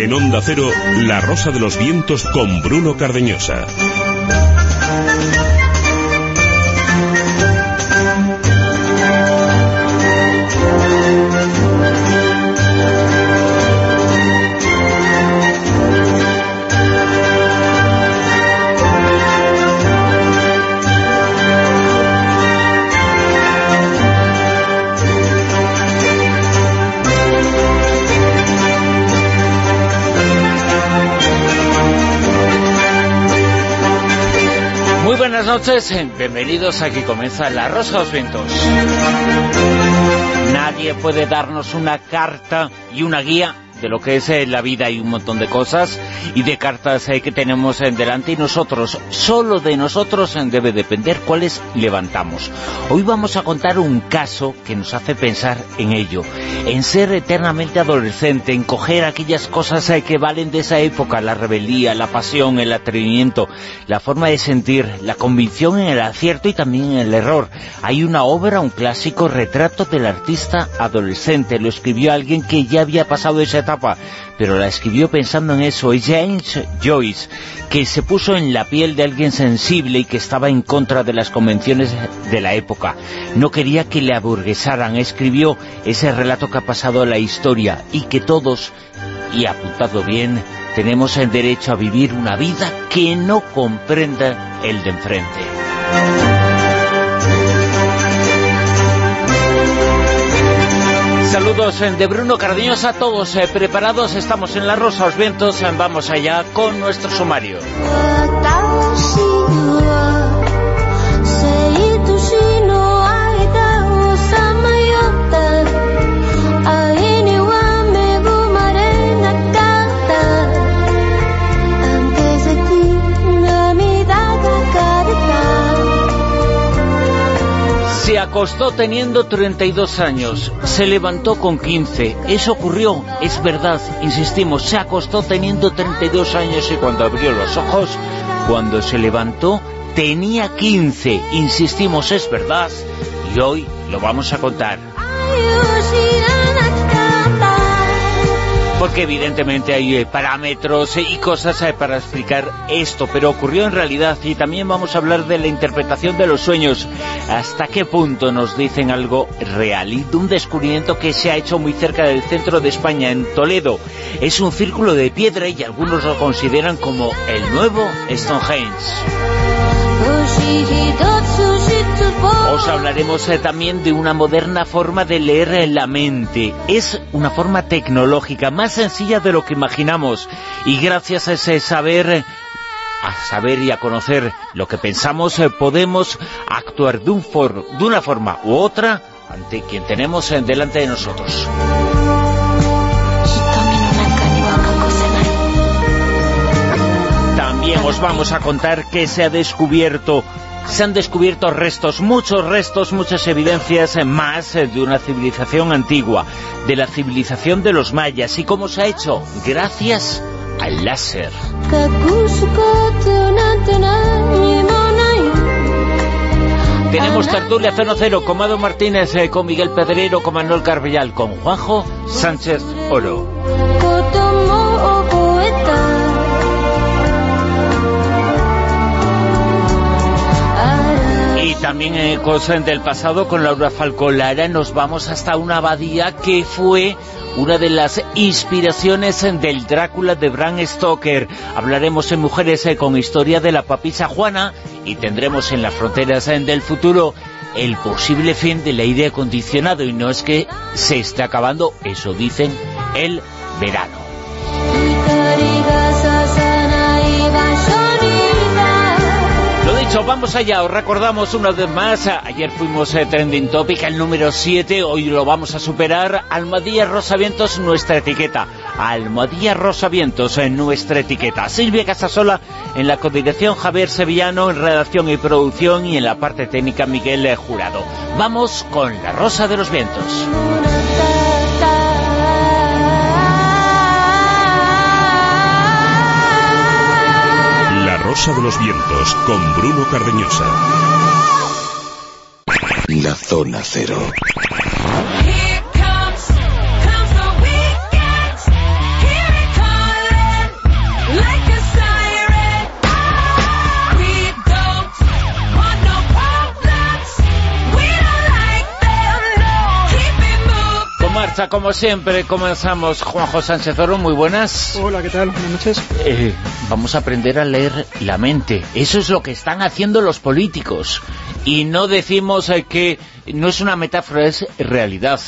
En Onda Cero, La Rosa de los Vientos con Bruno Cardeñosa. Buenas noches, bienvenidos. Aquí comienza La Rosa de los Vientos. Nadie puede darnos una carta y una guía de lo que es la vida y un montón de cosas y de cartas que tenemos delante, y nosotros, solo de nosotros debe depender cuáles levantamos. Hoy vamos a contar un caso que nos hace pensar en ello, en ser eternamente adolescente, en coger aquellas cosas que valen de esa época, la rebeldía, la pasión, el atrevimiento, la forma de sentir, la convicción en el acierto y también en el error. Hay una obra, un clásico, Retrato del artista adolescente. Lo escribió alguien que ya había pasado esa etapa, pero la escribió pensando en eso. Es James Joyce, que se puso en la piel de alguien sensible y que estaba en contra de las convenciones de la época. No quería que le aburguesaran. Escribió ese relato que ha pasado a la historia y que todos, y apuntado bien, tenemos el derecho a vivir una vida que no comprenda el de enfrente. Saludos de Bruno Cardeñosa, todos preparados, estamos en La Rosa de los Vientos, vamos allá con nuestro sumario. Se acostó teniendo 32 años, se levantó con 15. Eso ocurrió, es verdad, insistimos, se acostó teniendo 32 años y cuando abrió los ojos, cuando se levantó, tenía 15. Insistimos, es verdad, y hoy lo vamos a contar. Porque evidentemente hay parámetros y cosas para explicar esto, pero ocurrió en realidad. Y también vamos a hablar de la interpretación de los sueños, hasta qué punto nos dicen algo real, y de un descubrimiento que se ha hecho muy cerca del centro de España, en Toledo. Es un círculo de piedra y algunos lo consideran como el nuevo Stonehenge. Os hablaremos también de una moderna forma de leer la mente. Es una forma tecnológica, más sencilla de lo que imaginamos, y gracias a ese saber y a conocer lo que pensamos, podemos actuar de una forma u otra ante quien tenemos delante de nosotros. También os vamos a contar que se han descubierto restos, muchas evidencias más de una civilización antigua, de la civilización de los mayas, y cómo se ha hecho gracias al láser. Tenemos tertulia Zona Cero con Mado Martínez, con Miguel Pedrero, con Manuel Carbellal, con Juanjo Sánchez Oro. Y también cosas del pasado con Laura Falcolara. Nos vamos hasta una abadía que fue una de las inspiraciones del Drácula de Bram Stoker. Hablaremos en Mujeres con historia de la papisa Juana, y tendremos en las fronteras del futuro el posible fin del aire acondicionado, y no es que se esté acabando, eso dicen, el verano. Vamos allá, os recordamos una vez más, ayer fuimos Trending Topic, el número 7, hoy lo vamos a superar. Almohadilla Rosavientos, nuestra etiqueta. Almohadilla Rosavientos en nuestra etiqueta. Silvia Casasola en la coordinación, Javier Sevillano en redacción y producción, y en la parte técnica Miguel Jurado. Vamos con La Rosa de los Vientos. La Rosa de los Vientos con Bruno Cardeñosa. La Zona Cero. confianza, como siempre, comenzamos. Juanjo Sánchez Oro, muy buenas. Hola, ¿qué tal? Buenas noches. Vamos a aprender a leer la mente. Eso es lo que están haciendo los políticos. Y no decimos que no es una metáfora, es realidad.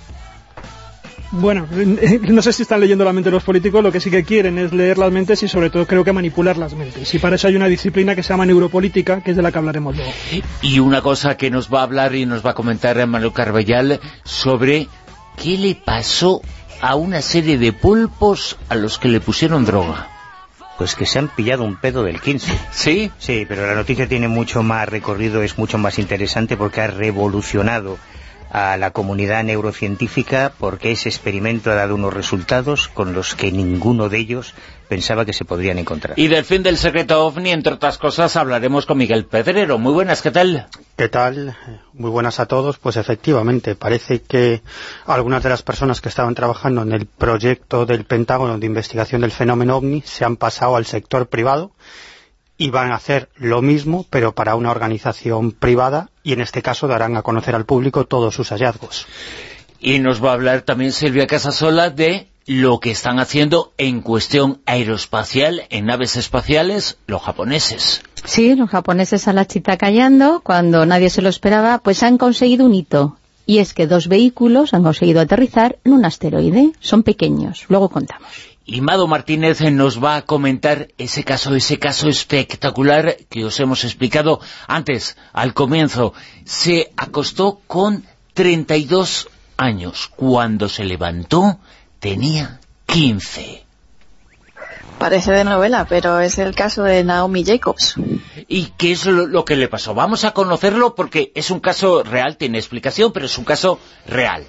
Bueno, no sé si están leyendo la mente de los políticos, lo que sí que quieren es leer las mentes y sobre todo creo que manipular las mentes. Y para eso hay una disciplina que se llama neuropolítica, que es de la que hablaremos luego. Y una cosa que nos va a hablar y nos va a comentar Manuel Carballal sobre qué le pasó a una serie de pulpos a los que le pusieron droga. Pues que se han pillado un pedo del 15. ¿Sí? Sí, pero la noticia tiene mucho más recorrido, es mucho más interesante porque ha revolucionado a la comunidad neurocientífica, porque ese experimento ha dado unos resultados con los que ninguno de ellos pensaba que se podrían encontrar. Y del fin del secreto OVNI, entre otras cosas, hablaremos con Miguel Pedrero. Muy buenas, ¿qué tal? ¿Qué tal? Muy buenas a todos. Pues efectivamente, parece que algunas de las personas que estaban trabajando en el proyecto del Pentágono de investigación del fenómeno OVNI se han pasado al sector privado y van a hacer lo mismo, pero para una organización privada, y en este caso darán a conocer al público todos sus hallazgos. Y nos va a hablar también Silvia Casasola de lo que están haciendo en cuestión aeroespacial, en naves espaciales, los japoneses. Sí, los japoneses a la chita callando, cuando nadie se lo esperaba, pues han conseguido un hito. Y es que 2 vehículos han conseguido aterrizar en un asteroide. Son pequeños, luego contamos. Y Mado Martínez nos va a comentar ese caso espectacular que os hemos explicado antes, al comienzo. Se acostó con 32 años. Cuando se levantó, tenía 15. Parece de novela, pero es el caso de Naomi Jacobs. ¿Y qué es lo que le pasó? Vamos a conocerlo porque es un caso real, tiene explicación, pero es un caso real.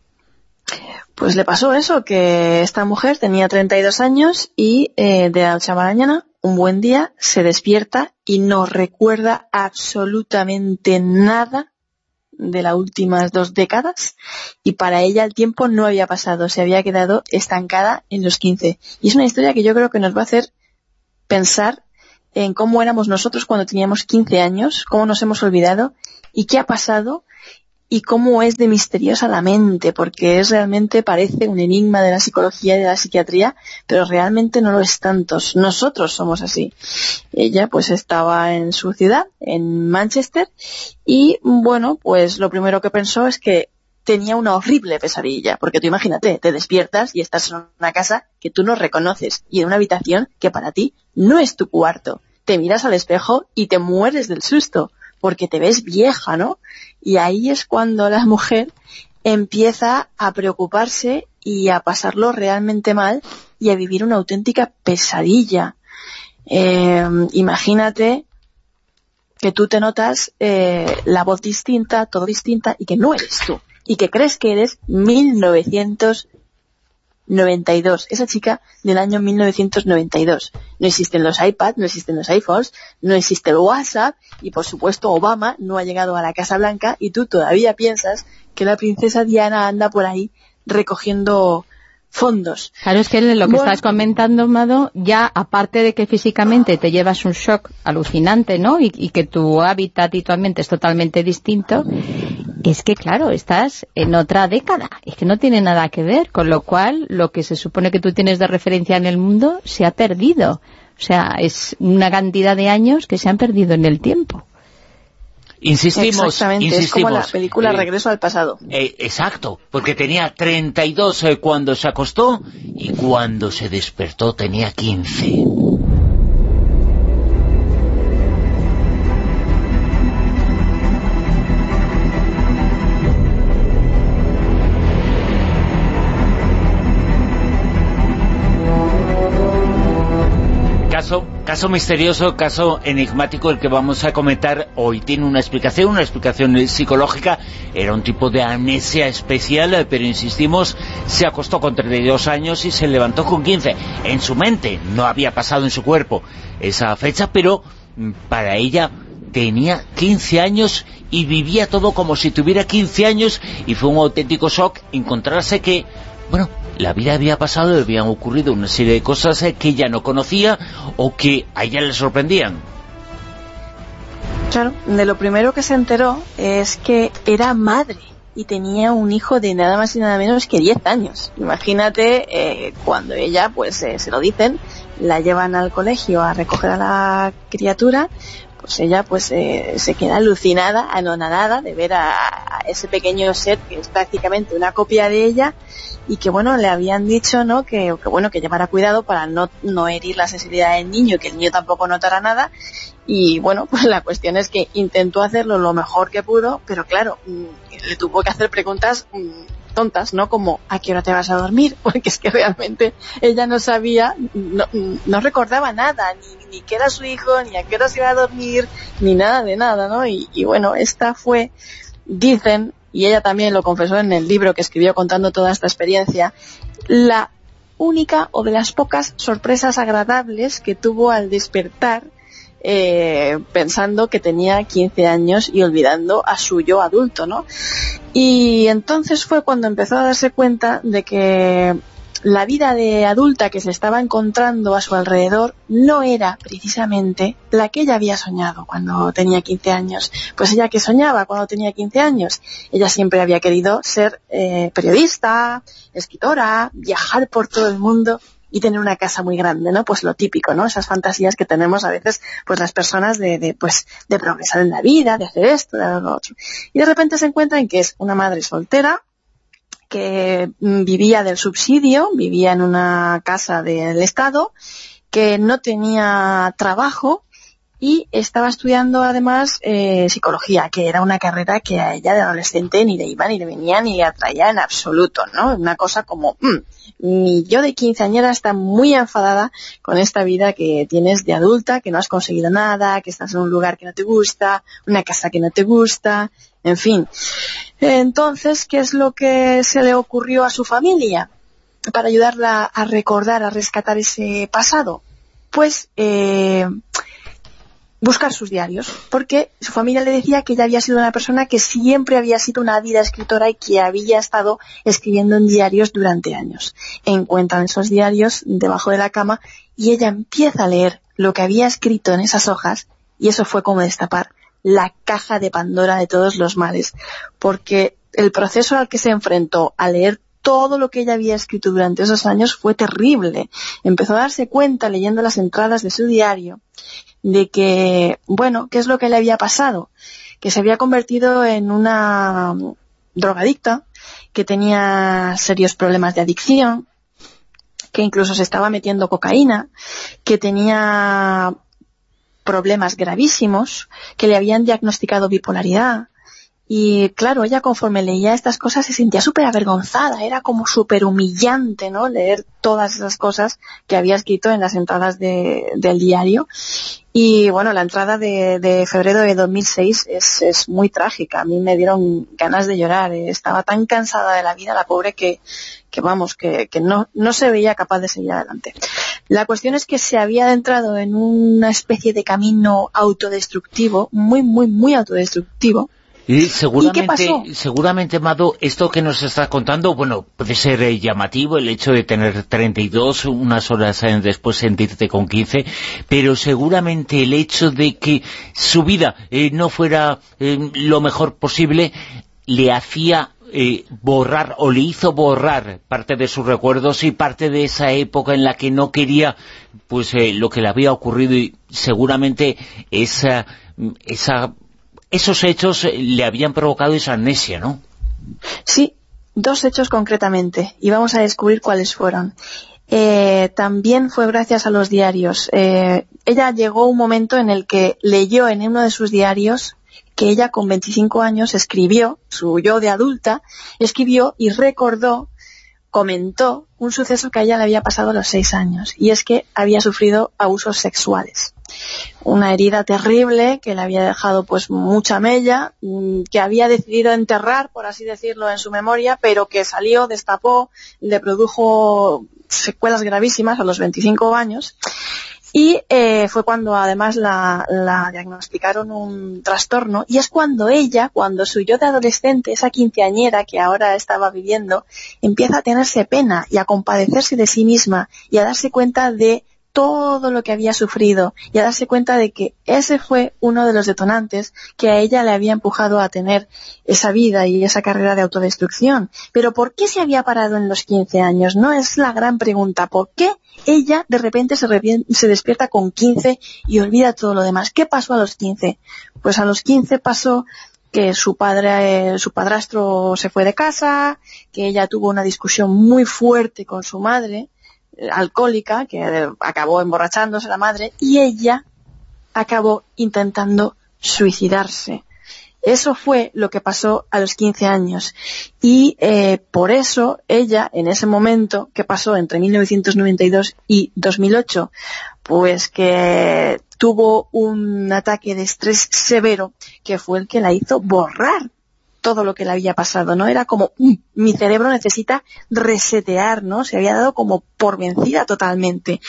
Pues le pasó eso, que esta mujer tenía 32 años y de la noche a la mañana, un buen día, se despierta y no recuerda absolutamente nada de las últimas 2 décadas, y para ella el tiempo no había pasado, se había quedado estancada en los 15. Y es una historia que yo creo que nos va a hacer pensar en cómo éramos nosotros cuando teníamos 15 años, cómo nos hemos olvidado y qué ha pasado y cómo es de misteriosa la mente, porque realmente parece un enigma de la psicología y de la psiquiatría, pero realmente no lo es tanto. Nosotros somos así. Ella pues estaba en su ciudad, en Manchester, y bueno, pues lo primero que pensó es que tenía una horrible pesadilla, porque tú imagínate, te despiertas y estás en una casa que tú no reconoces, y en una habitación que para ti no es tu cuarto. Te miras al espejo y te mueres del susto, porque te ves vieja, ¿no? Y ahí es cuando la mujer empieza a preocuparse y a pasarlo realmente mal y a vivir una auténtica pesadilla. Imagínate que tú te notas la voz distinta, todo distinta, y que no eres tú, y que crees que eres 1992, esa chica del año 1992. No existen los iPads, no existen los iPhones, no existe el WhatsApp, y por supuesto Obama no ha llegado a la Casa Blanca, y tú todavía piensas que la princesa Diana anda por ahí recogiendo fondos. Claro, es que lo que estás comentando, Mado, ya aparte de que físicamente te llevas un shock alucinante, ¿no? Y que tu hábitat y tu ambiente es totalmente distinto, es que claro, estás en otra década, es que no tiene nada que ver, con lo cual lo que se supone que tú tienes de referencia en el mundo se ha perdido. O sea, es una cantidad de años que se han perdido en el tiempo. Insistimos, es como la película Regreso al pasado. Exacto, porque tenía 32 cuando se acostó y cuando se despertó tenía 15. Caso misterioso, caso enigmático el que vamos a comentar hoy. Tiene una explicación psicológica. Era un tipo de amnesia especial, pero insistimos, se acostó con 32 años y se levantó con 15. En su mente, no había pasado en su cuerpo esa fecha, pero para ella tenía 15 años y vivía todo como si tuviera 15 años, y fue un auténtico shock encontrarse que, bueno, la vida había pasado y habían ocurrido una serie de cosas que ella no conocía o que a ella le sorprendían. Claro, de lo primero que se enteró es que era madre, y tenía un hijo de nada más y nada menos que 10 años. Imagínate, cuando ella, pues se lo dicen, la llevan al colegio a recoger a la criatura, pues ella pues se queda alucinada, anonadada de ver a ese pequeño ser que es prácticamente una copia de ella, y que bueno, le habían dicho, ¿no?, que bueno, que llevara cuidado para no herir la sensibilidad del niño y que el niño tampoco notara nada. Y bueno, pues la cuestión es que intentó hacerlo lo mejor que pudo, pero claro, le tuvo que hacer preguntas tontas, ¿no? Como, ¿a qué hora te vas a dormir? Porque es que realmente ella no sabía, no recordaba nada, ni qué era su hijo, ni a qué hora se iba a dormir, ni nada de nada, ¿no? Y bueno, esta fue, dicen, y ella también lo confesó en el libro que escribió contando toda esta experiencia, la única o de las pocas sorpresas agradables que tuvo al despertar, pensando que tenía 15 años y olvidando a su yo adulto, ¿no? Y entonces fue cuando empezó a darse cuenta de que la vida de adulta que se estaba encontrando a su alrededor no era precisamente la que ella había soñado cuando tenía 15 años. Pues ella, ¿qué soñaba cuando tenía 15 años? Ella siempre había querido ser periodista, escritora, viajar por todo el mundo y tener una casa muy grande, ¿no? Pues lo típico, ¿no? Esas fantasías que tenemos a veces, pues las personas de progresar en la vida, de hacer esto, de hacer lo otro. Y de repente se encuentran que es una madre soltera, que vivía del subsidio, vivía en una casa del Estado, que no tenía trabajo y estaba estudiando además psicología, que era una carrera que a ella de adolescente ni le iba, ni le venía, ni le atraía en absoluto, ¿no? Una cosa como, mi yo de quinceañera está muy enfadada con esta vida que tienes de adulta, que no has conseguido nada, que estás en un lugar que no te gusta, una casa que no te gusta, en fin. Entonces, ¿qué es lo que se le ocurrió a su familia para ayudarla a recordar, a rescatar ese pasado? Pues buscar sus diarios, porque su familia le decía que ella había sido una persona que siempre había sido una ávida escritora y que había estado escribiendo en diarios durante años. Encuentran esos diarios debajo de la cama y ella empieza a leer lo que había escrito en esas hojas, y eso fue como destapar la caja de Pandora de todos los males, porque el proceso al que se enfrentó al leer todo lo que ella había escrito durante esos años fue terrible. Empezó a darse cuenta, leyendo las entradas de su diario, de que, bueno, ¿qué es lo que le había pasado? Que se había convertido en una drogadicta, que tenía serios problemas de adicción, que incluso se estaba metiendo cocaína, que tenía problemas gravísimos, que le habían diagnosticado bipolaridad. Y claro, ella conforme leía estas cosas se sentía súper avergonzada, era como súper humillante, ¿no?, leer todas esas cosas que había escrito en las entradas del diario. Y bueno, la entrada de febrero de 2006 es muy trágica, a mí me dieron ganas de llorar, estaba tan cansada de la vida la pobre que no se veía capaz de seguir adelante. La cuestión es que se había adentrado en una especie de camino autodestructivo, muy, muy, muy autodestructivo. Y seguramente, Mado, esto que nos estás contando, bueno, puede ser llamativo el hecho de tener 32, unas horas después sentirte con 15, pero seguramente el hecho de que su vida no fuera lo mejor posible le hacía borrar, o le hizo borrar parte de sus recuerdos y parte de esa época en la que no quería pues lo que le había ocurrido, y seguramente esos hechos le habían provocado esa amnesia, ¿no? Sí, 2 hechos concretamente, y vamos a descubrir cuáles fueron. También fue gracias a los diarios. Ella llegó un momento en el que leyó en uno de sus diarios que ella con 25 años escribió, su yo de adulta, escribió y recordó, comentó un suceso que a ella le había pasado a los 6 años, y es que había sufrido abusos sexuales. Una herida terrible que le había dejado pues mucha mella, que había decidido enterrar, por así decirlo, en su memoria, pero que salió, destapó, le produjo secuelas gravísimas a los 25 años. Y fue cuando además la diagnosticaron un trastorno, y es cuando ella, cuando su yo de adolescente, esa quinceañera que ahora estaba viviendo, empieza a tenerse pena y a compadecerse de sí misma y a darse cuenta de todo lo que había sufrido y a darse cuenta de que ese fue uno de los detonantes que a ella le había empujado a tener esa vida y esa carrera de autodestrucción. Pero ¿por qué se había parado en los 15 años? No es la gran pregunta. ¿Por qué ella de repente se despierta con 15 y olvida todo lo demás? ¿Qué pasó a los 15? Pues a los 15 pasó que su padrastro se fue de casa, que ella tuvo una discusión muy fuerte con su madre, alcohólica, que acabó emborrachándose la madre, y ella acabó intentando suicidarse. Eso fue lo que pasó a los 15 años. Y por eso ella, en ese momento que pasó entre 1992 y 2008, pues que tuvo un ataque de estrés severo que fue el que la hizo borrar todo lo que le había pasado, ¿no? Era como, mi cerebro necesita resetear, ¿no? Se había dado como por vencida totalmente.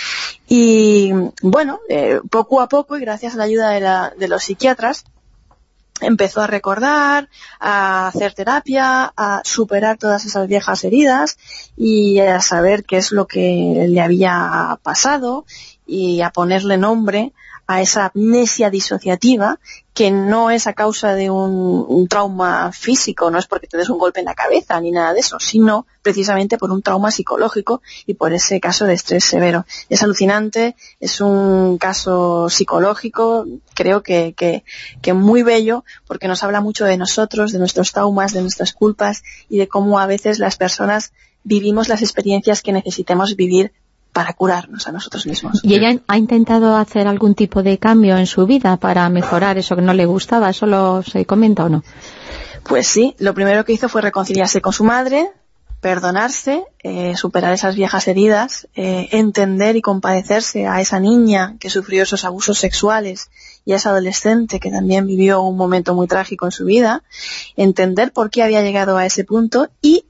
Y bueno, poco a poco, y gracias a la ayuda de los psiquiatras, empezó a recordar, a hacer terapia, a superar todas esas viejas heridas y a saber qué es lo que le había pasado y a ponerle nombre a esa amnesia disociativa, que no es a causa de un trauma físico, no es porque te des un golpe en la cabeza ni nada de eso, sino precisamente por un trauma psicológico y por ese caso de estrés severo. Es alucinante, es un caso psicológico, creo que muy bello, porque nos habla mucho de nosotros, de nuestros traumas, de nuestras culpas y de cómo a veces las personas vivimos las experiencias que necesitemos vivir para curarnos a nosotros mismos. ¿Y ella ha intentado hacer algún tipo de cambio en su vida para mejorar eso que no le gustaba? ¿Eso lo se comenta o no? Pues sí, lo primero que hizo fue reconciliarse con su madre, perdonarse, superar esas viejas heridas, entender y compadecerse a esa niña que sufrió esos abusos sexuales y a esa adolescente que también vivió un momento muy trágico en su vida, entender por qué había llegado a ese punto y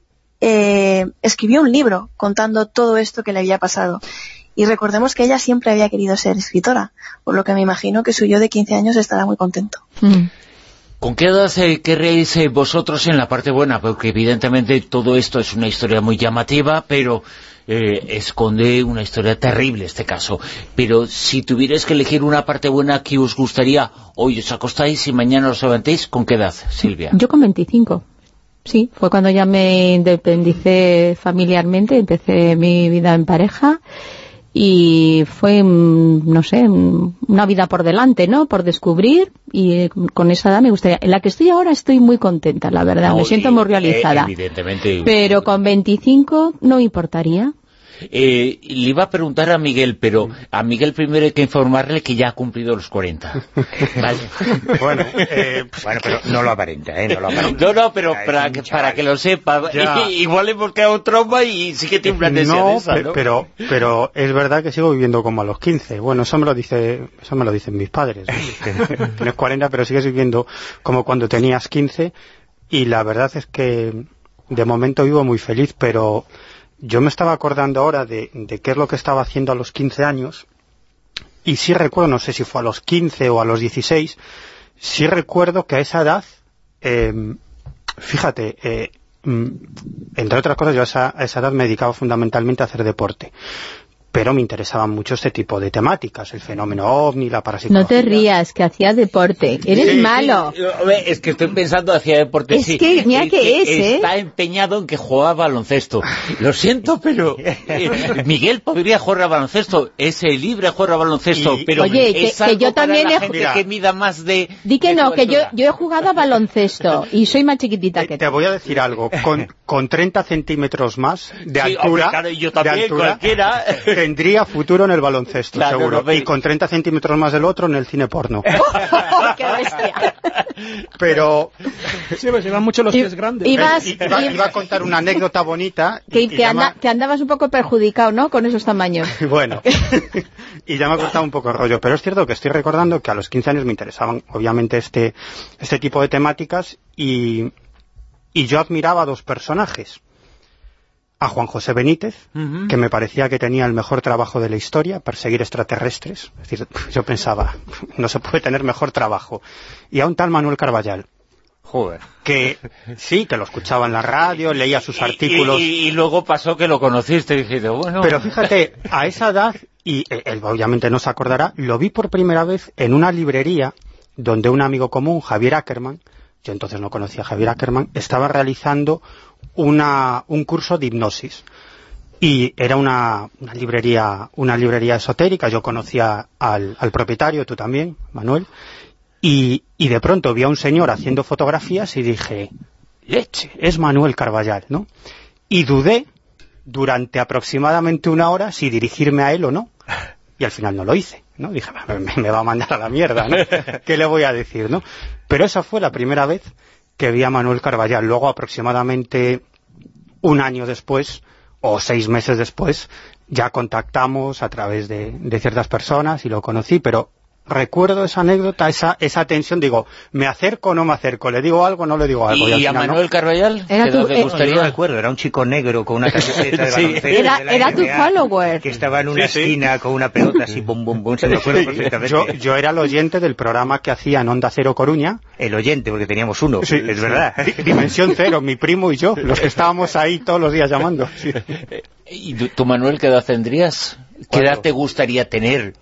escribió un libro contando todo esto que le había pasado. Y recordemos que ella siempre había querido ser escritora, por lo que me imagino que su yo de 15 años estará muy contento. ¿Con qué edad querréis vosotros en la parte buena? Porque evidentemente todo esto es una historia muy llamativa, pero esconde una historia terrible este caso. Pero si tuvierais que elegir una parte buena que os gustaría, hoy os acostáis y mañana os levantéis, ¿con qué edad, Silvia? Yo con 25. Sí, fue cuando ya me independicé familiarmente, empecé mi vida en pareja y fue, no sé, una vida por delante, ¿no?, por descubrir, y con esa edad me gustaría. En la que estoy ahora estoy muy contenta, la verdad, me siento muy realizada. Evidentemente. Pero con 25 no me importaría. Le iba a preguntar a Miguel, pero a Miguel primero hay que informarle que ya ha cumplido los 40. ¿Vale? Bueno, pero no lo aparenta, No lo aparenta. No, pero para que lo sepa. Igual hemos quedado trauma y sí que tiene una tendencia de esa, ¿no? Pero es verdad que sigo viviendo como a los 15. Bueno, eso me lo dicen mis padres, ¿no? Tienes 40, pero sigues viviendo como cuando tenías 15. Y la verdad es que de momento vivo muy feliz, pero yo me estaba acordando ahora de qué es lo que estaba haciendo a los 15 años, y sí recuerdo, no sé si fue a los 15 o a los 16, sí recuerdo que a esa edad, fíjate, entre otras cosas, yo a esa edad me dedicaba fundamentalmente a hacer deporte. Pero me interesaban mucho este tipo de temáticas, el fenómeno ovni, la parapsicología. No te rías, que hacía deporte. Eres malo. Sí. Es que estoy pensando hacía deporte. Es que, mira que está empeñado en que juega baloncesto. Lo siento, pero Miguel podría jugar a baloncesto. Es libre a jugar a baloncesto. Pero oye, que yo también he jugado. Que mida más de... Di que no, que yo he jugado a baloncesto y soy más chiquitita que tú. Te voy a decir algo. Con 30 centímetros más de altura... Hombre, claro, yo también, cualquiera... Tendría futuro en el baloncesto, claro, seguro. No, y con 30 centímetros más del otro en el cine porno. ¡Qué bestia! Pero... Sí, pues llevan mucho los pies grandes. Iba a contar una anécdota bonita. Que andabas un poco perjudicado, ¿no?, con esos tamaños. Bueno, y ya me ha cortado un poco el rollo. Pero es cierto que estoy recordando que a los 15 años me interesaban, obviamente, este tipo de temáticas, y yo admiraba a dos personajes. A Juan José Benítez, que me parecía que tenía el mejor trabajo de la historia, perseguir extraterrestres. Es decir, yo pensaba, no se puede tener mejor trabajo. Y a un tal Manuel Carballal. Joder. Que sí, que lo escuchaba en la radio, leía sus artículos. Y luego pasó que lo conociste y dijiste, bueno... Pero fíjate, a esa edad y él obviamente no se acordará, lo vi por primera vez en una librería donde un amigo común, Javier Ackerman, yo entonces no conocía a Javier Ackerman, estaba realizando un curso de hipnosis. Y era una librería esotérica. Yo conocía al propietario, tú también, Manuel, y de pronto vi a un señor haciendo fotografías y dije, leche, es Manuel Carballal, ¿no? Y dudé durante aproximadamente una hora si dirigirme a él o no, y al final no lo hice, ¿no? Dije, me va a mandar a la mierda, ¿no? ¿Qué le voy a decir, no? Pero esa fue la primera vez que vi a Manuel Carballal. Luego, aproximadamente un año después, o 6 meses después, ya contactamos a través de ciertas personas y lo conocí, pero recuerdo esa anécdota, esa tensión, digo, ¿me acerco o no me acerco? ¿Le digo algo o no le digo algo? ¿Y a Manuel Carballal? Yo recuerdo, era un chico negro con una camiseta de baloncesto. Era tu follower. Que estaba en una esquina con una pelota así, bum, bum, bum, se me acuerdo perfectamente. Yo era el oyente del programa que hacía en Onda Cero Coruña. El oyente, porque teníamos uno, sí, es verdad. Dimensión Cero, mi primo y yo, los que estábamos ahí todos los días llamando. Sí. ¿Y tú, Manuel, qué edad tendrías? ¿Qué edad te gustaría tener?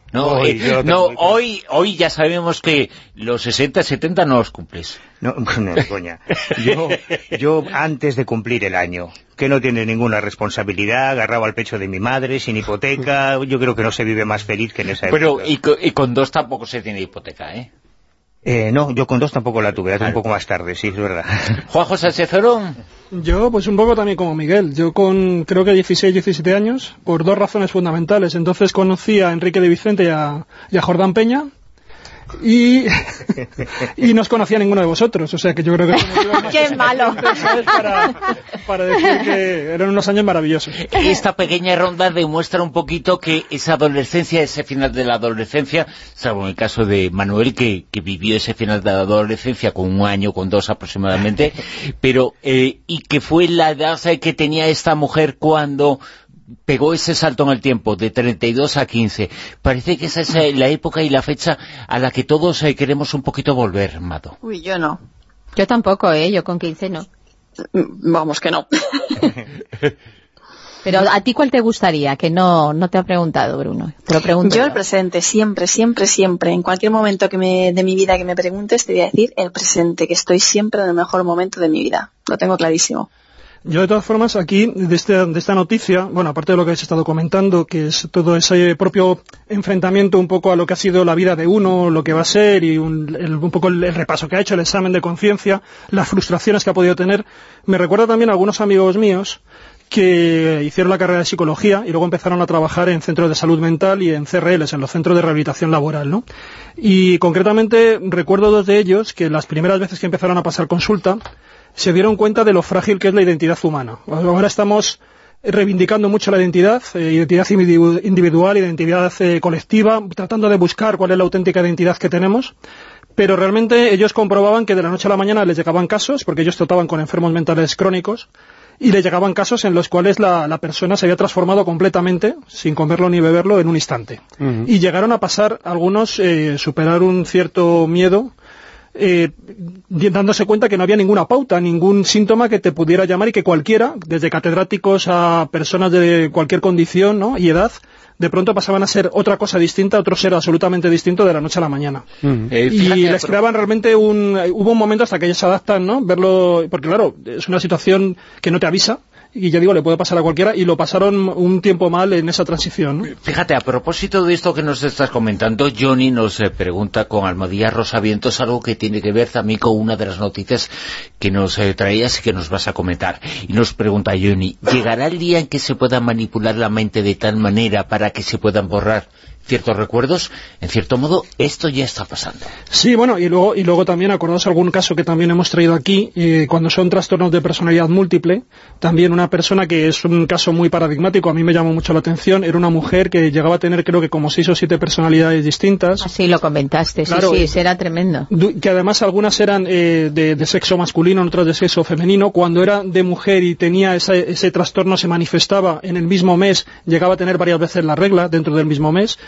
Hoy ya sabemos que los 60, 70 no los cumples. No, coña. Yo antes de cumplir el año, que no tiene ninguna responsabilidad, agarrado al pecho de mi madre, sin hipoteca, yo creo que no se vive más feliz que en esa época. Pero y con 2 tampoco se tiene hipoteca, ¿eh? No, yo con 2 tampoco la tuve, un poco más tarde, sí, es verdad. Juanjo Sánchez Oro. Yo, pues un poco también como Miguel. Yo con, creo que 16, 17 años, por 2 razones fundamentales. Entonces conocí a Enrique de Vicente y a Jordán Peña, y no os conocía ninguno de vosotros, o sea que yo creo que ¡qué malo! para decir que eran unos años maravillosos. Esta pequeña ronda demuestra un poquito que esa adolescencia, ese final de la adolescencia, salvo en el caso de Manuel, que vivió ese final de la adolescencia con 1 año, con 2 aproximadamente, pero y que fue la edad que tenía esta mujer cuando pegó ese salto en el tiempo, de 32 a 15. Parece que esa es la época y la fecha a la que todos queremos un poquito volver, Mado. Uy, yo no. Yo tampoco, yo con 15 no. Vamos, que no. Pero ¿a ti cuál te gustaría? Que no te ha preguntado, Bruno. Te lo pregunto yo el presente, siempre. En cualquier momento de mi vida que me preguntes, te voy a decir el presente, que estoy siempre en el mejor momento de mi vida. Lo tengo clarísimo. Yo, de todas formas, aquí, de esta noticia, bueno, aparte de lo que habéis estado comentando, que es todo ese propio enfrentamiento un poco a lo que ha sido la vida de uno, lo que va a ser, y un poco el repaso que ha hecho, el examen de conciencia, las frustraciones que ha podido tener, me recuerda también a algunos amigos míos que hicieron la carrera de psicología y luego empezaron a trabajar en centros de salud mental y en CRLs, en los centros de rehabilitación laboral, ¿no? Y concretamente recuerdo 2 de ellos que las primeras veces que empezaron a pasar consulta se dieron cuenta de lo frágil que es la identidad humana. Ahora estamos reivindicando mucho la identidad individual, identidad colectiva, tratando de buscar cuál es la auténtica identidad que tenemos, pero realmente ellos comprobaban que de la noche a la mañana les llegaban casos, porque ellos trataban con enfermos mentales crónicos, y les llegaban casos en los cuales la persona se había transformado completamente, sin comerlo ni beberlo, en un instante. Uh-huh. Y llegaron a pasar, algunos, superar un cierto miedo, dándose cuenta que no había ninguna pauta, ningún síntoma que te pudiera llamar y que cualquiera, desde catedráticos a personas de cualquier condición, ¿no?, y edad, de pronto pasaban a ser otra cosa distinta, otro ser absolutamente distinto de la noche a la mañana. Y les creaban realmente hubo un momento hasta que ellos se adaptan, ¿no?, verlo, porque claro, es una situación que no te avisa, y ya digo, le puede pasar a cualquiera, y lo pasaron un tiempo mal en esa transición, ¿no? Fíjate, a propósito de esto que nos estás comentando, Johnny nos pregunta con Almadía Rosavientos algo que tiene que ver también con una de las noticias que nos traías y que nos vas a comentar. Y nos pregunta Johnny, ¿llegará el día en que se pueda manipular la mente de tal manera para que se puedan borrar ciertos recuerdos? En cierto modo, esto ya está pasando. Sí, bueno, y luego también, acordaos algún caso que también hemos traído aquí, cuando son trastornos de personalidad múltiple, también una persona que es un caso muy paradigmático, a mí me llamó mucho la atención, era una mujer que llegaba a tener creo que como 6 o 7 personalidades distintas. Así lo comentaste, claro, sí, era tremendo. Que además algunas eran de sexo masculino, otras de sexo femenino. Cuando era de mujer y tenía ese trastorno, se manifestaba en el mismo mes, llegaba a tener varias veces la regla dentro del mismo mes.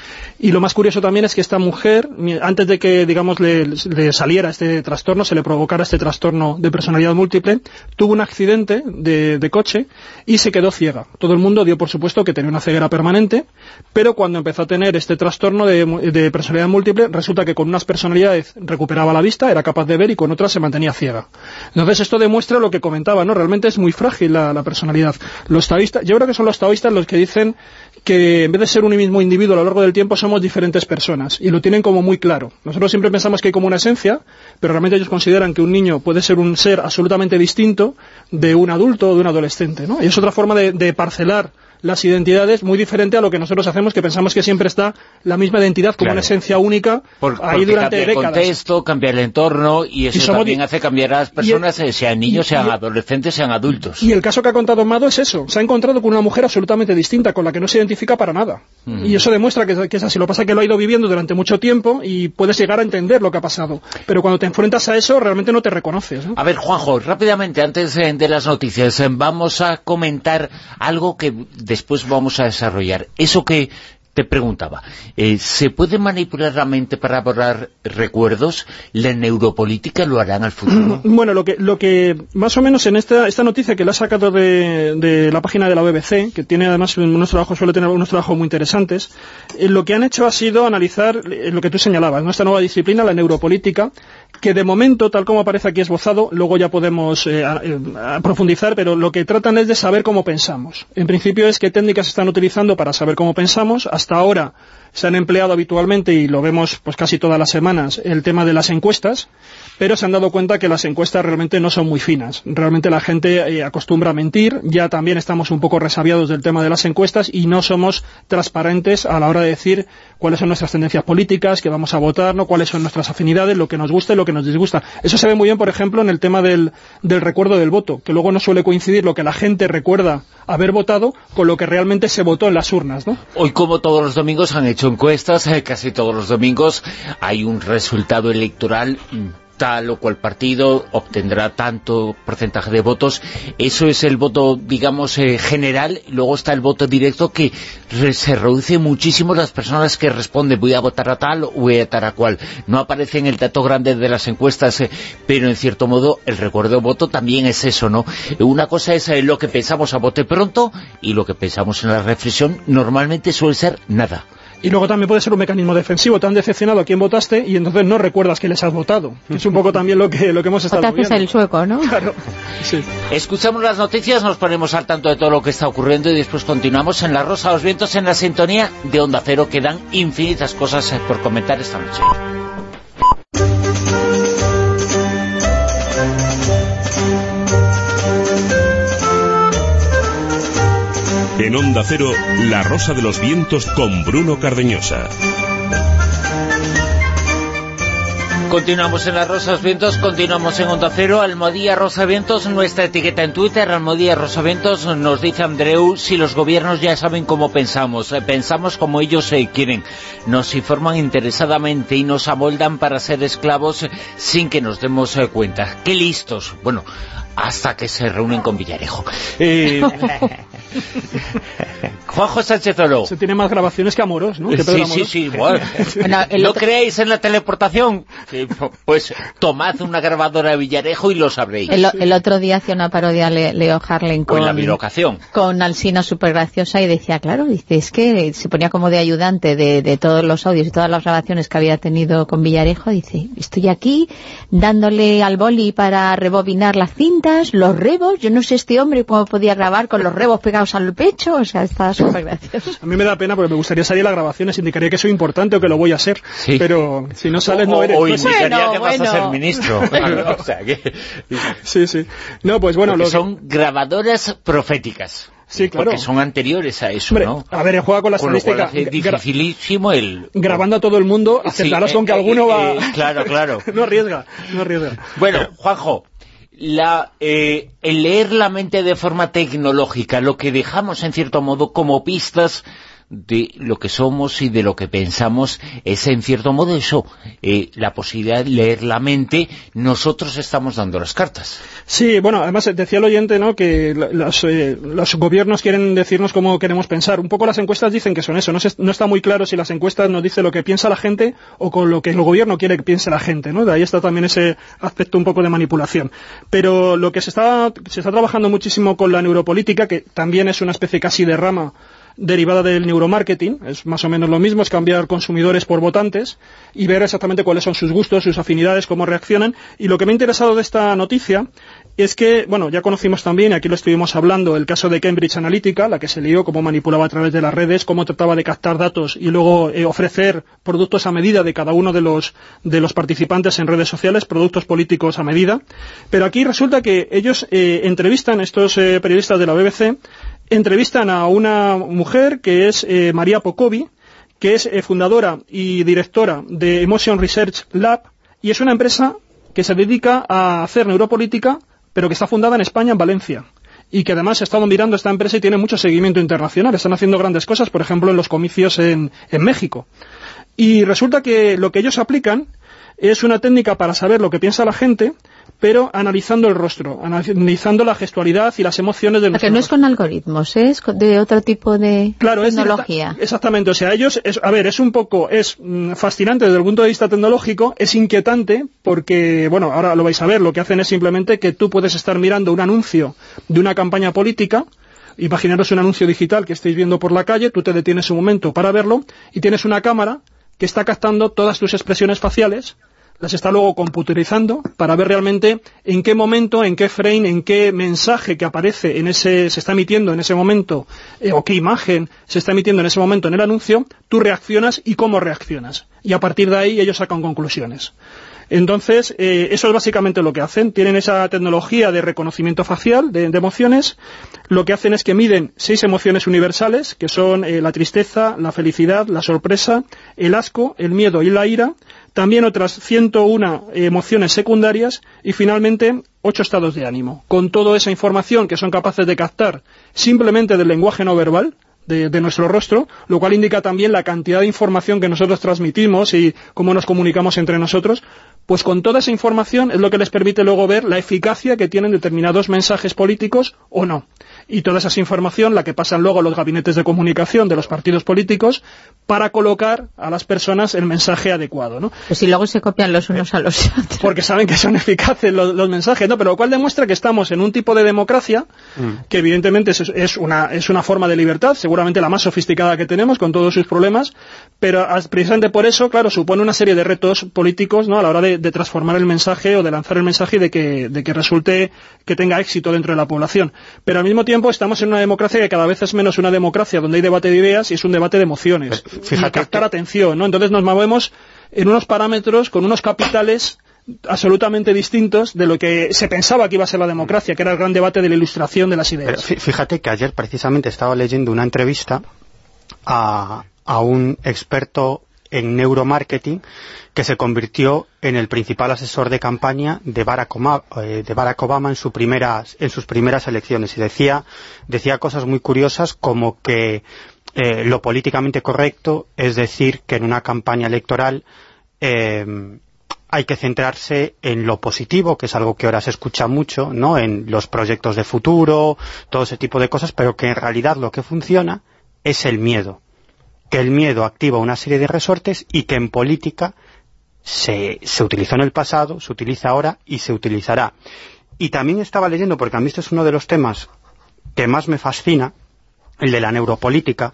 Y lo más curioso también es que esta mujer, antes de que, digamos, le saliera este trastorno, se le provocara este trastorno de personalidad múltiple, tuvo un accidente de coche y se quedó ciega. Todo el mundo dio por supuesto que tenía una ceguera permanente, pero cuando empezó a tener este trastorno de personalidad múltiple, resulta que con unas personalidades recuperaba la vista, era capaz de ver, y con otras se mantenía ciega. Entonces esto demuestra lo que comentaba, ¿no? Realmente es muy frágil la personalidad. Los taoístas, yo creo que son los taoístas los que dicen que en vez de ser un mismo individuo a lo largo del tiempo somos diferentes personas, y lo tienen como muy claro. Nosotros siempre pensamos que hay como una esencia, pero realmente ellos consideran que un niño puede ser un ser absolutamente distinto de un adulto o de un adolescente, ¿no? Y es otra forma de parcelar las identidades muy diferente a lo que nosotros hacemos, que pensamos que siempre está la misma identidad como una esencia única ahí durante décadas. Cambia el contexto, cambia el entorno, y eso también hace cambiar a las personas, sean niños, sean adolescentes, sean adultos. Y el caso que ha contado Mado es eso, se ha encontrado con una mujer absolutamente distinta, con la que no se identifica para nada. Y eso demuestra que es así. Lo que pasa es que lo ha ido viviendo durante mucho tiempo y puedes llegar a entender lo que ha pasado. Pero cuando te enfrentas a eso, realmente no te reconoces, ¿no? A ver, Juanjo, rápidamente, antes de las noticias, vamos a comentar algo que después vamos a desarrollar. Eso que te preguntaba, ¿se puede manipular la mente para borrar recuerdos? ¿La neuropolítica lo hará en el futuro? Bueno, lo que más o menos en esta noticia que la ha sacado de la página de la BBC, que tiene además suele tener unos trabajos muy interesantes, lo que han hecho ha sido analizar lo que tú señalabas, ¿no? Esta nueva disciplina, la neuropolítica, que de momento, tal como aparece aquí esbozado, luego ya podemos profundizar, pero lo que tratan es de saber cómo pensamos. En principio es qué técnicas están utilizando para saber cómo pensamos. Hasta ahora se han empleado habitualmente, y lo vemos pues casi todas las semanas, el tema de las encuestas, pero se han dado cuenta que las encuestas realmente no son muy finas. Realmente la gente acostumbra a mentir, ya también estamos un poco resabiados del tema de las encuestas y no somos transparentes a la hora de decir cuáles son nuestras tendencias políticas, que vamos a votar, ¿no? Cuáles son nuestras afinidades, lo que nos gusta y lo que nos disgusta. Eso se ve muy bien, por ejemplo, en el tema del recuerdo del voto, que luego no suele coincidir lo que la gente recuerda haber votado con lo que realmente se votó en las urnas, ¿no? Hoy, como todos los domingos, han hecho encuestas, casi todos los domingos hay un resultado electoral, tal o cual partido obtendrá tanto porcentaje de votos. Eso es el voto, digamos, general. Luego está el voto directo, que se reduce muchísimo las personas que responden voy a votar a tal o voy a votar a cual. No aparece en el dato grande de las encuestas, pero en cierto modo el recuerdo de voto también es eso, ¿no? Una cosa es lo que pensamos a bote pronto, y lo que pensamos en la reflexión normalmente suele ser nada. Y luego también puede ser un mecanismo defensivo. Te han decepcionado a quién votaste y entonces no recuerdas que les has votado. Es un poco también lo que hemos estado viendo. O te haces el sueco, ¿no? Claro, sí. Escuchamos las noticias, nos ponemos al tanto de todo lo que está ocurriendo y después continuamos en La Rosa de los Vientos, en la sintonía de Onda Cero. Quedan infinitas cosas por comentar esta noche. En Onda Cero, La Rosa de los Vientos con Bruno Cardeñosa. Continuamos en La Rosa de los Vientos, continuamos en Onda Cero, Almohadilla Rosa Vientos, nuestra etiqueta en Twitter, Almohadilla Rosa Vientos. Nos dice Andreu, si los gobiernos ya saben cómo pensamos, pensamos como ellos quieren, nos informan interesadamente y nos amoldan para ser esclavos sin que nos demos cuenta. ¡Qué listos! Bueno, hasta que se reúnen con Villarejo. Juanjo Sánchez Oro. Se tiene más grabaciones que Amorós, ¿no? Sí, igual. Bueno, ¿no creéis en la teleportación? Pues tomad una grabadora de Villarejo y lo sabréis. El otro día hacía una parodia Leo Harlem con la bilocación, con Alsina súper graciosa, y decía, claro, dice, es que se ponía como de ayudante de todos los audios y todas las grabaciones que había tenido con Villarejo. Dice, estoy aquí dándole al boli para rebobinar las cintas, los rebos, yo no sé este hombre cómo podía grabar con los rebos pegados al pecho, o sea, está súper gracioso. A mí me da pena porque me gustaría salir a las grabaciones, indicaría que soy importante o que lo voy a ser, sí. Pero si no sales no eres. O indicaría que vas a ser ministro. O sea, que... Sí. No, pues bueno, son grabadoras proféticas. Sí, claro. Porque son anteriores a eso, hombre, ¿no? A ver, juega con la estadística. Es dificilísimo grabando a todo el mundo, acertarás con que alguno va... Claro. No arriesga. Bueno, Juanjo, el leer la mente de forma tecnológica, lo que dejamos en cierto modo como pistas de lo que somos y de lo que pensamos, es en cierto modo eso, la posibilidad de leer la mente. Nosotros estamos dando las cartas. Sí, bueno, además decía el oyente, ¿no?, que los gobiernos quieren decirnos cómo queremos pensar. Un poco las encuestas dicen que son eso, no está muy claro si las encuestas nos dicen lo que piensa la gente o con lo que el gobierno quiere que piense la gente, ¿no? De ahí está también ese aspecto un poco de manipulación. Pero lo que se está trabajando muchísimo con la neuropolítica, que también es una especie casi de rama derivada del neuromarketing, es más o menos lo mismo, es cambiar consumidores por votantes y ver exactamente cuáles son sus gustos, sus afinidades, cómo reaccionan. Y lo que me ha interesado de esta noticia es que, bueno, ya conocimos también, y aquí lo estuvimos hablando, el caso de Cambridge Analytica, la que se lió, cómo manipulaba a través de las redes, cómo trataba de captar datos y luego ofrecer productos a medida de cada uno de los participantes en redes sociales, productos políticos a medida. Pero aquí resulta que ellos entrevistan, estos periodistas de la BBC, entrevistan a una mujer que es María Pocovi, que es fundadora y directora de Emotion Research Lab, y es una empresa que se dedica a hacer neuropolítica, pero que está fundada en España, en Valencia, y que además he estado mirando esta empresa y tiene mucho seguimiento internacional. Están haciendo grandes cosas, por ejemplo, en los comicios en México. Y resulta que lo que ellos aplican es una técnica para saber lo que piensa la gente, pero analizando el rostro, analizando la gestualidad y las emociones de nuestro que no rostro. Es con algoritmos, es de otro tipo de tecnología. Exactamente, o sea, ellos, es fascinante desde el punto de vista tecnológico, es inquietante porque, bueno, ahora lo vais a ver, lo que hacen es simplemente que tú puedes estar mirando un anuncio de una campaña política. Imaginaros un anuncio digital que estáis viendo por la calle, tú te detienes un momento para verlo y tienes una cámara que está captando todas tus expresiones faciales, las está luego computerizando para ver realmente en qué momento, en qué frame, en qué mensaje que aparece se está emitiendo en ese momento, o qué imagen se está emitiendo en ese momento en el anuncio, tú reaccionas y cómo reaccionas. Y a partir de ahí ellos sacan conclusiones. Entonces, eso es básicamente lo que hacen. Tienen esa tecnología de reconocimiento facial, de emociones. Lo que hacen es que miden 6 emociones universales, que son la tristeza, la felicidad, la sorpresa, el asco, el miedo y la ira. También otras 101 emociones secundarias y finalmente 8 estados de ánimo. Con toda esa información que son capaces de captar simplemente del lenguaje no verbal, de nuestro rostro, lo cual indica también la cantidad de información que nosotros transmitimos y cómo nos comunicamos entre nosotros, pues con toda esa información es lo que les permite luego ver la eficacia que tienen determinados mensajes políticos o no. Y toda esa información la que pasan luego a los gabinetes de comunicación de los partidos políticos para colocar a las personas el mensaje adecuado, ¿no? Pues si luego se copian los unos a los otros. Porque saben que son eficaces los mensajes, ¿no? Pero lo cual demuestra que estamos en un tipo de democracia que evidentemente es una forma de libertad, seguramente la más sofisticada que tenemos, con todos sus problemas, pero precisamente por eso, claro, supone una serie de retos políticos, ¿no?, a la hora de transformar el mensaje o de lanzar el mensaje y de que resulte que tenga éxito dentro de la población. Pero al mismo tiempo estamos en una democracia que cada vez es menos una democracia donde hay debate de ideas y es un debate de emociones. Fíjate, y captar atención, ¿no? Entonces nos movemos en unos parámetros con unos capitales absolutamente distintos de lo que se pensaba que iba a ser la democracia, que era el gran debate de la ilustración de las ideas. Pero fíjate que ayer precisamente estaba leyendo una entrevista a un experto en neuromarketing que se convirtió en el principal asesor de campaña de Barack Obama en sus primeras elecciones, y decía cosas muy curiosas como que lo políticamente correcto es decir que en una campaña electoral hay que centrarse en lo positivo, que es algo que ahora se escucha mucho, ¿no?, en los proyectos de futuro, todo ese tipo de cosas, pero que en realidad lo que funciona es el miedo, que el miedo activa una serie de resortes y que en política se utilizó en el pasado, se utiliza ahora y se utilizará. Y también estaba leyendo, porque a mí este es uno de los temas que más me fascina, el de la neuropolítica.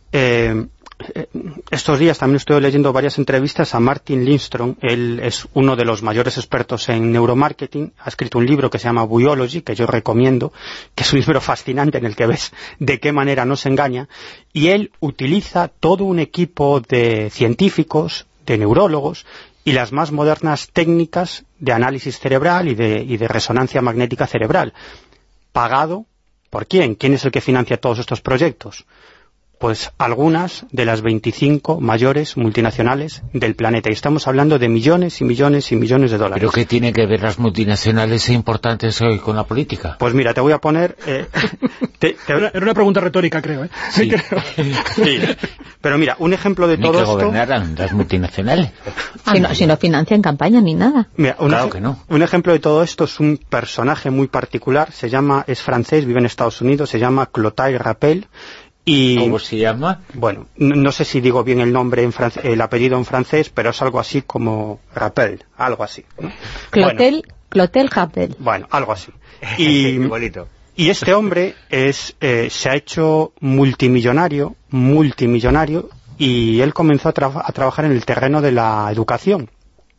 Estos días también estoy leyendo varias entrevistas a Martin Lindstrom. Él es uno de los mayores expertos en neuromarketing, ha escrito un libro que se llama Biology, que yo recomiendo, que es un libro fascinante en el que ves de qué manera nos engaña, y él utiliza todo un equipo de científicos, de neurólogos, y las más modernas técnicas de análisis cerebral y de resonancia magnética cerebral. ¿Pagado por quién? ¿Quién es el que financia todos estos proyectos? pues algunas de las 25 mayores multinacionales del planeta. Y estamos hablando de millones y millones y millones de dólares. ¿Pero qué tienen que ver las multinacionales importantes hoy con la política? Pues mira, te voy a poner... Era una pregunta retórica, creo, ¿eh? Sí. Creo. Sí. Pero mira, un ejemplo de Ni todo que esto... gobernaran las multinacionales. Si no financian campaña ni nada. Mira, Claro que no. Un ejemplo de todo esto es un personaje muy particular, es francés, vive en Estados Unidos, se llama Clotaire Rappel. Y, ¿cómo se llama? Bueno, no sé si digo bien el nombre el apellido en francés, pero es algo así como Rappel, algo así, ¿no? Clotaire Rappel. Bueno, algo así. Y, y este hombre se ha hecho multimillonario, y él comenzó a trabajar en el terreno de la educación,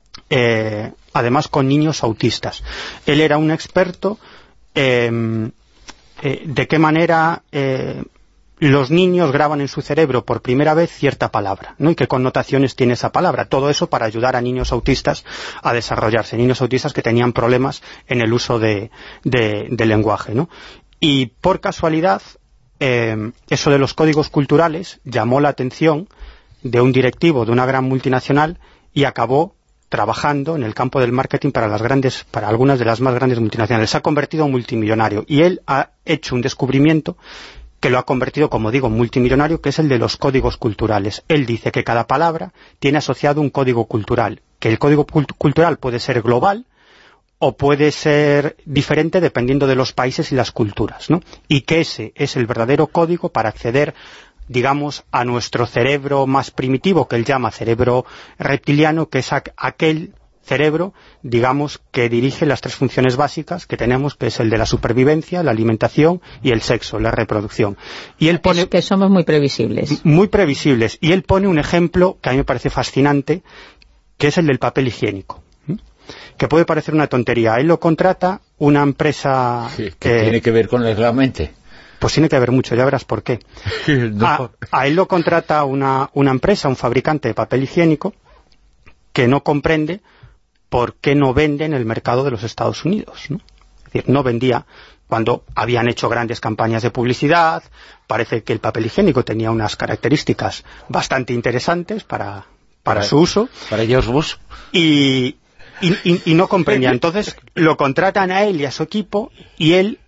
además con niños autistas. Él era un experto de qué manera... los niños graban en su cerebro por primera vez cierta palabra, ¿no? Y qué connotaciones tiene esa palabra. Todo eso para ayudar a niños autistas a desarrollarse, niños autistas que tenían problemas en el uso del lenguaje, ¿no? Y por casualidad, eso de los códigos culturales llamó la atención de un directivo de una gran multinacional y acabó trabajando en el campo del marketing para algunas de las más grandes multinacionales. Se ha convertido en multimillonario y él ha hecho un descubrimiento que lo ha convertido, como digo, en multimillonario, que es el de los códigos culturales. Él dice que cada palabra tiene asociado un código cultural, que el código cultural puede ser global o puede ser diferente dependiendo de los países y las culturas, ¿no? Y que ese es el verdadero código para acceder, digamos, a nuestro cerebro más primitivo, que él llama cerebro reptiliano, que es aquel cerebro, digamos, que dirige las tres funciones básicas que tenemos, que es el de la supervivencia, la alimentación y el sexo, la reproducción. Y él pone... Es que somos muy previsibles. Muy previsibles. Y él pone un ejemplo que a mí me parece fascinante, que es el del papel higiénico. Que puede parecer una tontería. Él lo contrata una empresa... Sí, que tiene que ver con la mente. Pues tiene que ver mucho, ya verás por qué. No. A él lo contrata una empresa, un fabricante de papel higiénico, que no comprende por qué no vende en el mercado de los Estados Unidos, ¿no? Es decir, no vendía cuando habían hecho grandes campañas de publicidad. Parece que el papel higiénico tenía unas características bastante interesantes para su uso. Para George Bush. Y no comprendía. Entonces lo contratan a él y a su equipo y él...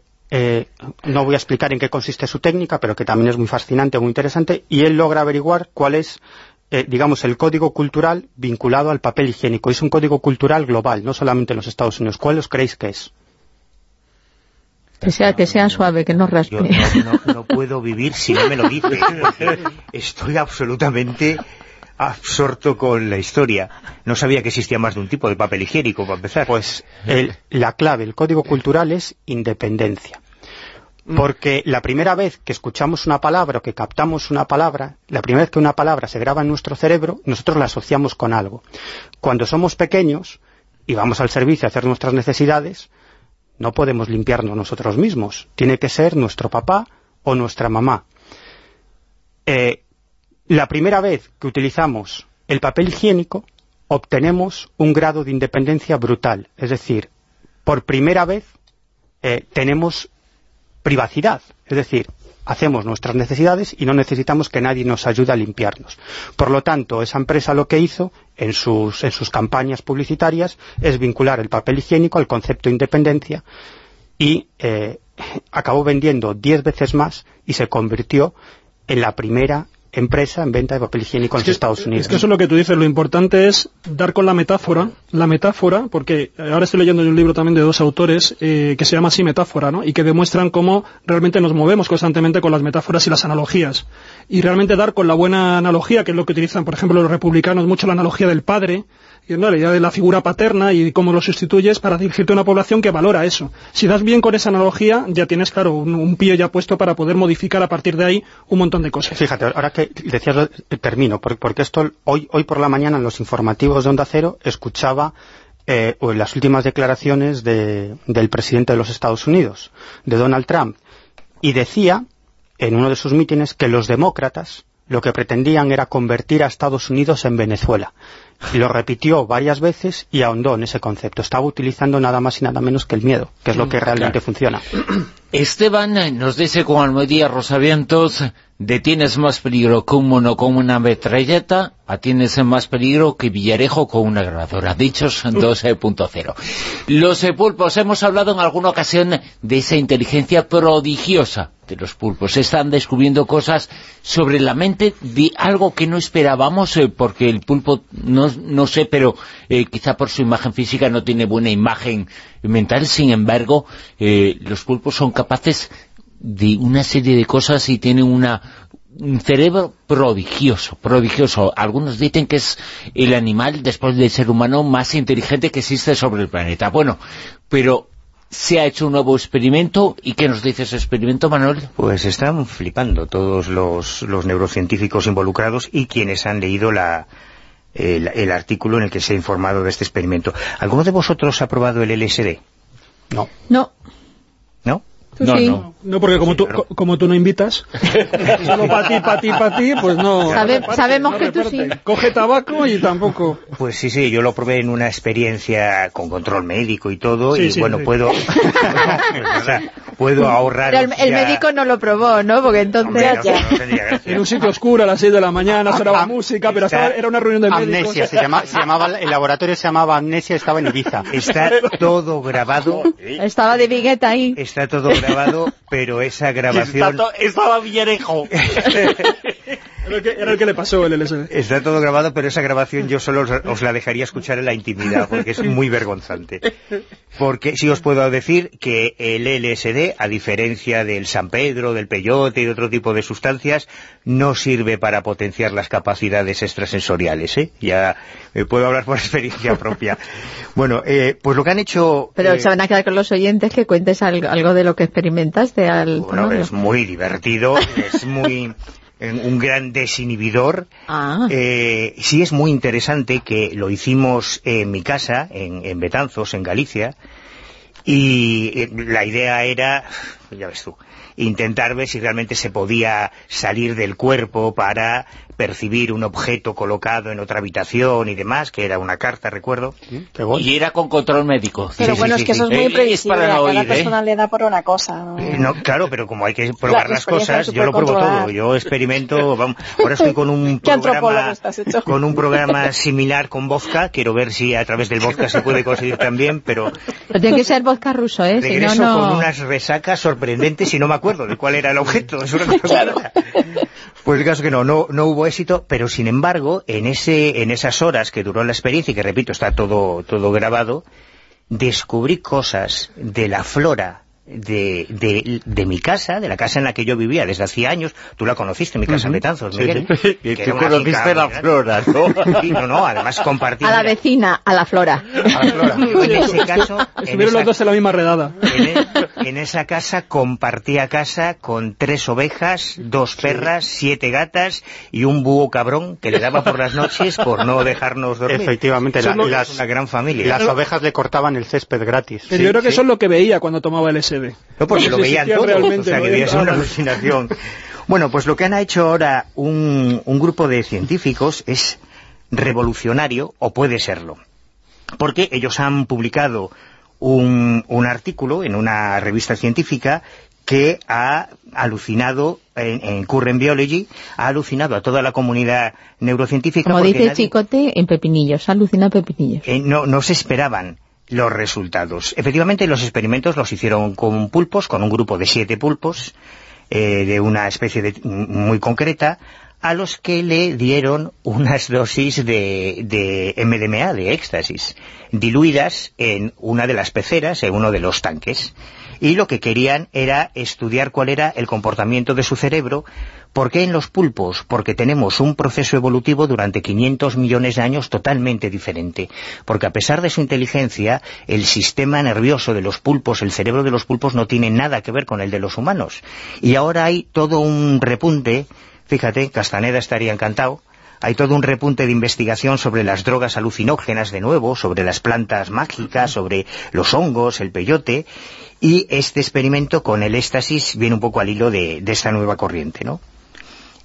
no voy a explicar en qué consiste su técnica, pero que también es muy fascinante, muy interesante, y él logra averiguar cuál es... digamos, el código cultural vinculado al papel higiénico. Es un código cultural global, no solamente en los Estados Unidos. ¿Cuál os creéis que es? Que sea suave, que no raspe. Yo no puedo vivir si no me lo dices. Estoy absolutamente absorto con la historia. No sabía que existía más de un tipo de papel higiénico, para empezar. Pues la clave, el código cultural es independencia. Porque la primera vez que escuchamos una palabra o que captamos una palabra, la primera vez que una palabra se graba en nuestro cerebro, nosotros la asociamos con algo. Cuando somos pequeños y vamos al servicio a hacer nuestras necesidades, no podemos limpiarnos nosotros mismos. Tiene que ser nuestro papá o nuestra mamá. La primera vez que utilizamos el papel higiénico, obtenemos un grado de independencia brutal. Es decir, por primera vez tenemos privacidad, es decir, hacemos nuestras necesidades y no necesitamos que nadie nos ayude a limpiarnos. Por lo tanto, esa empresa lo que hizo en sus campañas publicitarias es vincular el papel higiénico al concepto de independencia y acabó vendiendo 10 veces más y se convirtió en la primera empresa en venta de papel higiénico en los Estados Unidos. Es que eso es lo que tú dices, lo importante es dar con la metáfora, porque ahora estoy leyendo un libro también de dos autores que se llama así Metáfora, ¿no? Y que demuestran cómo realmente nos movemos constantemente con las metáforas y las analogías. Y realmente dar con la buena analogía, que es lo que utilizan, por ejemplo, los republicanos, mucho la analogía del padre, y no, la idea de la figura paterna y cómo lo sustituyes para dirigirte a una población que valora eso. Si das bien con esa analogía, ya tienes, claro, un pie ya puesto para poder modificar a partir de ahí un montón de cosas. Fíjate, ahora que decías, termino, porque esto hoy por la mañana en los informativos de Onda Cero escuchaba las últimas declaraciones del presidente de los Estados Unidos, de Donald Trump, y decía en uno de sus mítines que los demócratas lo que pretendían era convertir a Estados Unidos en Venezuela. Y lo repitió varias veces y ahondó en ese concepto. Estaba utilizando nada más y nada menos que el miedo, que es lo que realmente funciona. Esteban nos dice con Almohadilla Rosavientos: detienes más peligro que un mono con una metralleta, tienes más peligro que Villarejo con una grabadora. Dichos 2.0. Los pulpos, hemos hablado en alguna ocasión de esa inteligencia prodigiosa de los pulpos. Están descubriendo cosas sobre la mente de algo que no esperábamos, porque el pulpo, no sé, pero quizá por su imagen física no tiene buena imagen mental. Sin embargo, los pulpos son capaces de una serie de cosas y tienen un cerebro prodigioso. Algunos dicen que es el animal, después del ser humano, más inteligente que existe sobre el planeta. Bueno, pero se ha hecho un nuevo experimento. ¿Y qué nos dice ese experimento, Manuel? Pues están flipando todos los neurocientíficos involucrados y quienes han leído el artículo en el que se ha informado de este experimento. ¿Alguno de vosotros ha probado el LSD? No. No. ¿No? No, porque como tú no invitas, solo para ti, pues no. Sabemos que tú sí. Coge tabaco y tampoco. Pues sí, yo lo probé en una experiencia con control médico y todo, puedo ahorrar. Pero el médico no lo probó, ¿no? Porque entonces en un sitio oscuro a las 6 de la mañana sonaba música, pero era una reunión de médicos. Amnesia, se llamaba, el laboratorio se llamaba Amnesia, estaba en Ibiza. Está todo grabado. Estaba de Vigueta ahí. Está todo grabado, pero esa grabación... Estaba Villarejo. Era el que le pasó el LSD. Está todo grabado, pero esa grabación yo solo os la dejaría escuchar en la intimidad, porque es muy vergonzante. Porque sí os puedo decir que el LSD, a diferencia del San Pedro, del peyote y de otro tipo de sustancias, no sirve para potenciar las capacidades extrasensoriales, ¿eh? Ya puedo hablar por experiencia propia. Bueno, pues lo que han hecho... Pero se van a quedar con los oyentes que cuentes algo de lo que experimentaste al tomarlo. Es muy divertido, es muy... un gran desinhibidor. Sí, es muy interesante, que lo hicimos en mi casa, en Betanzos, en Galicia, y la idea era, ya ves tú, intentar ver si realmente se podía salir del cuerpo para percibir un objeto colocado en otra habitación y demás, que era una carta, recuerdo. Y era con control médico. Pero es que eso es muy previsible, para a cada persona le da por una cosa. No, claro, pero como hay que probar las cosas, yo lo pruebo todo, yo experimento, ahora estoy con un programa similar con vodka, quiero ver si a través del vodka se puede conseguir también, pero tiene que ser vodka ruso, ¿eh? Regreso si no, con unas resacas sorprendentes y no me acuerdo de cuál era el objeto. Es una cosa. Pues el caso es que no hubo éxito, pero sin embargo, en esas horas que duró la experiencia, y que repito, está todo grabado, descubrí cosas de la flora de mi casa, de la casa en la que yo vivía desde hacía años. Tú la conociste, mi casa en Betanzos, Miguel. Sí. Tú conociste la flora, ¿no? Sí, no, además compartí... A la vecina, a la flora. En ese caso... Estuvieron los dos en la misma redada. En esa casa compartía casa con 3 ovejas, 2 perras, 7 gatas y un búho cabrón que le daba por las noches por no dejarnos dormir. Efectivamente, es una gran familia. Las ovejas le cortaban el césped gratis. Pero yo creo que eso es lo que veía cuando tomaba el LSD. No, porque lo veían todos, o sea, que debía ser una alucinación. Bueno, pues lo que han hecho ahora un grupo de científicos es revolucionario, o puede serlo, porque ellos han publicado un artículo en una revista científica que ha alucinado en Current Biology, ha alucinado a toda la comunidad neurocientífica. Como dice Chicote, en pepinillos, alucina pepinillos. No se esperaban los resultados. Efectivamente, los experimentos los hicieron con pulpos, con un grupo de 7 pulpos, de una especie muy concreta, a los que le dieron unas dosis de MDMA, de éxtasis, diluidas en una de las peceras, en uno de los tanques. Y lo que querían era estudiar cuál era el comportamiento de su cerebro. ¿Por qué en los pulpos? Porque tenemos un proceso evolutivo durante 500 millones de años totalmente diferente. Porque a pesar de su inteligencia, el sistema nervioso de los pulpos, el cerebro de los pulpos, no tiene nada que ver con el de los humanos. Y ahora hay todo un repunte, fíjate, Castaneda estaría encantado, hay todo un repunte de investigación sobre las drogas alucinógenas de nuevo, sobre las plantas mágicas, sobre los hongos, el peyote, y este experimento con el éxtasis viene un poco al hilo de esta nueva corriente, ¿no?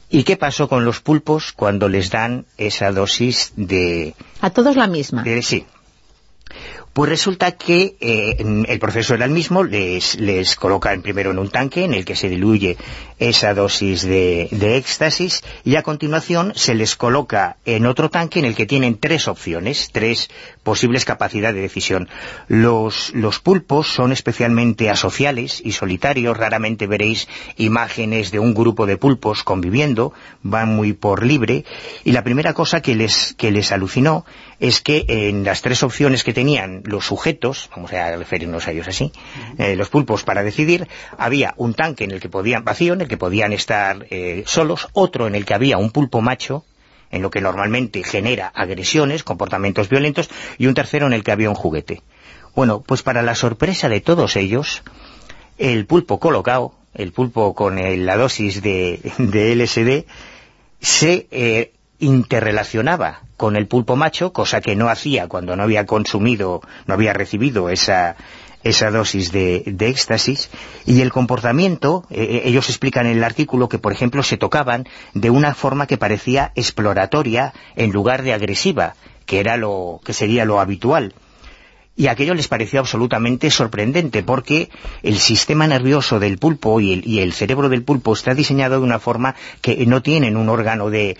¿Y qué pasó con los pulpos cuando les dan esa dosis de... ¿A todos la misma? Sí. Pues resulta que el proceso era el mismo, les colocan primero en un tanque en el que se diluye esa dosis de éxtasis, y a continuación se les coloca en otro tanque en el que tienen 3 opciones, 3 posibles capacidades de decisión. Los pulpos son especialmente asociales y solitarios, raramente veréis imágenes de un grupo de pulpos conviviendo, van muy por libre, y la primera cosa que les alucinó es que en las 3 opciones que tenían los sujetos, vamos a referirnos a ellos así, los pulpos para decidir, había un tanque en el que podían, vacío, en el que podían estar solos, otro en el que había un pulpo macho, en lo que normalmente genera agresiones, comportamientos violentos, y un tercero en el que había un juguete. Bueno, pues para la sorpresa de todos ellos, el pulpo colocado, el pulpo con la dosis de LSD, se interrelacionaba con el pulpo macho, cosa que no hacía cuando no había recibido esa dosis de éxtasis, y el comportamiento, ellos explican en el artículo que, por ejemplo, se tocaban de una forma que parecía exploratoria en lugar de agresiva, que sería lo habitual. Y aquello les pareció absolutamente sorprendente, porque el sistema nervioso del pulpo y el cerebro del pulpo está diseñado de una forma que no tienen un órgano de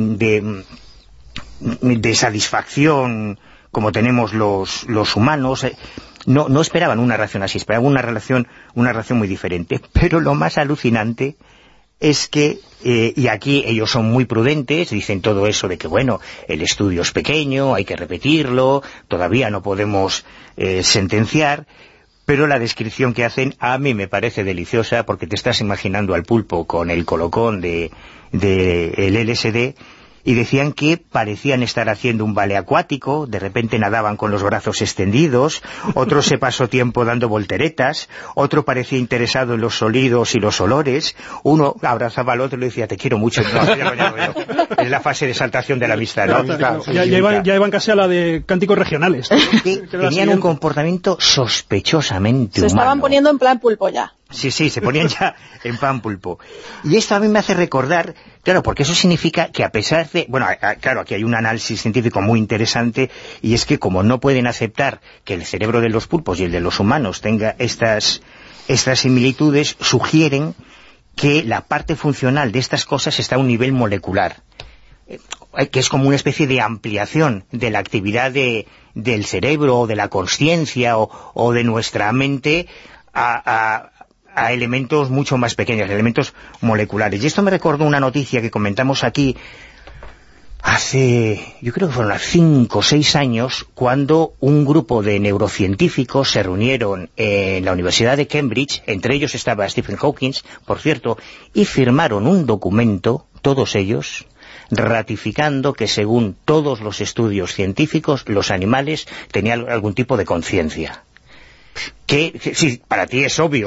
satisfacción como tenemos los humanos. No esperaban una reacción así, esperaban una reacción muy diferente. Pero lo más alucinante es que, y aquí ellos son muy prudentes, dicen todo eso de que, bueno, el estudio es pequeño, hay que repetirlo, todavía no podemos sentenciar, pero la descripción que hacen a mí me parece deliciosa, porque te estás imaginando al pulpo con el colocón el LSD, y decían que parecían estar haciendo un ballet acuático, de repente nadaban con los brazos extendidos, otro se pasó tiempo dando volteretas, otro parecía interesado en los sonidos y los olores, uno abrazaba al otro y le decía, te quiero mucho. No, ya. Es la fase de exaltación de la amistad, ¿no? Ya iban casi a la de cánticos regionales. Tenían un comportamiento sospechosamente humano. Se estaban poniendo en plan pulpo ya. Sí, se ponían ya en pan pulpo. Y esto a mí me hace recordar, claro, porque eso significa que a pesar de... Bueno, claro, aquí hay un análisis científico muy interesante, y es que como no pueden aceptar que el cerebro de los pulpos y el de los humanos tenga estas similitudes, sugieren que la parte funcional de estas cosas está a un nivel molecular, que es como una especie de ampliación de la actividad del cerebro, o de la consciencia, o de nuestra mente, a elementos mucho más pequeños, elementos moleculares. Y esto me recordó una noticia que comentamos aquí hace, yo creo que fueron 5 o 6 años, cuando un grupo de neurocientíficos se reunieron en la Universidad de Cambridge, entre ellos estaba Stephen Hawking, por cierto, y firmaron un documento, todos ellos, ratificando que según todos los estudios científicos, los animales tenían algún tipo de conciencia. Que sí, para ti es obvio,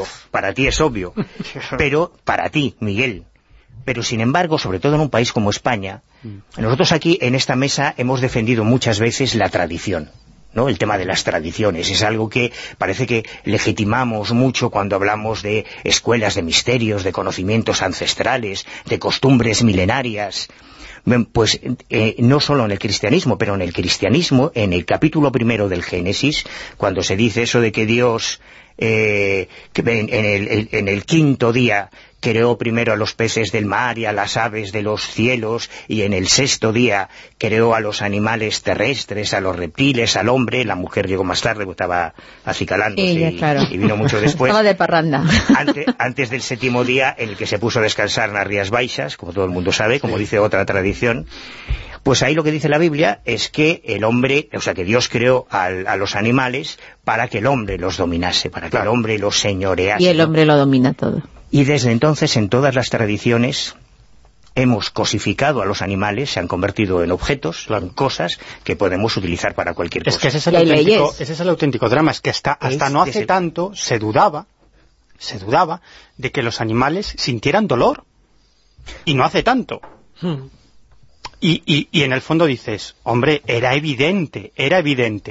pero para ti, Miguel, pero sin embargo, sobre todo en un país como España, nosotros aquí en esta mesa hemos defendido muchas veces la tradición, ¿no? El tema de las tradiciones es algo que parece que legitimamos mucho cuando hablamos de escuelas de misterios, de conocimientos ancestrales, de costumbres milenarias. Pues no solo en el cristianismo, pero en el cristianismo, en el capítulo 1 del Génesis, cuando se dice eso de que Dios que en el 5º día creó primero a los peces del mar y a las aves de los cielos, y en el 6º día creó a los animales terrestres, a los reptiles, al hombre. La mujer llegó más tarde, porque estaba acicalándose, claro, y vino mucho después. Estaba de parranda. Antes del 7º día, en el que se puso a descansar en las Rías Baixas, como todo el mundo sabe, como dice otra tradición. Pues ahí lo que dice la Biblia es que el hombre, o sea, que Dios creó a los animales para que el hombre los dominase, para que el hombre los señorease. Y el hombre lo domina todo. Y desde entonces, en todas las tradiciones, hemos cosificado a los animales, se han convertido en objetos, en cosas que podemos utilizar para cualquier cosa. Es que ese es el auténtico drama, es que hasta no hace tanto se dudaba de que los animales sintieran dolor. Y no hace tanto. Y en el fondo dices, hombre, era evidente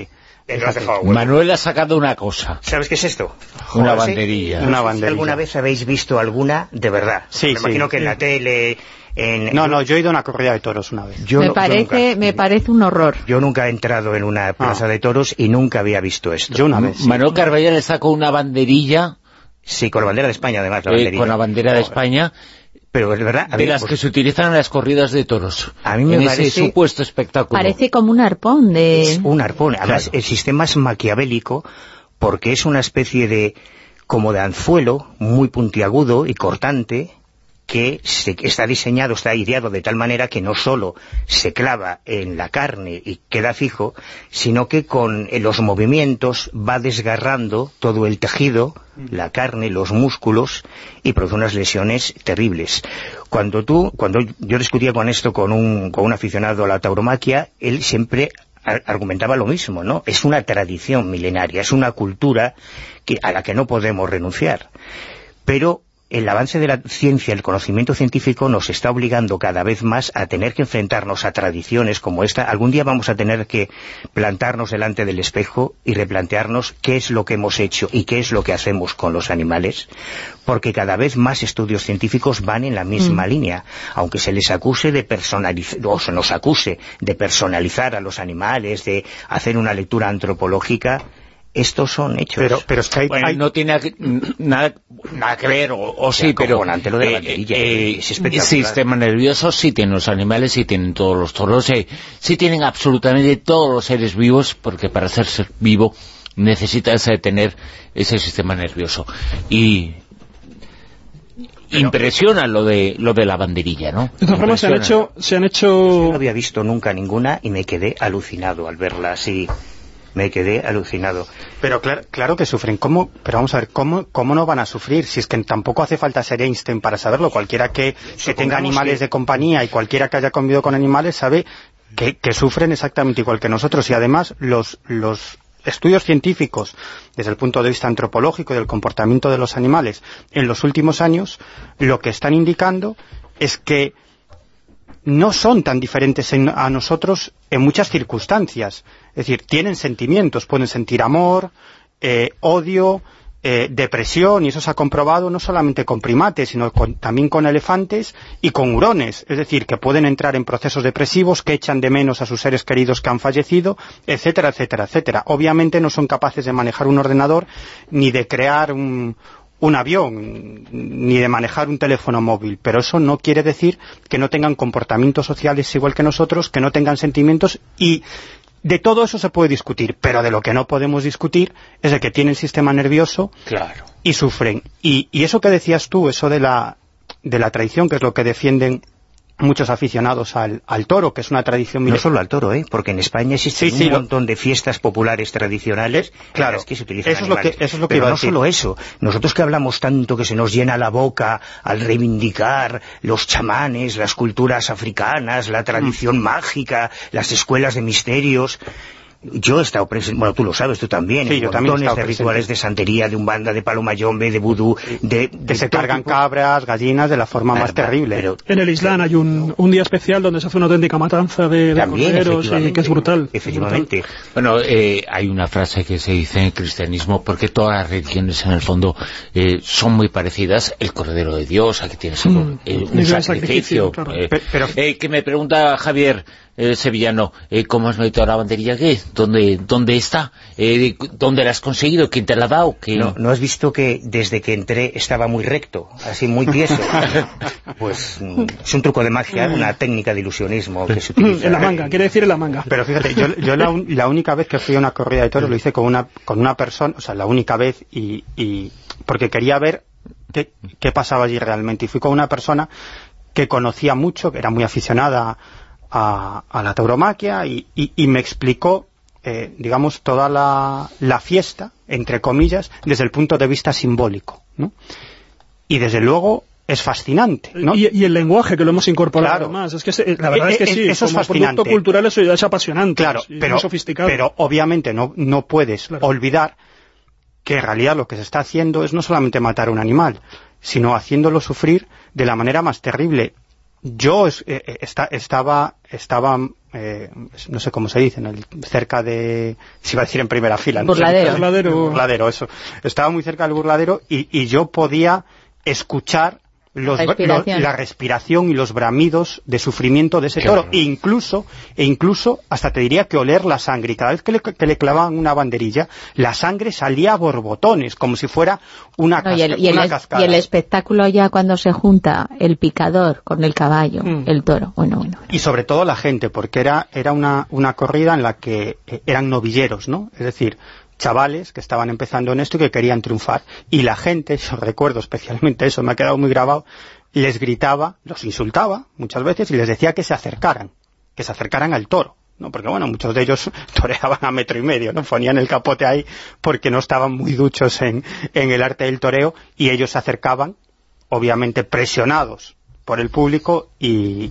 Manuel ha sacado una cosa. ¿Sabes qué es esto? Una banderilla. Una banderilla. ¿Alguna vez habéis visto alguna de verdad? Sí, Me imagino que en la tele... No, yo he ido a una corrida de toros una vez. Me parece un horror. Yo nunca he entrado en una plaza de toros y nunca había visto esto. Yo una vez. Manuel Carballal le sacó una banderilla. Sí, con la bandera de España, además. Con la bandera de España. Pero es verdad... de las que se utilizan en las corridas de toros. A mí me parece... ese supuesto espectáculo. Parece como un arpón de... Es un arpón. Además, el sistema es maquiavélico porque es una especie de... como de anzuelo, muy puntiagudo y cortante, que está diseñado, está ideado de tal manera que no solo se clava en la carne y queda fijo, sino que con los movimientos va desgarrando todo el tejido, la carne, los músculos, y produce unas lesiones terribles. Cuando yo discutía con esto con un aficionado a la tauromaquia, él siempre argumentaba lo mismo, ¿no? Es una tradición milenaria, es una cultura a la que no podemos renunciar. Pero el avance de la ciencia, el conocimiento científico nos está obligando cada vez más a tener que enfrentarnos a tradiciones como esta. Algún día vamos a tener que plantarnos delante del espejo y replantearnos qué es lo que hemos hecho y qué es lo que hacemos con los animales, porque cada vez más estudios científicos van en la misma línea. Aunque se les acuse de personalizar, o se nos acuse de personalizar a los animales, de hacer una lectura antropológica, estos son hechos. Pero es que no tiene nada que ver, o sí, pero lo de la banderilla, es espectacular. Sistema nervioso sí tienen los animales, sí tienen todos los toros, sí tienen absolutamente todos los seres vivos, porque para ser vivo necesitas tener ese sistema nervioso. Y impresiona lo de la banderilla, ¿no? De todas formas se han hecho... No había visto nunca ninguna y me quedé alucinado al verla así. Me quedé alucinado. Pero claro que sufren. Pero vamos a ver, ¿cómo no van a sufrir? Si es que tampoco hace falta ser Einstein para saberlo. Cualquiera que tenga animales de compañía y cualquiera que haya convivido con animales sabe que sufren exactamente igual que nosotros. Y además los estudios científicos, desde el punto de vista antropológico y del comportamiento de los animales, en los últimos años, lo que están indicando es que no son tan diferentes a nosotros en muchas circunstancias. Es decir, tienen sentimientos, pueden sentir amor, odio, depresión, y eso se ha comprobado no solamente con primates, sino también con elefantes y con hurones. Es decir, que pueden entrar en procesos depresivos, que echan de menos a sus seres queridos que han fallecido, etcétera, etcétera, etcétera. Obviamente no son capaces de manejar un ordenador, ni de crear un avión, ni de manejar un teléfono móvil, pero eso no quiere decir que no tengan comportamientos sociales igual que nosotros, que no tengan sentimientos, y de todo eso se puede discutir, pero de lo que no podemos discutir es de que tienen sistema nervioso, claro, y sufren. Y eso que decías tú, eso de la tradición, que es lo que defienden muchos aficionados al toro, que es una tradición no solo al toro, porque en España existen un montón de fiestas populares tradicionales, claro, que se utilizan eso animales. Es lo que pero iba a no decir. Solo eso, nosotros que hablamos tanto, que se nos llena la boca al reivindicar los chamanes, las culturas africanas, la tradición mágica, las escuelas de misterios. Yo he estado presente, bueno, tú lo sabes, tú también, sí, yo también he estado de rituales de santería, de umbanda, de palomayombe, de vudú, que se cargan cabras, gallinas, de la forma más terrible. Pero, en el Islam hay un día especial donde se hace una auténtica matanza de corderos, y que es brutal. Efectivamente. Es brutal. Bueno, hay una frase que se dice en el cristianismo, porque todas las religiones en el fondo son muy parecidas. El Cordero de Dios, aquí tienes un sacrificio. Claro. Que me pregunta Javier Sevillano, ¿cómo has metido la banderilla? ¿Qué? ¿Dónde está? ¿Dónde la has conseguido? ¿Quién te la ha dado? ¿No has visto que desde que entré estaba muy recto, así muy tieso? Pues es un truco de magia, una técnica de ilusionismo que se utiliza. En la manga, quiere decir en la manga. Pero fíjate, yo la única vez que fui a una corrida de toros lo hice con una persona, o sea, la única vez, y porque quería ver qué pasaba allí realmente. Y fui con una persona que conocía mucho, que era muy aficionada a la tauromaquia, y me explicó, digamos, toda la fiesta, entre comillas, desde el punto de vista simbólico, ¿no? Y desde luego es fascinante, ¿no? Y el lenguaje, que lo hemos incorporado, claro. Más. Es que la verdad es que sí, eso es como fascinante. producto cultural eso ya es apasionante, claro, muy sofisticado. Pero obviamente no puedes olvidar que en realidad lo que se está haciendo es no solamente matar a un animal, sino haciéndolo sufrir de la manera más terrible. Yo estaba no sé cómo se dice, cerca de, si iba a decir en primera fila, burladero, eso. Estaba muy cerca del burladero y yo podía escuchar la respiración y los bramidos de sufrimiento de ese toro, e incluso hasta te diría que oler la sangre, y cada vez que le clavaban una banderilla, la sangre salía a borbotones, como si fuera una cascada. Y el espectáculo ya cuando se junta el picador con el caballo, el toro, bueno. Y sobre todo la gente, porque era una corrida en la que eran novilleros, ¿no? Es decir, chavales que estaban empezando en esto y que querían triunfar, y la gente, yo recuerdo especialmente eso, me ha quedado muy grabado, les gritaba, los insultaba muchas veces y les decía que se acercaran al toro, ¿no? Porque bueno, muchos de ellos toreaban a 1,5 metros, ¿no? Ponían el capote ahí porque no estaban muy duchos en el arte del toreo, y ellos se acercaban, obviamente presionados por el público, y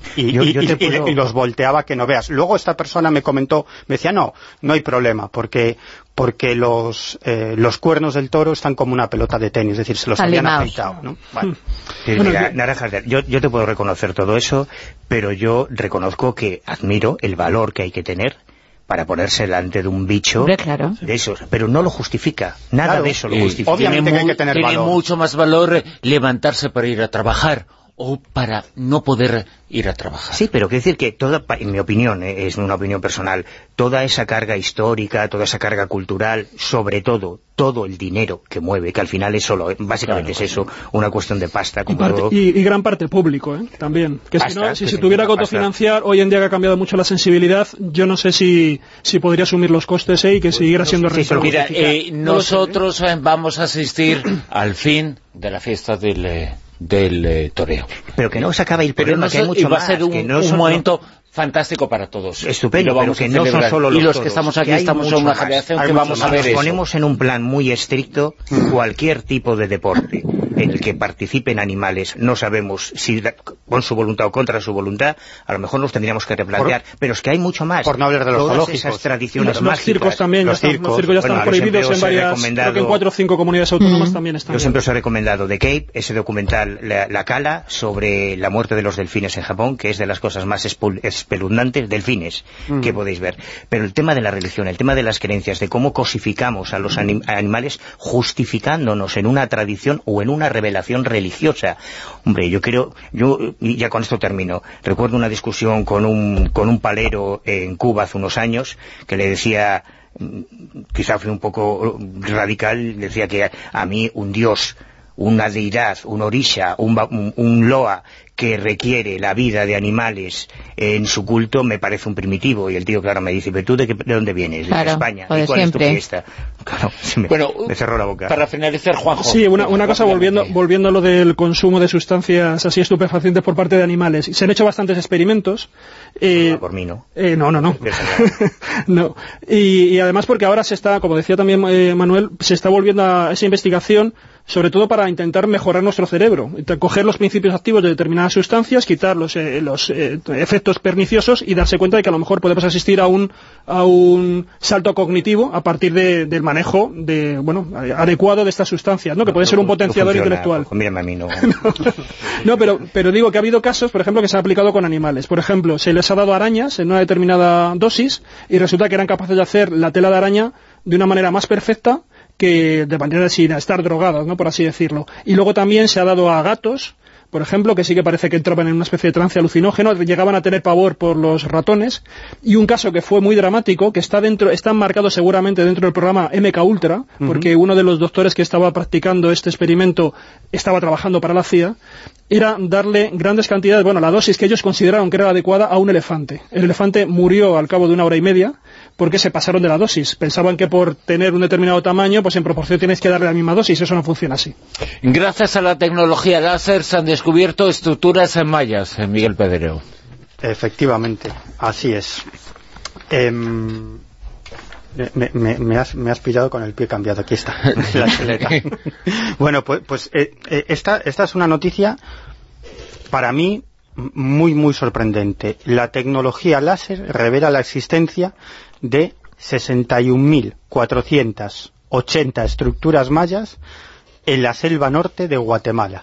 los volteaba que no veas. Luego esta persona me comentó, me decía, no hay problema, porque los cuernos del toro están como una pelota de tenis, es decir, se los habían afeitado, ¿no? Vale. Mira, Naranjas, yo te puedo reconocer todo eso, pero yo reconozco que admiro el valor que hay que tener para ponerse delante de un bicho de esos, pero no lo justifica, nada de eso lo justifica. Obviamente que hay que tener valor. Tiene mucho más valor levantarse para ir a trabajar, o para no poder ir a trabajar. Sí, pero quiero decir que en mi opinión, es una opinión personal, toda esa carga histórica, toda esa carga cultural, sobre todo el dinero que mueve, que al final es solo, básicamente es eso, una cuestión de pasta. Y gran parte público, también. Que si se tuviera que autofinanciar, hoy en día que ha cambiado mucho la sensibilidad, yo no sé si podría asumir los costes y que siguiera siendo rentable. Mira, nosotros vamos a asistir al fin de la fiesta del toreo. Pero que no se acaba el problema, que hay mucho más. Va a ser un momento fantástico para todos. Estupendo, pero que no son solo los toros. Que estamos aquí estamos en una generación que vamos a ver eso. Nos ponemos en un plan muy estricto cualquier tipo de deporte en el que participen animales, no sabemos si con su voluntad o contra su voluntad, a lo mejor nos tendríamos que replantear, pero es que hay mucho más. Por no hablar de los zoológicos. Esas tradiciones los circos también, los circos ya están prohibidos en varias, creo que en 4 o 5 comunidades autónomas también están. Yo siempre os he recomendado The Cape, ese documental La Cala, sobre la muerte de los delfines en Japón, que es de las cosas más espeluznantes, delfines, que podéis ver. Pero el tema de la religión, el tema de las creencias, de cómo cosificamos a los animales justificándonos en una tradición o en una revelación religiosa. Hombre, yo ya con esto termino, recuerdo una discusión con un palero en Cuba hace unos años, que le decía, quizá fue un poco radical, decía que a mí un dios, una deidad, un orisha, un loa que requiere la vida de animales en su culto me parece un primitivo. Y el tío, claro, me dice, ¿pero tú de dónde vienes? Claro, de España. ¿Y cuál siempre. Es tu fiesta? Claro, me cerró la boca. Para finalizar, Juanjo. Sí, una cosa, volviendo a lo del consumo de sustancias así estupefacientes por parte de animales. Se han hecho bastantes experimentos. Por mí, ¿no? No. No. Y además porque ahora se está, como decía también Manuel, se está volviendo a esa investigación, sobre todo para intentar mejorar nuestro cerebro, coger los principios activos de determinadas sustancias, quitar los efectos perniciosos y darse cuenta de que a lo mejor podemos asistir a un salto cognitivo a partir del manejo adecuado de estas sustancias, ¿no? Que puede ser un potenciador intelectual. Mírame a mí, no. No, pero digo que ha habido casos, por ejemplo, que se han aplicado con animales. Por ejemplo, se les ha dado arañas en una determinada dosis y resulta que eran capaces de hacer la tela de araña de una manera más perfecta que de manera sin estar drogados, ¿no?, por así decirlo. Y luego también se ha dado a gatos, por ejemplo, que sí que parece que entraban en una especie de trance alucinógeno, llegaban a tener pavor por los ratones, y un caso que fue muy dramático, que está enmarcado seguramente dentro del programa MK Ultra, porque uno de los doctores que estaba practicando este experimento estaba trabajando para la CIA, era darle grandes cantidades, la dosis que ellos consideraron que era adecuada a un elefante. El elefante murió al cabo de 1 hora y media, porque se pasaron de la dosis. Pensaban que por tener un determinado tamaño, pues en proporción tienes que darle la misma dosis. Eso no funciona así. Gracias a la tecnología láser se han descubierto estructuras en mayas, Miguel Pedrero. Efectivamente, así es. Me has pillado con el pie cambiado. Aquí está, la chuleta. Bueno, pues esta es una noticia para mí muy, muy sorprendente. La tecnología láser revela la existencia de 61.480 estructuras mayas en la selva norte de Guatemala.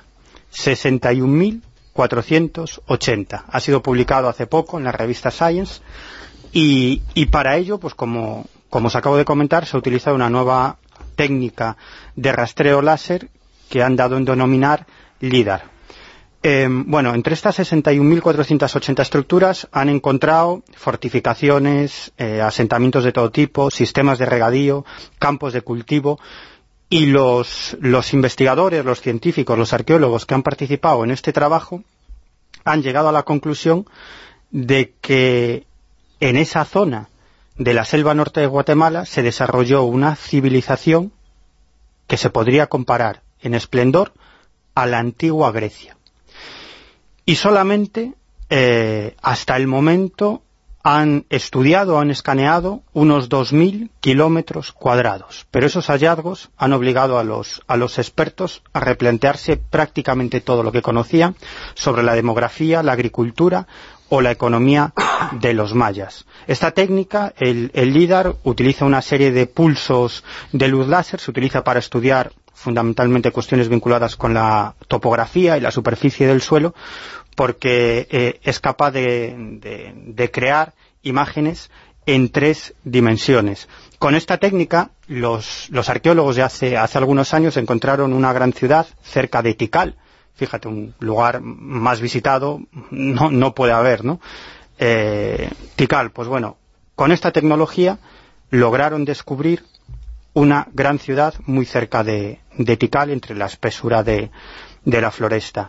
61.480. Ha sido publicado hace poco en la revista Science Y para ello, pues como os acabo de comentar, se ha utilizado una nueva técnica de rastreo láser que han dado en denominar LIDAR. Entre estas 61.480 estructuras han encontrado fortificaciones, asentamientos de todo tipo, sistemas de regadío, campos de cultivo, y los investigadores, los científicos, los arqueólogos que han participado en este trabajo han llegado a la conclusión de que en esa zona de la selva norte de Guatemala se desarrolló una civilización que se podría comparar en esplendor a la antigua Grecia. Y solamente hasta el momento han estudiado, han escaneado unos 2.000 kilómetros cuadrados. Pero esos hallazgos han obligado a los expertos a replantearse prácticamente todo lo que conocían sobre la demografía, la agricultura o la economía de los mayas. Esta técnica, el LIDAR, utiliza una serie de pulsos de luz láser, se utiliza para estudiar fundamentalmente cuestiones vinculadas con la topografía y la superficie del suelo, porque es capaz de crear imágenes en 3 dimensiones. Con esta técnica, los arqueólogos de hace algunos años encontraron una gran ciudad cerca de Tikal. Fíjate, un lugar más visitado no puede haber, ¿no? Tikal, pues bueno, con esta tecnología lograron descubrir una gran ciudad muy cerca de Tikal, entre la espesura de la floresta.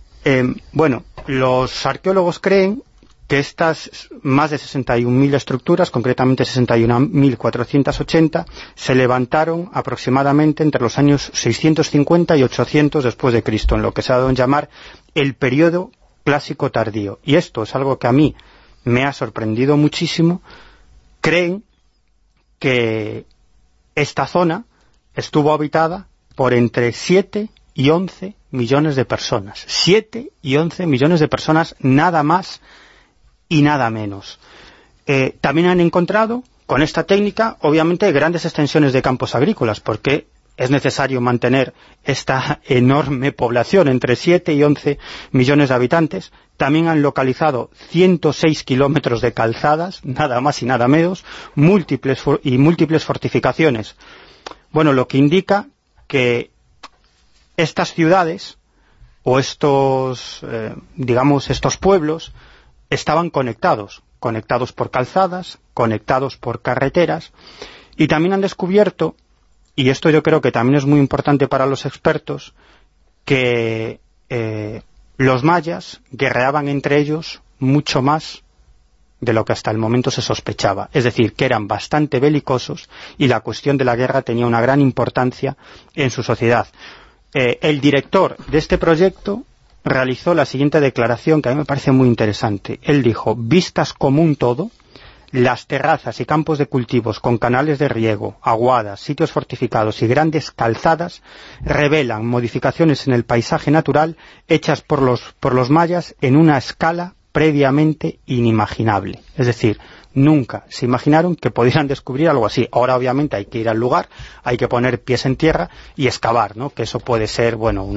Los arqueólogos creen que estas más de 61.000 estructuras, concretamente 61.480, se levantaron aproximadamente entre los años 650 y 800 después de Cristo, en lo que se ha dado en llamar el periodo clásico tardío. Y esto es algo que a mí me ha sorprendido muchísimo. Creen que esta zona estuvo habitada por entre 7 y 11 millones de personas. 7 y 11 millones de personas, nada más y nada menos. También han encontrado, con esta técnica, obviamente, grandes extensiones de campos agrícolas, porque es necesario mantener esta enorme población, entre 7 y 11 millones de habitantes. También han localizado 106 kilómetros de calzadas, nada más y nada menos, múltiples fortificaciones. Bueno, lo que indica que estas ciudades, o estos pueblos, estaban conectados por calzadas, conectados por carreteras, y también han descubierto, y esto yo creo que también es muy importante para los expertos, que los mayas guerreaban entre ellos mucho más de lo que hasta el momento se sospechaba. Es decir, que eran bastante belicosos y la cuestión de la guerra tenía una gran importancia en su sociedad. El director de este proyecto realizó la siguiente declaración que a mí me parece muy interesante. Él dijo: vistas como un todo, las terrazas y campos de cultivos con canales de riego, aguadas, sitios fortificados y grandes calzadas revelan modificaciones en el paisaje natural hechas por los mayas en una escala previamente inimaginable. Es decir, nunca se imaginaron que pudieran descubrir algo así. Ahora obviamente hay que ir al lugar, hay que poner pies en tierra y excavar, ¿no? Que eso puede ser,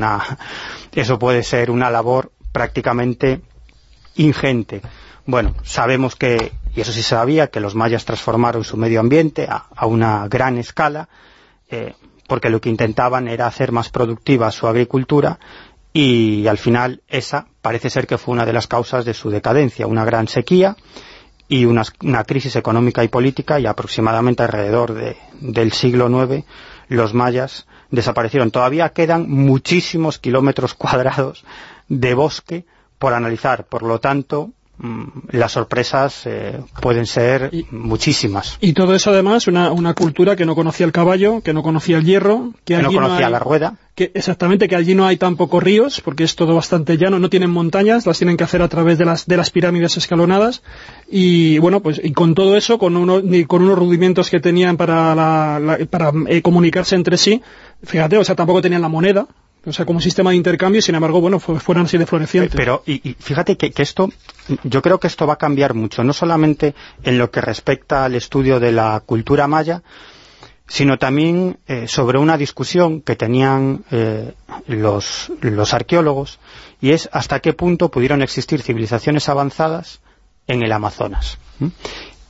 una labor prácticamente ingente. Bueno, sabemos que, y eso sí se sabía, que los mayas transformaron su medio ambiente a una gran escala, porque lo que intentaban era hacer más productiva su agricultura, y al final esa parece ser que fue una de las causas de su decadencia, una gran sequía y una crisis económica y política, y aproximadamente alrededor del siglo IX los mayas desaparecieron. Todavía quedan muchísimos kilómetros cuadrados de bosque por analizar, por lo tanto las sorpresas pueden ser muchísimas. Y todo eso además, una cultura que no conocía el caballo, que no conocía el hierro, que no conocía la rueda. Exactamente, que allí no hay tampoco ríos, porque es todo bastante llano, no tienen montañas, las tienen que hacer a través de las pirámides escalonadas, y bueno, pues y con todo eso, con unos rudimentos que tenían para comunicarse entre sí, fíjate, o sea, tampoco tenían la moneda, o sea, como sistema de intercambio, y sin embargo, bueno, fueron así de florecientes. Pero, y fíjate que esto, yo creo que esto va a cambiar mucho, no solamente en lo que respecta al estudio de la cultura maya, sino también sobre una discusión que tenían los arqueólogos, y es hasta qué punto pudieron existir civilizaciones avanzadas en el Amazonas.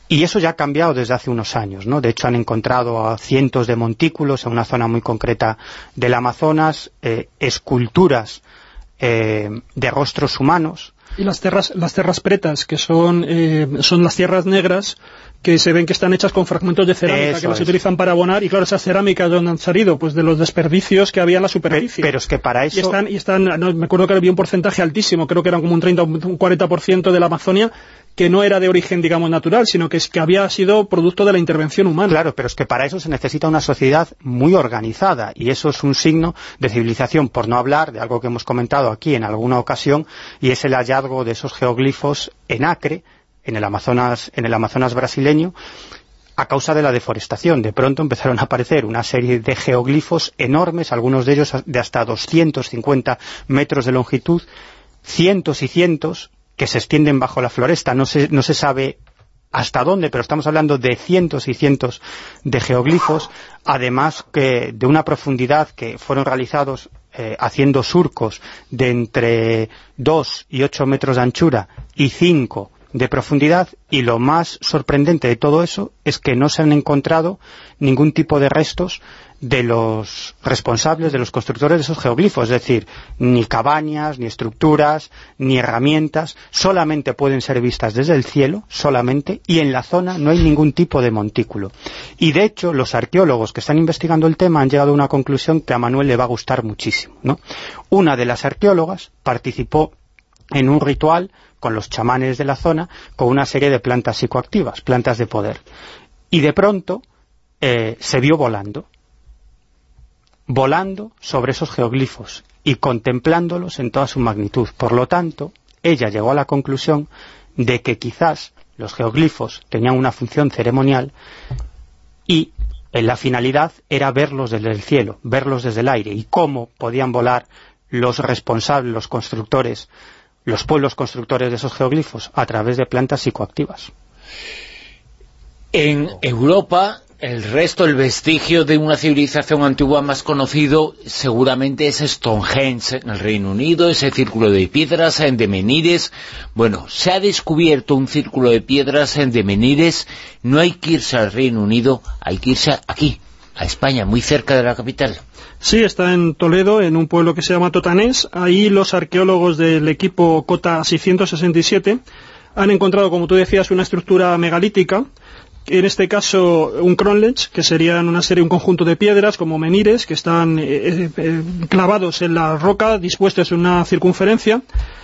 Y eso ya ha cambiado desde hace unos años, ¿no? De hecho, han encontrado a cientos de montículos en una zona muy concreta del Amazonas, esculturas de rostros humanos. Y las terras pretas, que son las tierras negras, que se ven que están hechas con fragmentos de cerámica, que las utilizan para abonar, y claro, esas cerámicas donde han salido, pues de los desperdicios que había en la superficie. Pero es que para eso... Y están no, me acuerdo que había un porcentaje altísimo, creo que eran como un 30 o un 40% de la Amazonia, que no era de origen, digamos, natural, sino que había sido producto de la intervención humana. Claro, pero es que para eso se necesita una sociedad muy organizada, y eso es un signo de civilización, por no hablar de algo que hemos comentado aquí en alguna ocasión, y es el hallazgo de esos geoglifos en Acre, en el Amazonas brasileño, a causa de la deforestación. De pronto empezaron a aparecer una serie de geoglifos enormes, algunos de ellos de hasta 250 metros de longitud, cientos y cientos, que se extienden bajo la floresta. No se sabe hasta dónde, pero estamos hablando de cientos y cientos de geoglifos, además que de una profundidad que fueron realizados haciendo surcos de entre 2 y 8 metros de anchura y 5 de profundidad, y lo más sorprendente de todo eso es que no se han encontrado ningún tipo de restos de los responsables, de los constructores de esos geoglifos, es decir, ni cabañas, ni estructuras, ni herramientas, solamente pueden ser vistas desde el cielo, solamente, y en la zona no hay ningún tipo de montículo. Y de hecho, los arqueólogos que están investigando el tema han llegado a una conclusión que a Manuel le va a gustar muchísimo, ¿no? Una de las arqueólogas participó en un ritual con los chamanes de la zona, con una serie de plantas psicoactivas, plantas de poder. Y de pronto se vio volando sobre esos geoglifos y contemplándolos en toda su magnitud. Por lo tanto, ella llegó a la conclusión de que quizás los geoglifos tenían una función ceremonial y la finalidad era verlos desde el cielo, verlos desde el aire, y cómo podían volar los responsables, los constructores, los pueblos constructores de esos geoglifos, a través de plantas psicoactivas. En Europa, el vestigio de una civilización antigua más conocido seguramente es Stonehenge en el Reino Unido, ese círculo de piedras de Menires. Bueno, se ha descubierto un círculo de piedras de Menires. No hay que irse al Reino Unido, hay que irse aquí, a España, muy cerca de la capital. Sí, está en Toledo, en un pueblo que se llama Totanés. Ahí los arqueólogos del equipo Cota 667 han encontrado, como tú decías, una estructura megalítica, en este caso un cronlech, que serían un conjunto de piedras como menires, que están clavados en la roca, dispuestos en una circunferencia,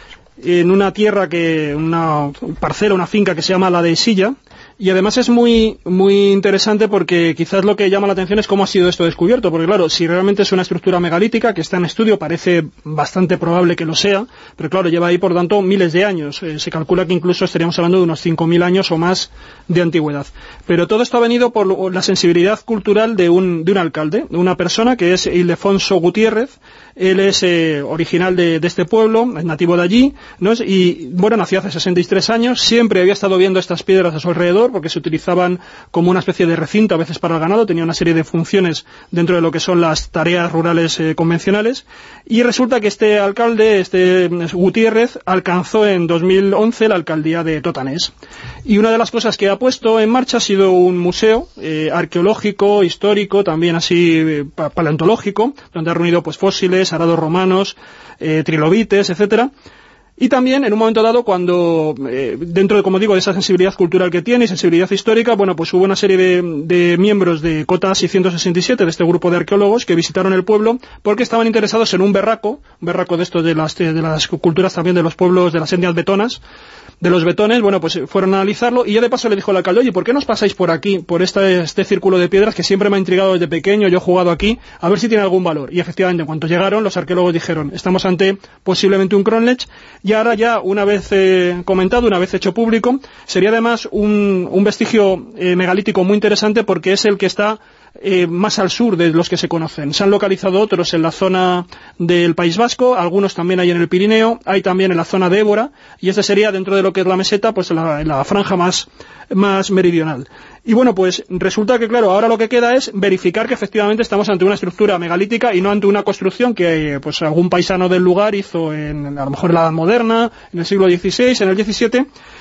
en una tierra, una parcela, una finca que se llama la de Silla. Y además es muy muy interesante porque quizás lo que llama la atención es cómo ha sido esto descubierto, porque claro, si realmente es una estructura megalítica que está en estudio, parece bastante probable que lo sea, pero claro, lleva ahí por tanto miles de años. Se calcula que incluso estaríamos hablando de unos 5.000 años o más de antigüedad. Pero todo esto ha venido por la sensibilidad cultural de un alcalde, de una persona que es Ildefonso Gutiérrez. Él es original de este pueblo, es nativo de allí, ¿no? Y bueno, nació hace 63 años, siempre había estado viendo estas piedras a su alrededor, porque se utilizaban como una especie de recinto, a veces para el ganado, tenía una serie de funciones dentro de lo que son las tareas rurales convencionales, y resulta que este alcalde, Gutiérrez, alcanzó en 2011 la alcaldía de Totanés. Y una de las cosas que ha puesto en marcha ha sido un museo arqueológico, histórico, también así paleontológico, donde ha reunido pues fósiles, arados romanos, trilobites, etcétera. Y también, en un momento dado, cuando, dentro de, como digo, de esa sensibilidad cultural que tiene y sensibilidad histórica, bueno, pues hubo una serie de miembros de Cota 667, de este grupo de arqueólogos, que visitaron el pueblo porque estaban interesados en un berraco de estos de las culturas también de los pueblos de las etnias betonas, de los betones. Bueno, pues fueron a analizarlo, y ya de paso le dijo el alcalde: oye, ¿por qué no os pasáis por aquí, por este círculo de piedras que siempre me ha intrigado desde pequeño, yo he jugado aquí, a ver si tiene algún valor? Y efectivamente, en cuanto llegaron, los arqueólogos dijeron: estamos ante posiblemente un cronlech. Y ahora ya, una vez comentado, una vez hecho público, sería además un vestigio megalítico muy interesante, porque es el que está más al sur de los que se conocen. Se han localizado otros en la zona del País Vasco, algunos también hay en el Pirineo, hay también en la zona de Évora, y este sería, dentro de lo que es la meseta, pues en la franja más meridional. Y bueno, pues resulta que, claro, ahora lo que queda es verificar que efectivamente estamos ante una estructura megalítica y no ante una construcción que pues algún paisano del lugar hizo a lo mejor en la Edad Moderna, en el siglo XVI, en el XVII,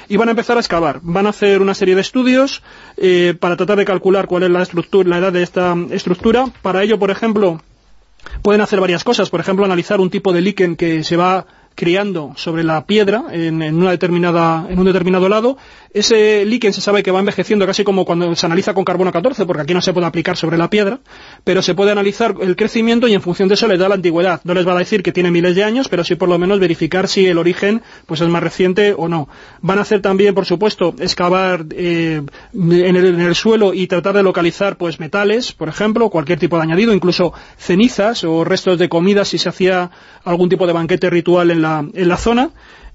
y van a empezar a excavar. Van a hacer una serie de estudios para tratar de calcular cuál es la edad de esta estructura. Para ello, por ejemplo, pueden hacer varias cosas. Por ejemplo, analizar un tipo de líquen que se va criando sobre la piedra en un determinado lado. Ese líquen se sabe que va envejeciendo casi como cuando se analiza con carbono 14, porque aquí no se puede aplicar sobre la piedra, pero se puede analizar el crecimiento y en función de eso les da la antigüedad. No les va a decir que tiene miles de años, pero sí por lo menos verificar si el origen pues es más reciente o no. Van a hacer también, por supuesto, excavar en el suelo y tratar de localizar pues metales, por ejemplo, cualquier tipo de añadido, incluso cenizas o restos de comida si se hacía algún tipo de banquete ritual en la zona.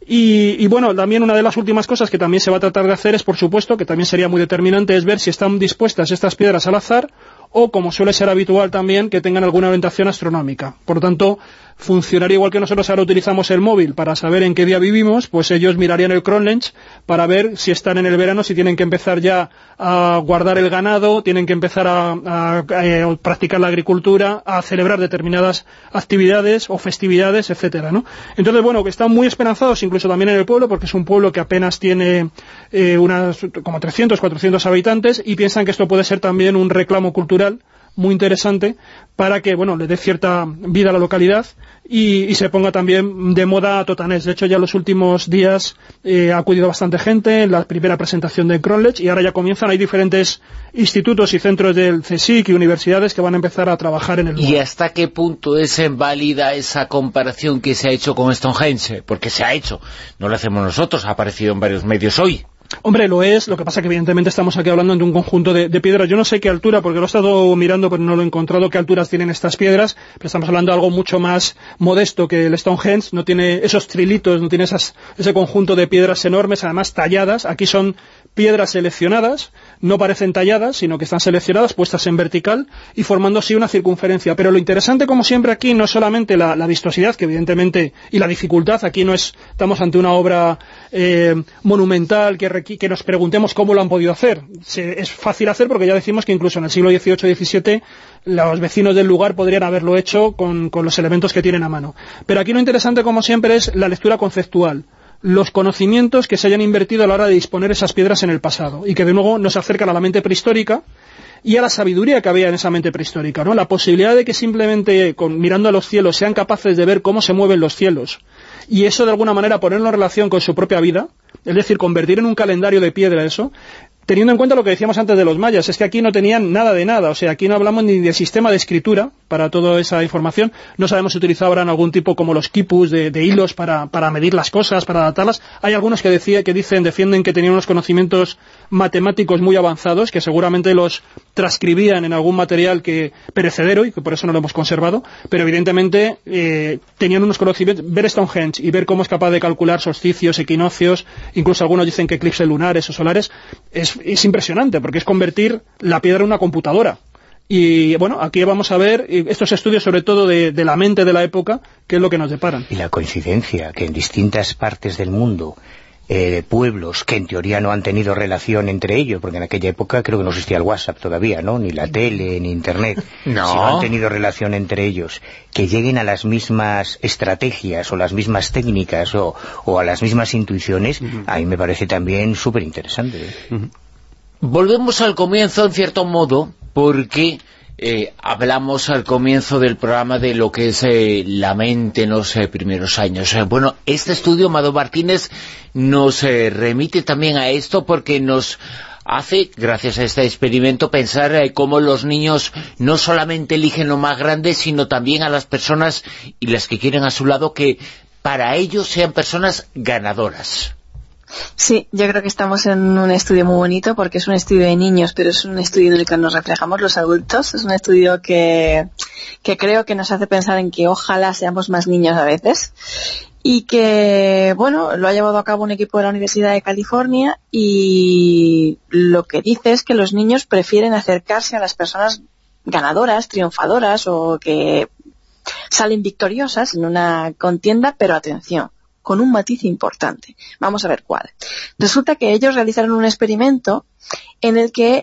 Y bueno, también una de las últimas cosas que también se va a tratar de hacer es, por supuesto, que también sería muy determinante, es ver si están dispuestas estas piedras al azar o, como suele ser habitual también, que tengan alguna orientación astronómica. Por lo tanto, funcionaría igual que nosotros ahora utilizamos el móvil para saber en qué día vivimos, pues ellos mirarían el Cronlech para ver si están en el verano, si tienen que empezar ya a guardar el ganado, tienen que empezar a practicar la agricultura, a celebrar determinadas actividades o festividades, etcétera, ¿no? Entonces, bueno, que están muy esperanzados incluso también en el pueblo, porque es un pueblo que apenas tiene como 300, 400 habitantes, y piensan que esto puede ser también un reclamo cultural muy interesante para que, bueno, le dé cierta vida a la localidad y se ponga también de moda Totanés. De hecho, ya en los últimos días ha acudido bastante gente en la primera presentación de Cronlech y ahora ya comienzan, hay diferentes institutos y centros del CSIC y universidades que van a empezar a trabajar en el lugar. ¿Y hasta qué punto es válida esa comparación que se ha hecho con Stonehenge? Porque se ha hecho, no lo hacemos nosotros, ha aparecido en varios medios hoy. Hombre, lo es, lo que pasa que evidentemente estamos aquí hablando de un conjunto de piedras. Yo no sé qué altura, porque lo he estado mirando pero no lo he encontrado, qué alturas tienen estas piedras, pero estamos hablando de algo mucho más modesto que el Stonehenge, no tiene esos trilitos, no tiene ese conjunto de piedras enormes, además talladas. Aquí son piedras seleccionadas, no parecen talladas, sino que están seleccionadas, puestas en vertical y formando así una circunferencia. Pero lo interesante, como siempre aquí, no es solamente la vistosidad, que evidentemente, y la dificultad. Aquí no estamos ante una obra monumental que nos preguntemos cómo lo han podido hacer. Es fácil hacer porque ya decimos que incluso en el siglo XVIII y XVII los vecinos del lugar podrían haberlo hecho con los elementos que tienen a mano. Pero aquí lo interesante, como siempre, es la lectura conceptual, los conocimientos que se hayan invertido a la hora de disponer esas piedras en el pasado, y que de nuevo nos acercan a la mente prehistórica y a la sabiduría que había en esa mente prehistórica, ¿no? La posibilidad de que simplemente mirando a los cielos sean capaces de ver cómo se mueven los cielos, y eso de alguna manera ponerlo en relación con su propia vida, es decir, convertir en un calendario de piedra eso, teniendo en cuenta lo que decíamos antes de los mayas, es que aquí no tenían nada de nada, o sea, aquí no hablamos ni de sistema de escritura para toda esa información, no sabemos si utilizaban algún tipo como los quipus de hilos para medir las cosas, para adaptarlas. Hay algunos que defienden que tenían unos conocimientos matemáticos muy avanzados, que seguramente los transcribían en algún material perecedero y que por eso no lo hemos conservado, pero evidentemente tenían unos conocimientos. Ver Stonehenge y ver cómo es capaz de calcular solsticios, equinoccios, incluso algunos dicen que eclipses lunares o solares, es impresionante, porque es convertir la piedra en una computadora. Y bueno, aquí vamos a ver estos estudios sobre todo de la mente de la época, qué es lo que nos deparan. Y la coincidencia que en distintas partes del mundo pueblos que en teoría no han tenido relación entre ellos, porque en aquella época creo que no existía el WhatsApp todavía, ¿no? Ni la tele, ni Internet. No. Si no han tenido relación entre ellos, que lleguen a las mismas estrategias o las mismas técnicas o a las mismas intuiciones, a mí me parece también súper interesante. Volvemos al comienzo, en cierto modo, porque hablamos al comienzo del programa de lo que es la mente en los primeros años. Bueno, este estudio, Mado Martínez, nos remite también a esto porque nos hace, gracias a este experimento, pensar cómo los niños no solamente eligen lo más grande, sino también a las personas y las que quieren a su lado, que para ellos sean personas ganadoras. Sí, yo creo que estamos en un estudio muy bonito porque es un estudio de niños, pero es un estudio en el que nos reflejamos los adultos. Es un estudio que creo que nos hace pensar en que ojalá seamos más niños a veces. Y que, bueno, lo ha llevado a cabo un equipo de la Universidad de California y lo que dice es que los niños prefieren acercarse a las personas ganadoras, triunfadoras o que salen victoriosas en una contienda, pero atención, con un matiz importante. Vamos a ver cuál. Resulta que ellos realizaron un experimento en el que,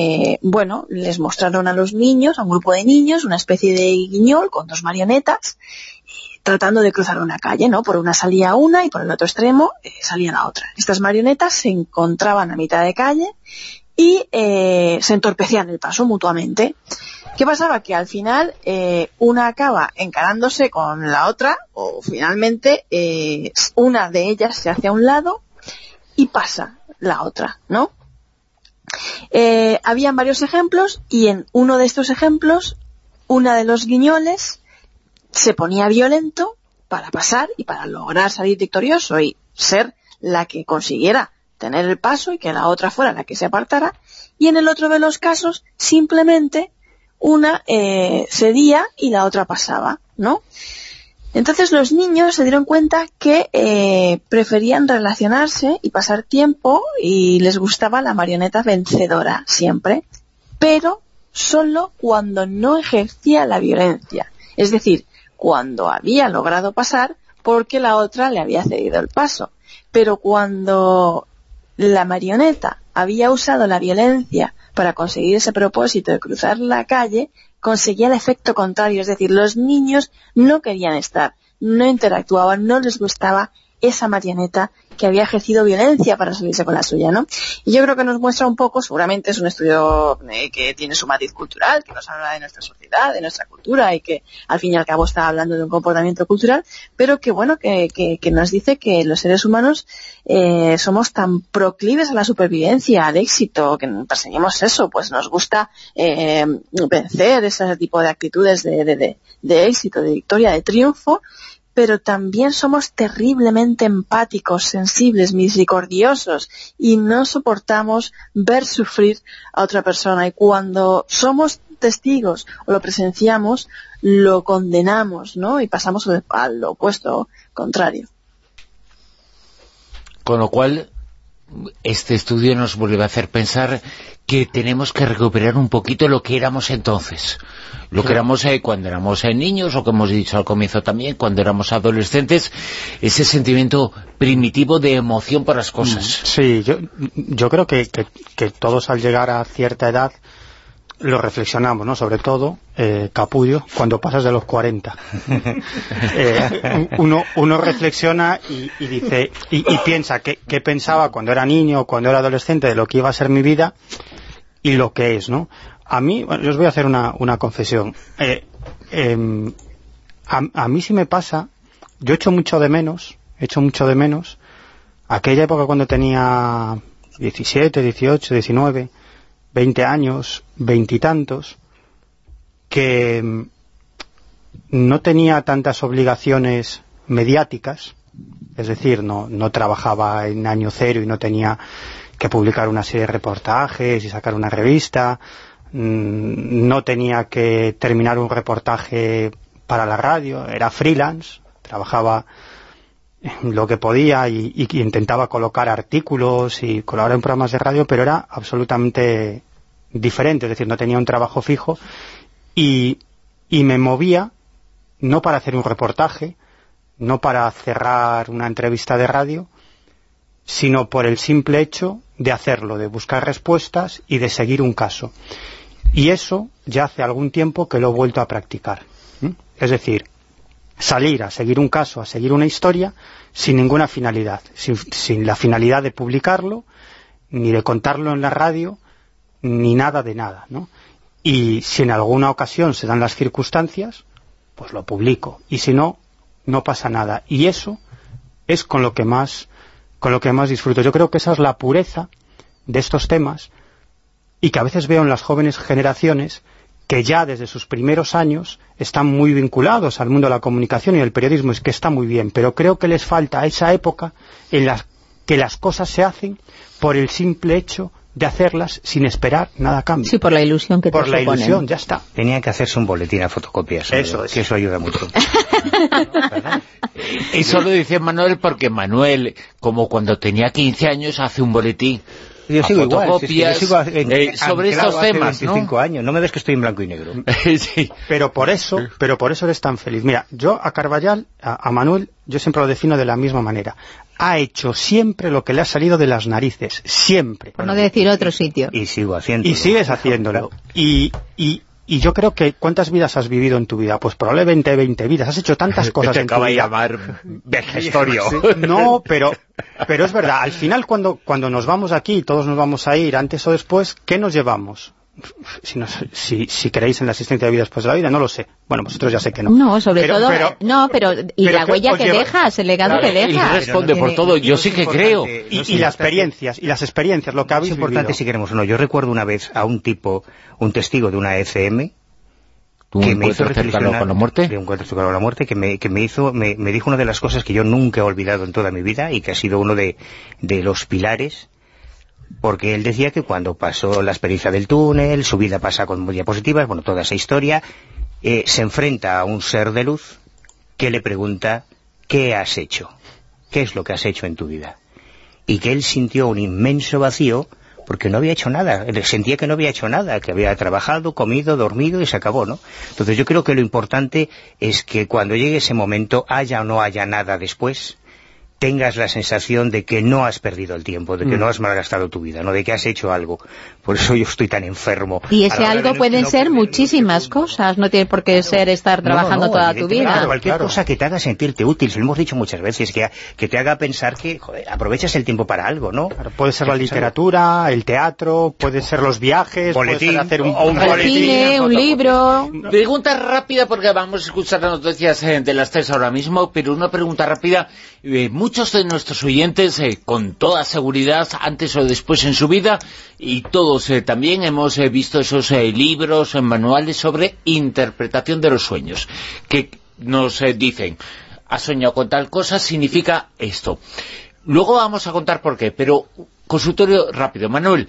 les mostraron a los niños, a un grupo de niños, una especie de guiñol con dos marionetas, tratando de cruzar una calle, ¿no? Por una salía una y por el otro extremo salía la otra. Estas marionetas se encontraban a mitad de calle y se entorpecían el paso mutuamente. ¿Qué pasaba? Que al final una acaba encarándose con la otra, o finalmente una de ellas se hace a un lado y pasa la otra, ¿no? Habían varios ejemplos, y en uno de estos ejemplos, una de los guiñoles se ponía violento para pasar y para lograr salir victorioso y ser la que consiguiera tener el paso y que la otra fuera la que se apartara, y en el otro de los casos simplemente una cedía y la otra pasaba, ¿no? Entonces los niños se dieron cuenta que preferían relacionarse y pasar tiempo, y les gustaba la marioneta vencedora siempre, pero solo cuando no ejercía la violencia, es decir, cuando había logrado pasar porque la otra le había cedido el paso. Pero cuando la marioneta había usado la violencia para conseguir ese propósito de cruzar la calle, conseguía el efecto contrario, es decir, los niños no querían estar, no interactuaban, no les gustaba esa marioneta que había ejercido violencia para salirse con la suya, ¿no? Y yo creo que nos muestra un poco, seguramente es un estudio que tiene su matiz cultural, que nos habla de nuestra sociedad, de nuestra cultura, y que al fin y al cabo está hablando de un comportamiento cultural, pero que bueno, que nos dice que los seres humanos somos tan proclives a la supervivencia, al éxito, que perseguimos eso, pues nos gusta vencer ese tipo de actitudes de éxito, de victoria, de triunfo, pero también somos terriblemente empáticos, sensibles, misericordiosos, y no soportamos ver sufrir a otra persona. Y cuando somos testigos o lo presenciamos, lo condenamos, ¿no? Y pasamos al opuesto contrario. Con lo cual, este estudio nos vuelve a hacer pensar que tenemos que recuperar un poquito lo que éramos entonces. Lo que éramos cuando éramos niños, o que hemos dicho al comienzo también, cuando éramos adolescentes, ese sentimiento primitivo de emoción por las cosas. Sí, yo creo que todos al llegar a cierta edad lo reflexionamos, ¿no? Sobre todo, capullo, cuando pasas de los 40. Uno reflexiona y dice, y piensa qué pensaba cuando era niño o cuando era adolescente de lo que iba a ser mi vida y lo que es, ¿no? A mí, bueno, yo os voy a hacer una confesión. A mí sí me pasa, yo echo mucho de menos aquella época cuando tenía 17, 18, 19, 20 años, 20 y tantos, que no tenía tantas obligaciones mediáticas, es decir, no trabajaba en año cero y no tenía que publicar una serie de reportajes y sacar una revista, no tenía que terminar un reportaje para la radio, era freelance, trabajaba lo que podía y intentaba colocar artículos y colaborar en programas de radio, pero era absolutamente diferente, es decir, no tenía un trabajo fijo y me movía no para hacer un reportaje, no para cerrar una entrevista de radio, sino por el simple hecho de hacerlo, de buscar respuestas y de seguir un caso. Y eso ya hace algún tiempo que lo he vuelto a practicar. Es decir, salir a seguir un caso, a seguir una historia, sin ninguna finalidad, sin la finalidad de publicarlo, ni de contarlo en la radio, ni nada de nada, ¿no? Y si en alguna ocasión se dan las circunstancias, pues lo publico, y si no, no pasa nada. Y eso es con lo que más disfruto. Yo creo que esa es la pureza de estos temas, y que a veces veo en las jóvenes generaciones que ya desde sus primeros años están muy vinculados al mundo de la comunicación y del periodismo, es que está muy bien, pero creo que les falta esa época en la que las cosas se hacen por el simple hecho de hacerlas sin esperar nada a cambio. Sí, por la ilusión que te supone. Por la ilusión, ya está. Tenía que hacerse un boletín a fotocopias. Eso es. Que eso ayuda mucho. Eso lo dice Manuel porque Manuel, como cuando tenía 15 años, hace un boletín. Yo sigo igual, sobre estos temas, 25 años, no me ves que estoy en blanco y negro. Sí. Pero por eso eres tan feliz. Mira, yo a Carballal, a Manuel, yo siempre lo defino de la misma manera. Ha hecho siempre lo que le ha salido de las narices, siempre. Por no decir otro sitio. Y sigo haciéndolo. Y sigues haciéndolo. Y Y yo creo que ¿cuántas vidas has vivido en tu vida? Pues probablemente 20 vidas. Has hecho tantas cosas en tu vida. Te acaba de llamar vejestorio. No, pero es verdad. Al final, cuando nos vamos de aquí, todos nos vamos a ir antes o después, ¿qué nos llevamos? Si creéis en la existencia de vida después de la vida, no lo sé. Bueno, vosotros ya sé que no. No, sobre todo... y la huella que dejas, el legado que dejas. Él responde por todo, yo sí que creo. Y las experiencias, lo que habéis vivido. Es importante si queremos o no. Yo recuerdo una vez a un testigo de una ECM, que me hizo reflexionar con la muerte, de un encuentro cercano a la muerte, que me dijo una de las cosas que yo nunca he olvidado en toda mi vida y que ha sido uno de los pilares, porque él decía que cuando pasó la experiencia del túnel, su vida pasa con diapositivas, bueno, toda esa historia, se enfrenta a un ser de luz que le pregunta ¿qué has hecho? ¿Qué es lo que has hecho en tu vida? Y que él sintió un inmenso vacío porque no había hecho nada, sentía que no había hecho nada, que había trabajado, comido, dormido y se acabó, ¿no? Entonces yo creo que lo importante es que cuando llegue ese momento, haya o no haya nada después, tengas la sensación de que no has perdido el tiempo, de que no has malgastado tu vida, ¿no? De que has hecho algo. Por eso yo estoy tan enfermo. Y ese algo pueden ser muchísimas cosas, no tiene por qué ser estar trabajando toda tu vida. Cualquier cosa que te haga sentirte útil, se lo hemos dicho muchas veces, que te haga pensar que, joder, aprovechas el tiempo para algo, ¿no? Puede ser la literatura, el teatro, puede ser los viajes, boletín, puede ser hacer un cine, un libro... Pregunta rápida, porque vamos a escuchar las noticias de las 3 ahora mismo, pero una pregunta rápida. Muchos de nuestros oyentes, con toda seguridad, antes o después en su vida, y todos también hemos visto esos libros, manuales sobre interpretación de los sueños, que nos dicen, has soñado con tal cosa, significa esto. Luego vamos a contar por qué, pero consultorio rápido. Manuel,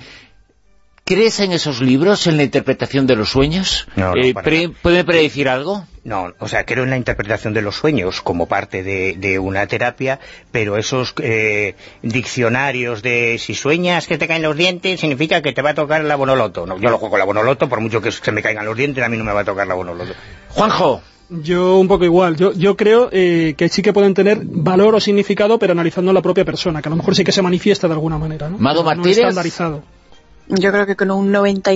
¿crees en esos libros, en la interpretación de los sueños? No, ¿Puede predecir algo? No, o sea, creo en la interpretación de los sueños como parte de una terapia, pero esos diccionarios de si sueñas que te caen los dientes, significa que te va a tocar la bonoloto. No, yo lo juego con la bonoloto, por mucho que se me caigan los dientes, a mí no me va a tocar la bonoloto. Juanjo. Yo un poco igual. Yo creo que sí que pueden tener valor o significado, pero analizando la propia persona, que a lo mejor sí que se manifiesta de alguna manera, ¿no? Mado Martínez. No estandarizado. Yo creo que con un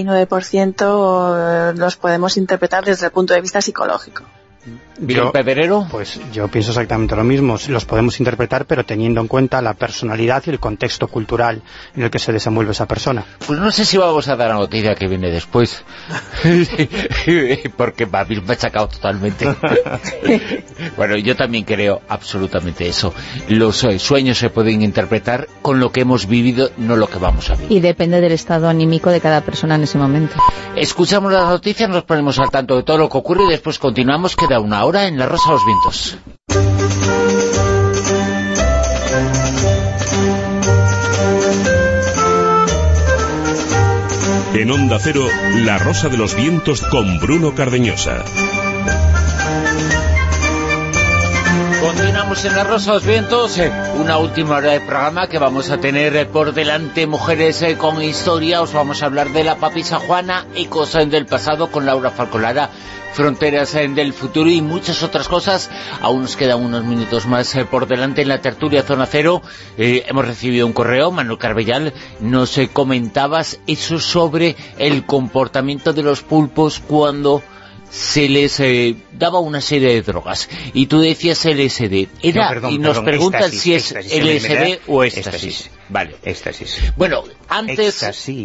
99% los podemos interpretar desde el punto de vista psicológico. ¿Pedrero? Pues yo pienso exactamente lo mismo. Los podemos interpretar, pero teniendo en cuenta la personalidad y el contexto cultural en el que se desenvuelve esa persona. Pues no sé si vamos a dar la noticia que viene después. Porque me habéis machacado totalmente. Bueno, yo también creo absolutamente eso. Los sueños se pueden interpretar con lo que hemos vivido, no lo que vamos a vivir. Y depende del estado anímico de cada persona en ese momento. Escuchamos las noticias, nos ponemos al tanto de todo lo que ocurre y después continuamos. Queda una hora en La Rosa de los Vientos. En Onda Cero, La Rosa de los Vientos con Bruno Cardeñosa. Continuamos en La Rosa de los Vientos, una última hora de programa que vamos a tener por delante. Mujeres con historia, os vamos a hablar de la papisa Juana, ecos del pasado con Laura Falcolara, fronteras del futuro y muchas otras cosas. Aún nos quedan unos minutos más por delante en la tertulia Zona Cero. Hemos recibido un correo, Manuel Carbellal, nos comentabas eso sobre el comportamiento de los pulpos cuando se les daba una serie de drogas, y tú decías LSD. Nos preguntan éxtasis, si es LSD o éxtasis. Vale. Éxtasis. Bueno, antes...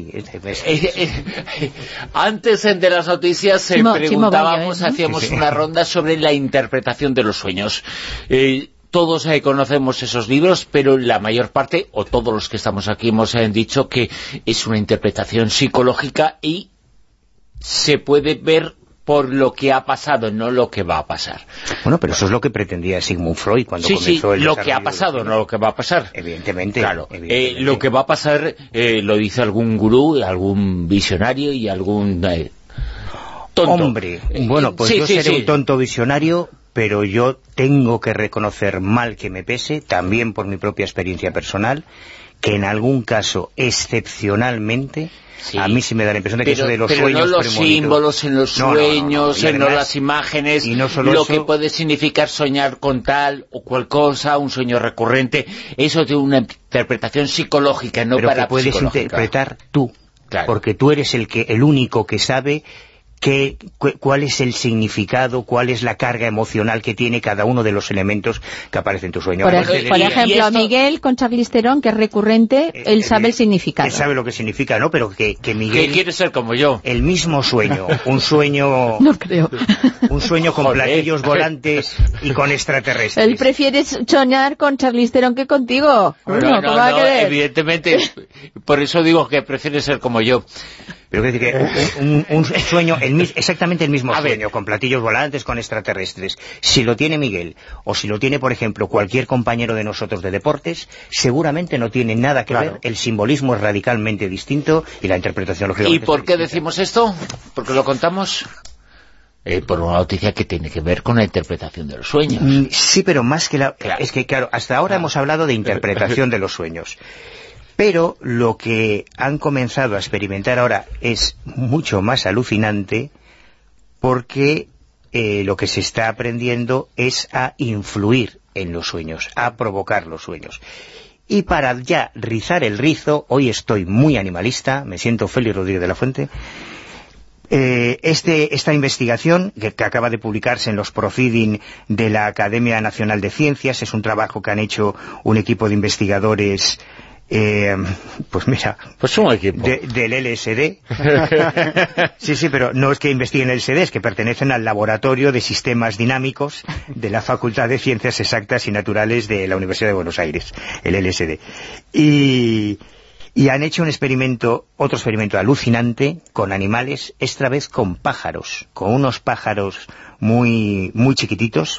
antes de las noticias preguntábamos, hacíamos una ronda sobre la interpretación de los sueños. Todos conocemos esos libros, pero la mayor parte, o todos los que estamos aquí, hemos dicho que es una interpretación psicológica y se puede ver por lo que ha pasado, no lo que va a pasar. Bueno, pero eso es lo que pretendía Sigmund Freud cuando comenzó el lo que ha pasado, no lo que va a pasar. Evidentemente. Claro, lo que va a pasar lo dice algún gurú, algún visionario y algún tonto. Hombre, bueno, pues yo seré un tonto visionario, pero yo tengo que reconocer, mal que me pese, también por mi propia experiencia personal, que en algún caso, excepcionalmente... Sí. A mí sí me da la impresión de que eso de los sueños... Pero no los símbolos en los sueños, no las imágenes, y no solo lo que puede significar soñar con tal o cual cosa, un sueño recurrente, eso tiene una interpretación psicológica, no pero para que puedes interpretar tú, claro. Porque tú eres el único que sabe cuál es el significado, cuál es la carga emocional que tiene cada uno de los elementos que aparecen en tu sueño. Por ejemplo, Miguel con Charlize Theron, que es recurrente, él sabe el significado. Él sabe lo que significa, ¿no? Pero que Miguel... ¿Qué quiere ser como yo? El mismo sueño, un sueño... No creo. Un sueño con platillos volantes y con extraterrestres. Él prefiere soñar con Charlize Theron que contigo. No, evidentemente, por eso digo que prefiere ser como yo. Pero quiero decir que un sueño, exactamente el mismo sueño, con platillos volantes, con extraterrestres. Si lo tiene Miguel, o si lo tiene, por ejemplo, cualquier compañero de nosotros de deportes, seguramente no tiene nada que ver, el simbolismo es radicalmente distinto y la interpretación lógicamente. ¿Y por qué decimos esto? ¿Por qué lo contamos? Por una noticia que tiene que ver con la interpretación de los sueños. Sí, pero más que la... Claro. Es que, claro, hasta ahora hemos hablado de interpretación de los sueños. Pero lo que han comenzado a experimentar ahora es mucho más alucinante, porque lo que se está aprendiendo es a influir en los sueños, a provocar los sueños. Y para ya rizar el rizo, hoy estoy muy animalista, me siento Félix Rodríguez de la Fuente. Esta investigación, que acaba de publicarse en los Proceedings de la Academia Nacional de Ciencias, es un trabajo que han hecho un equipo de investigadores... pues mira, pues un equipo del LSD. Sí, pero no es que investiguen el LSD, es que pertenecen al Laboratorio de Sistemas Dinámicos de la Facultad de Ciencias Exactas y Naturales de la Universidad de Buenos Aires, el LSD. Y han hecho otro experimento alucinante con animales, esta vez con pájaros, con unos pájaros muy, muy chiquititos,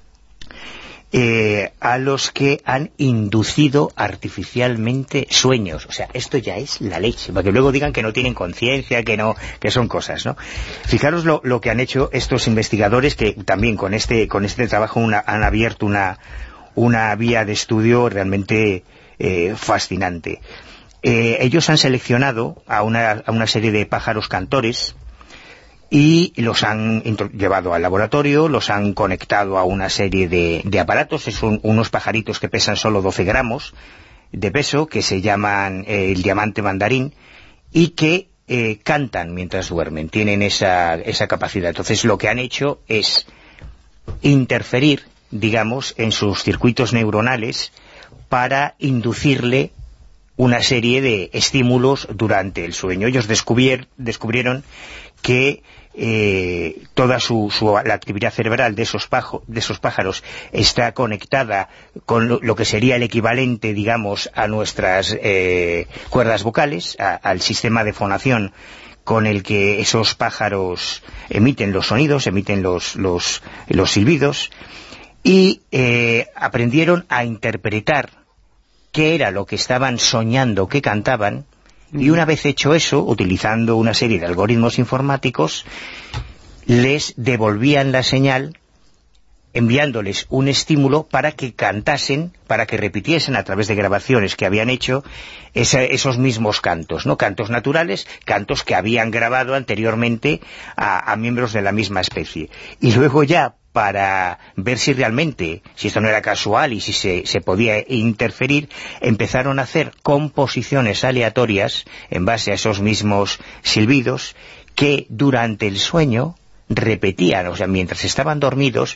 a los que han inducido artificialmente sueños. O sea, esto ya es la leche, para que luego digan que no tienen conciencia, que son cosas, ¿no? Fijaros lo que han hecho estos investigadores, que también con este trabajo han abierto una vía de estudio realmente fascinante. Ellos han seleccionado a una serie de pájaros cantores y los han llevado al laboratorio, los han conectado a una serie de aparatos. Son unos pajaritos que pesan solo 12 gramos de peso, que se llaman el diamante mandarín, y que cantan mientras duermen, tienen esa capacidad. Entonces lo que han hecho es interferir, digamos, en sus circuitos neuronales para inducirle una serie de estímulos durante el sueño. Ellos descubrieron que toda la actividad cerebral de esos pájaros está conectada con lo que sería el equivalente, digamos, a nuestras cuerdas vocales, al sistema de fonación con el que esos pájaros emiten los sonidos, emiten los silbidos, y aprendieron a interpretar qué era lo que estaban soñando que cantaban. Y una vez hecho eso, utilizando una serie de algoritmos informáticos, les devolvían la señal enviándoles un estímulo para que cantasen, para que repitiesen a través de grabaciones que habían hecho esos mismos cantos, ¿no? Cantos naturales, cantos que habían grabado anteriormente a miembros de la misma especie. Y luego ya, para ver si realmente, si esto no era casual y si se podía interferir, empezaron a hacer composiciones aleatorias en base a esos mismos silbidos que durante el sueño repetían. O sea, mientras estaban dormidos,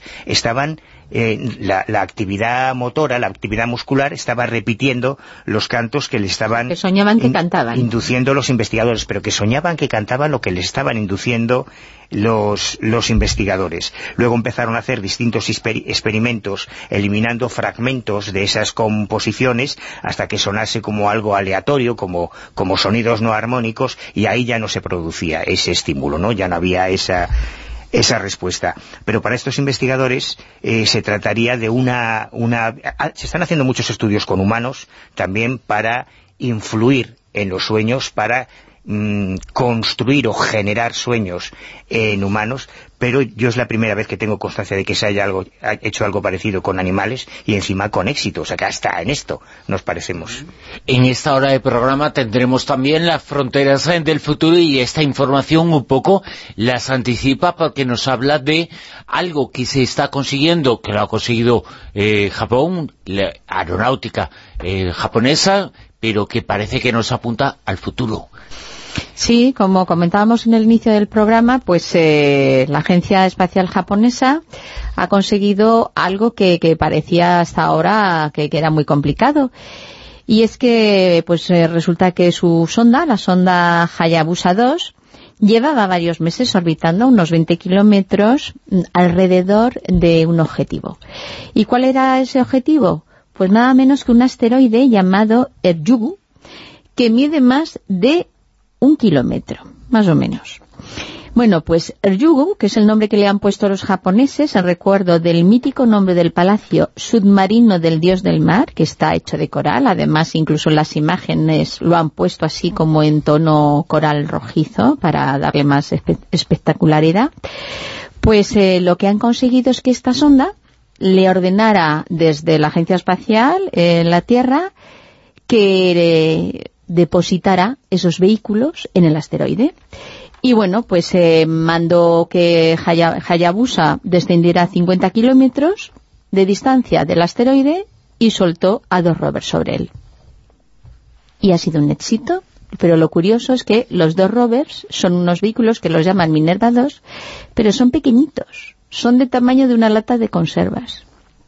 la actividad motora, la actividad muscular, estaba repitiendo los cantos que le estaban... Que soñaban que cantaban. Induciendo los investigadores, pero que soñaban que cantaban lo que les estaban induciendo los investigadores. Luego empezaron a hacer distintos experimentos eliminando fragmentos de esas composiciones hasta que sonase como algo aleatorio, como sonidos no armónicos, y ahí ya no se producía ese estímulo, ¿no? Ya no había esa respuesta. Pero para estos investigadores se trataría de se están haciendo muchos estudios con humanos también para influir en los sueños, para construir o generar sueños en humanos, pero yo es la primera vez que tengo constancia de que se haya hecho algo parecido con animales, y encima con éxito. O sea que hasta en esto nos parecemos. En esta hora de programa tendremos también las fronteras del futuro, y esta información un poco las anticipa porque nos habla de algo que se está consiguiendo, que lo ha conseguido Japón, la aeronáutica japonesa, pero que parece que nos apunta al futuro. Sí, como comentábamos en el inicio del programa, pues la Agencia Espacial Japonesa ha conseguido algo que parecía hasta ahora que era muy complicado. Y es que pues resulta que su sonda, la sonda Hayabusa 2, llevaba varios meses orbitando unos 20 kilómetros alrededor de un objetivo. ¿Y cuál era ese objetivo? Pues nada menos que un asteroide llamado Ryugu, que mide más de 1 kilómetro, más o menos. Bueno, pues Ryugu, que es el nombre que le han puesto los japoneses en recuerdo del mítico nombre del palacio submarino del dios del mar, que está hecho de coral. Además, incluso las imágenes lo han puesto así como en tono coral rojizo para darle más espectacularidad. Pues lo que han conseguido es que esta sonda le ordenara desde la Agencia Espacial en la Tierra que depositara esos vehículos en el asteroide. Y bueno, pues mandó que Hayabusa descendiera a 50 kilómetros de distancia del asteroide y soltó a 2 rovers sobre él. Y ha sido un éxito, pero lo curioso es que los 2 rovers son unos vehículos que los llaman Minerva 2, pero son pequeñitos, son de tamaño de una lata de conservas.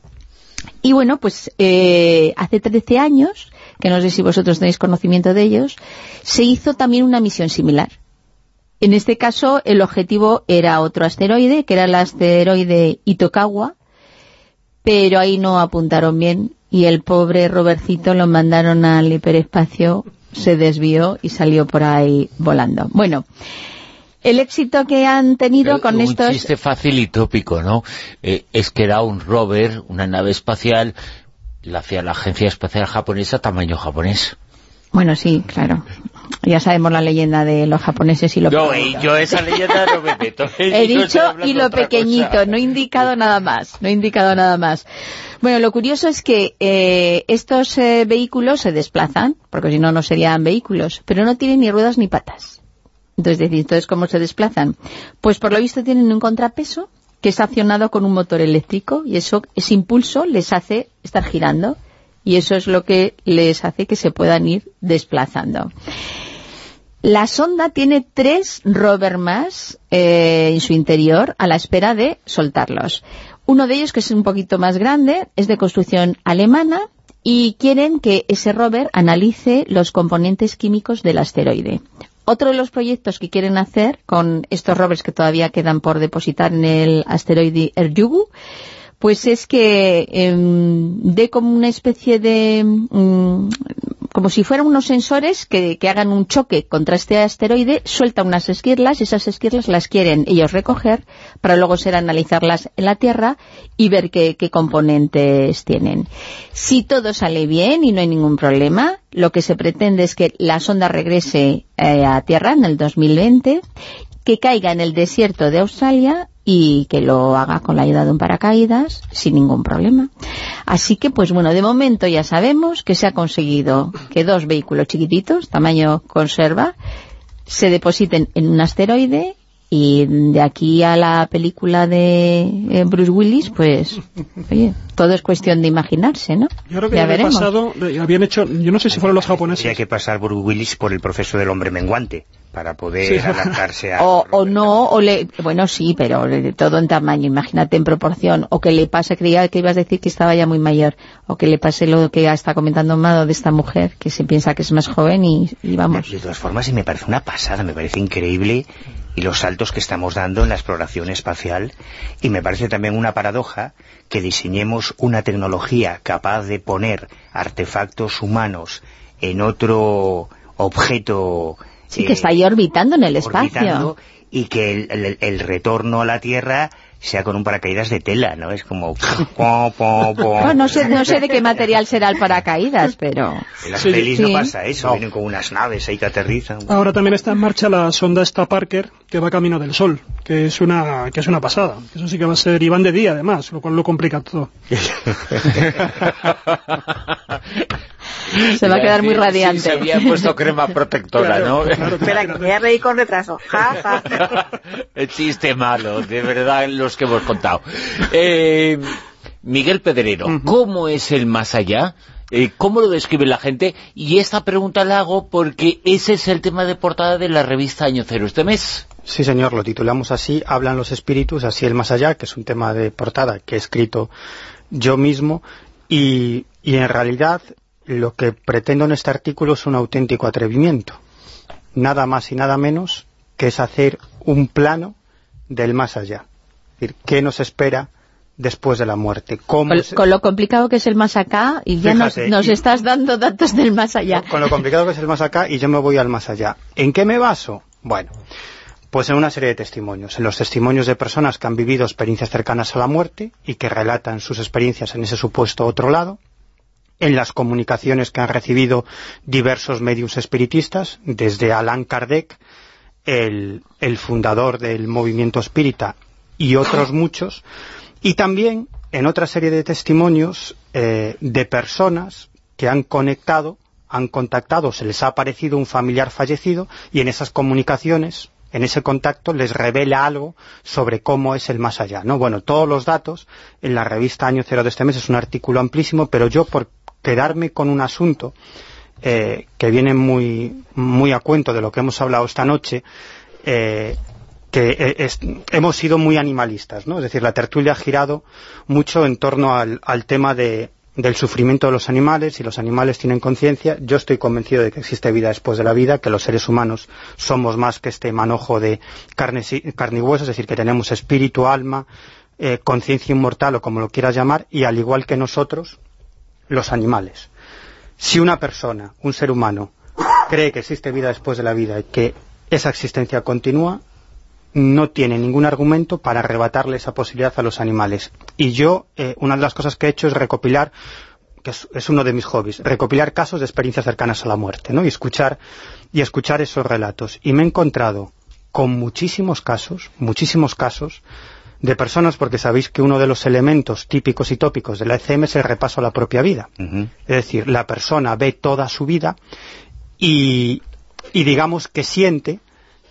Y bueno, pues hace 13 años, que no sé si vosotros tenéis conocimiento de ellos, se hizo también una misión similar. En este caso, el objetivo era otro asteroide, que era el asteroide Itokawa, pero ahí no apuntaron bien y el pobre rovercito lo mandaron al hiperespacio, se desvió y salió por ahí volando. Bueno, el éxito que han tenido con estos... Un chiste fácil y tópico, ¿no? Es que era un rover, una nave espacial, la hacía la Agencia Espacial Japonesa, tamaño japonés. Bueno, sí, claro. Ya sabemos la leyenda de los japoneses y lo pequeñito. Yo esa leyenda no me meto. He dicho y lo pequeñito, no he indicado nada más. Bueno, lo curioso es que estos vehículos se desplazan, porque si no, no serían vehículos, pero no tienen ni ruedas ni patas. Entonces, ¿cómo se desplazan? Pues por lo visto tienen un contrapeso que es accionado con un motor eléctrico y ese impulso les hace estar girando. Y eso es lo que les hace que se puedan ir desplazando. La sonda tiene 3 rovers más en su interior a la espera de soltarlos. Uno de ellos, que es un poquito más grande, es de construcción alemana y quieren que ese rover analice los componentes químicos del asteroide. Otro de los proyectos que quieren hacer con estos rovers que todavía quedan por depositar en el asteroide Ryugu, pues es que dé como una especie de... como si fueran unos sensores que hagan un choque contra este asteroide, suelta unas esquirlas, esas esquirlas las quieren ellos recoger para luego ser analizarlas en la Tierra y ver qué componentes tienen. Si todo sale bien y no hay ningún problema, lo que se pretende es que la sonda regrese a Tierra en el 2020, que caiga en el desierto de Australia y que lo haga con la ayuda de un paracaídas sin ningún problema. Así que, pues bueno, de momento ya sabemos que se ha conseguido que 2 vehículos chiquititos, tamaño conserva, se depositen en un asteroide y de aquí a la película de Bruce Willis, pues, oye, todo es cuestión de imaginarse, ¿no? Yo creo que ya en el veremos. pasado habían hecho, yo no sé si fueron los japoneses. Tendría que pasar Bruce Willis por el proceso del hombre menguante para poder adaptarse a... Bueno, sí, pero de todo en tamaño, imagínate en proporción, o que le pase, creía que ibas a decir que estaba ya muy mayor, o que le pase lo que está comentando Mado de esta mujer, que se piensa que es más joven y vamos. De todas formas, y me parece una pasada, me parece increíble, y los saltos que estamos dando en la exploración espacial, y me parece también una paradoja que diseñemos una tecnología capaz de poner artefactos humanos en otro objeto... Sí, que está ahí orbitando en el espacio. Y que el retorno a la Tierra sea con un paracaídas de tela, ¿no? Es como... no sé de qué material será el paracaídas, pero... En las pelis no pasa eso, vienen con unas naves ahí que aterrizan. Ahora también está en marcha la sonda esta Parker, que va camino del Sol, que es una pasada. Eso sí que va a ser, y van de día además, lo cual lo complica todo. Se va a quedar muy radiante. Sí, se había puesto crema protectora, ¿no? Claro, espera, que me voy a reír con retraso. Ja, ja. El chiste malo, de verdad, los que hemos contado. Miguel Pedrero, ¿cómo es el más allá? ¿Cómo lo describe la gente? Y esta pregunta la hago porque ese es el tema de portada de la revista Año Cero este mes. Sí, señor, lo titulamos así, Hablan los espíritus, así el más allá, que es un tema de portada que he escrito yo mismo, y en realidad lo que pretendo en este artículo es un auténtico atrevimiento. Nada más y nada menos que es hacer un plano del más allá. Es decir, ¿qué nos espera después de la muerte? Con lo complicado que es el más acá, y ya nos estás dando datos del más allá. Con lo complicado que es el más acá, y yo me voy al más allá. ¿En qué me baso? Bueno, pues en una serie de testimonios, en los testimonios de personas que han vivido experiencias cercanas a la muerte y que relatan sus experiencias en ese supuesto otro lado, en las comunicaciones que han recibido diversos mediums espiritistas, desde Allan Kardec, el fundador del movimiento espírita, y otros muchos, y también en otra serie de testimonios de personas que han contactado, se les ha aparecido un familiar fallecido, y en esas comunicaciones, en ese contacto, les revela algo sobre cómo es el más allá, ¿no? Bueno, todos los datos en la revista Año Cero de este mes, es un artículo amplísimo, pero yo, por quedarme con un asunto que viene muy, muy a cuento de lo que hemos hablado esta noche, hemos sido muy animalistas, ¿no? Es decir, la tertulia ha girado mucho en torno al tema del sufrimiento de los animales, y los animales tienen conciencia. Yo estoy convencido de que existe vida después de la vida, que los seres humanos somos más que este manojo de carne y hueso, es decir, que tenemos espíritu, alma, conciencia inmortal, o como lo quieras llamar, y al igual que nosotros, los animales. Si una persona, un ser humano, cree que existe vida después de la vida y que esa existencia continúa, no tiene ningún argumento para arrebatarle esa posibilidad a los animales. Y yo, una de las cosas que he hecho es recopilar, que es uno de mis hobbies, recopilar casos de experiencias cercanas a la muerte, ¿no? Y escuchar esos relatos. Y me he encontrado con muchísimos casos de personas, porque sabéis que uno de los elementos típicos y tópicos de la ECM es el repaso a la propia vida. Es decir, la persona ve toda su vida y digamos que siente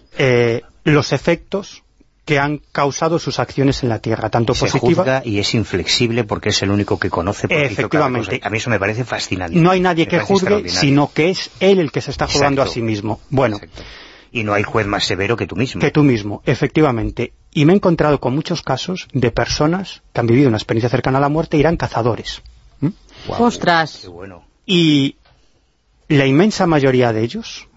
los efectos que han causado sus acciones en la Tierra, tanto positivas... Se juzga y es inflexible porque es el único que conoce. Efectivamente. A mí eso me parece fascinante. No hay nadie que juzgue, sino que es él el que se está juzgando a sí mismo. Bueno. Exacto. Y no hay juez más severo que tú mismo. Que tú mismo, efectivamente. Y me he encontrado con muchos casos de personas que han vivido una experiencia cercana a la muerte y eran cazadores. Wow, ¡ostras! Qué bueno. Y la inmensa mayoría de ellos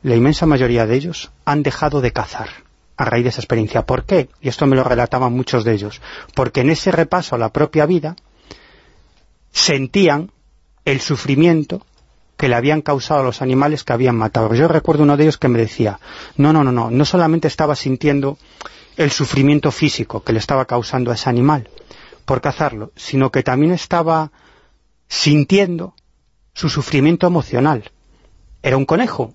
han dejado de cazar a raíz de esa experiencia. ¿Por qué? Y esto me lo relataban muchos de ellos. Porque en ese repaso a la propia vida sentían el sufrimiento que le habían causado a los animales que habían matado. Yo recuerdo uno de ellos que me decía, no solamente estaba sintiendo el sufrimiento físico que le estaba causando a ese animal por cazarlo, sino que también estaba sintiendo su sufrimiento emocional. Era un conejo,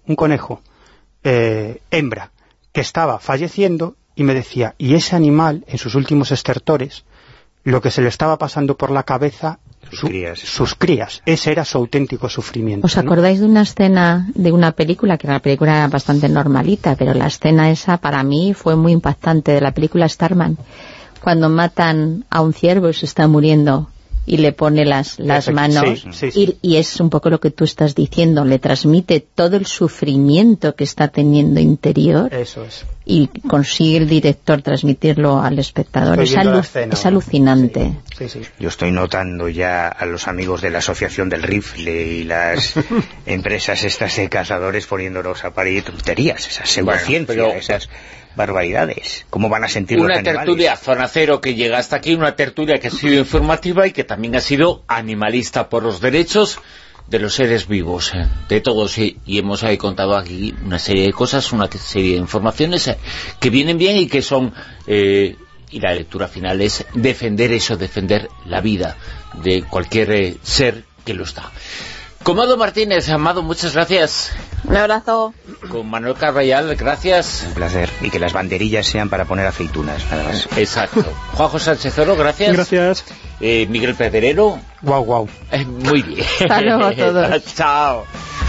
hembra, que estaba falleciendo, y me decía, y ese animal, en sus últimos estertores, lo que se le estaba pasando por la cabeza, sus crías. Ese era su auténtico sufrimiento. ¿Os acordáis de una escena de una película, que la película era bastante normalita, pero la escena esa para mí fue muy impactante, de la película Starman, cuando matan a un ciervo y se está muriendo y le pone las manos, sí. Y es un poco lo que tú estás diciendo, le transmite todo el sufrimiento que está teniendo interior. Eso es. Y consigue el director transmitirlo al espectador. Es alucinante. Sí. Yo estoy notando ya a los amigos de la Asociación del Rifle y las empresas estas de cazadores poniéndonos a parir tonterías, esas pseudociencias, esas barbaridades. ¿Cómo van a sentir los animales? Una tertulia Zona Cero que llega hasta aquí, una tertulia que ha sido informativa y que también ha sido animalista por los derechos de los seres vivos, de todos, y hemos contado aquí una serie de cosas, una serie de informaciones que vienen bien y que son, y la lectura final es defender eso, defender la vida de cualquier ser que lo está. Con Mado Martínez, Amado, muchas gracias. Un abrazo. Con Manuel Carvallal, gracias. Un placer. Y que las banderillas sean para poner aceitunas, nada más. Exacto. Juanjo Sánchez Oro, gracias. Gracias. Miguel Pedrero. Guau. Muy bien. Hasta luego a todos. Chao.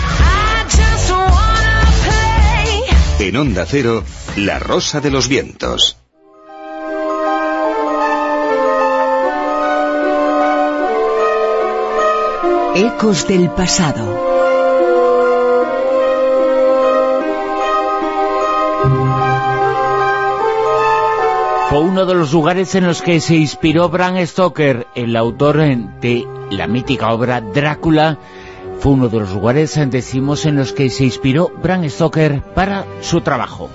En Onda Cero, La Rosa de los Vientos. Ecos del pasado. Fue uno de los lugares en los que se inspiró Bram Stoker, el autor de la mítica obra Drácula. Fue uno de los lugares, decimos, en los que se inspiró Bram Stoker para su trabajo.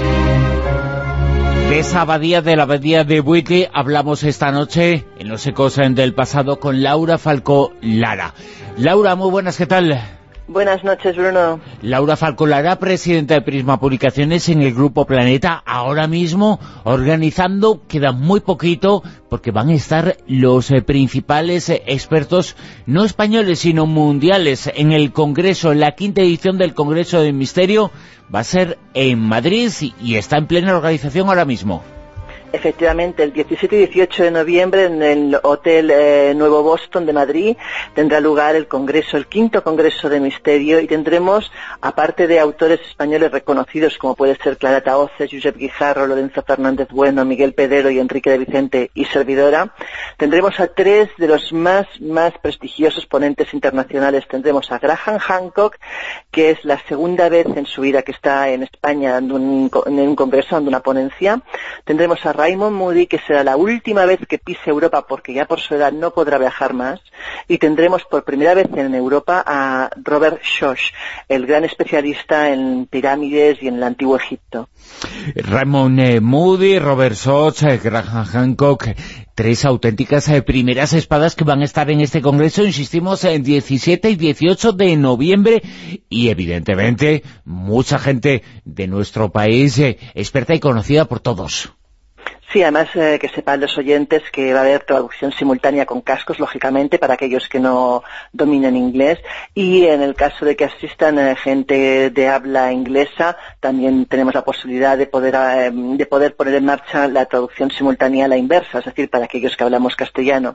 De esa abadía, de la abadía de Whitley, hablamos esta noche en Los Ecos del Pasado con Laura Falcó Lara. Laura, muy buenas, ¿qué tal? Buenas noches, Bruno. Laura Falcó Lara, presidenta de Prisma Publicaciones en el Grupo Planeta, ahora mismo organizando, queda muy poquito, porque van a estar los principales expertos, no españoles, sino mundiales, en el Congreso, en la 5ª edición del Congreso del Misterio. Va a ser en Madrid y está en plena organización ahora mismo. Efectivamente, el 17 y 18 de noviembre en el Hotel Nuevo Boston de Madrid tendrá lugar el Congreso, el 5º Congreso de Misterio, y tendremos, aparte de autores españoles reconocidos como puede ser Clara Tahoces, Josep Guijarro, Lorenzo Fernández Bueno, Miguel Pedrero y Enrique de Vicente y servidora, tendremos a 3 de los más prestigiosos ponentes internacionales. Tendremos a Graham Hancock, que es la segunda vez en su vida que está en España dando en un congreso, dando una ponencia. Tendremos a Raymond Moody, que será la última vez que pise Europa porque ya por su edad no podrá viajar más, y tendremos por primera vez en Europa a Robert Schoch, el gran especialista en pirámides y en el Antiguo Egipto. Raymond Moody, Robert Schoch, Graham Hancock, 3 auténticas primeras espadas que van a estar en este congreso, insistimos, en 17 y 18 de noviembre, y evidentemente mucha gente de nuestro país experta y conocida por todos. Sí, además que sepan los oyentes que va a haber traducción simultánea con cascos, lógicamente, para aquellos que no dominen inglés, y en el caso de que asistan gente de habla inglesa, también tenemos la posibilidad de poder poner en marcha la traducción simultánea a la inversa, es decir, para aquellos que hablamos castellano.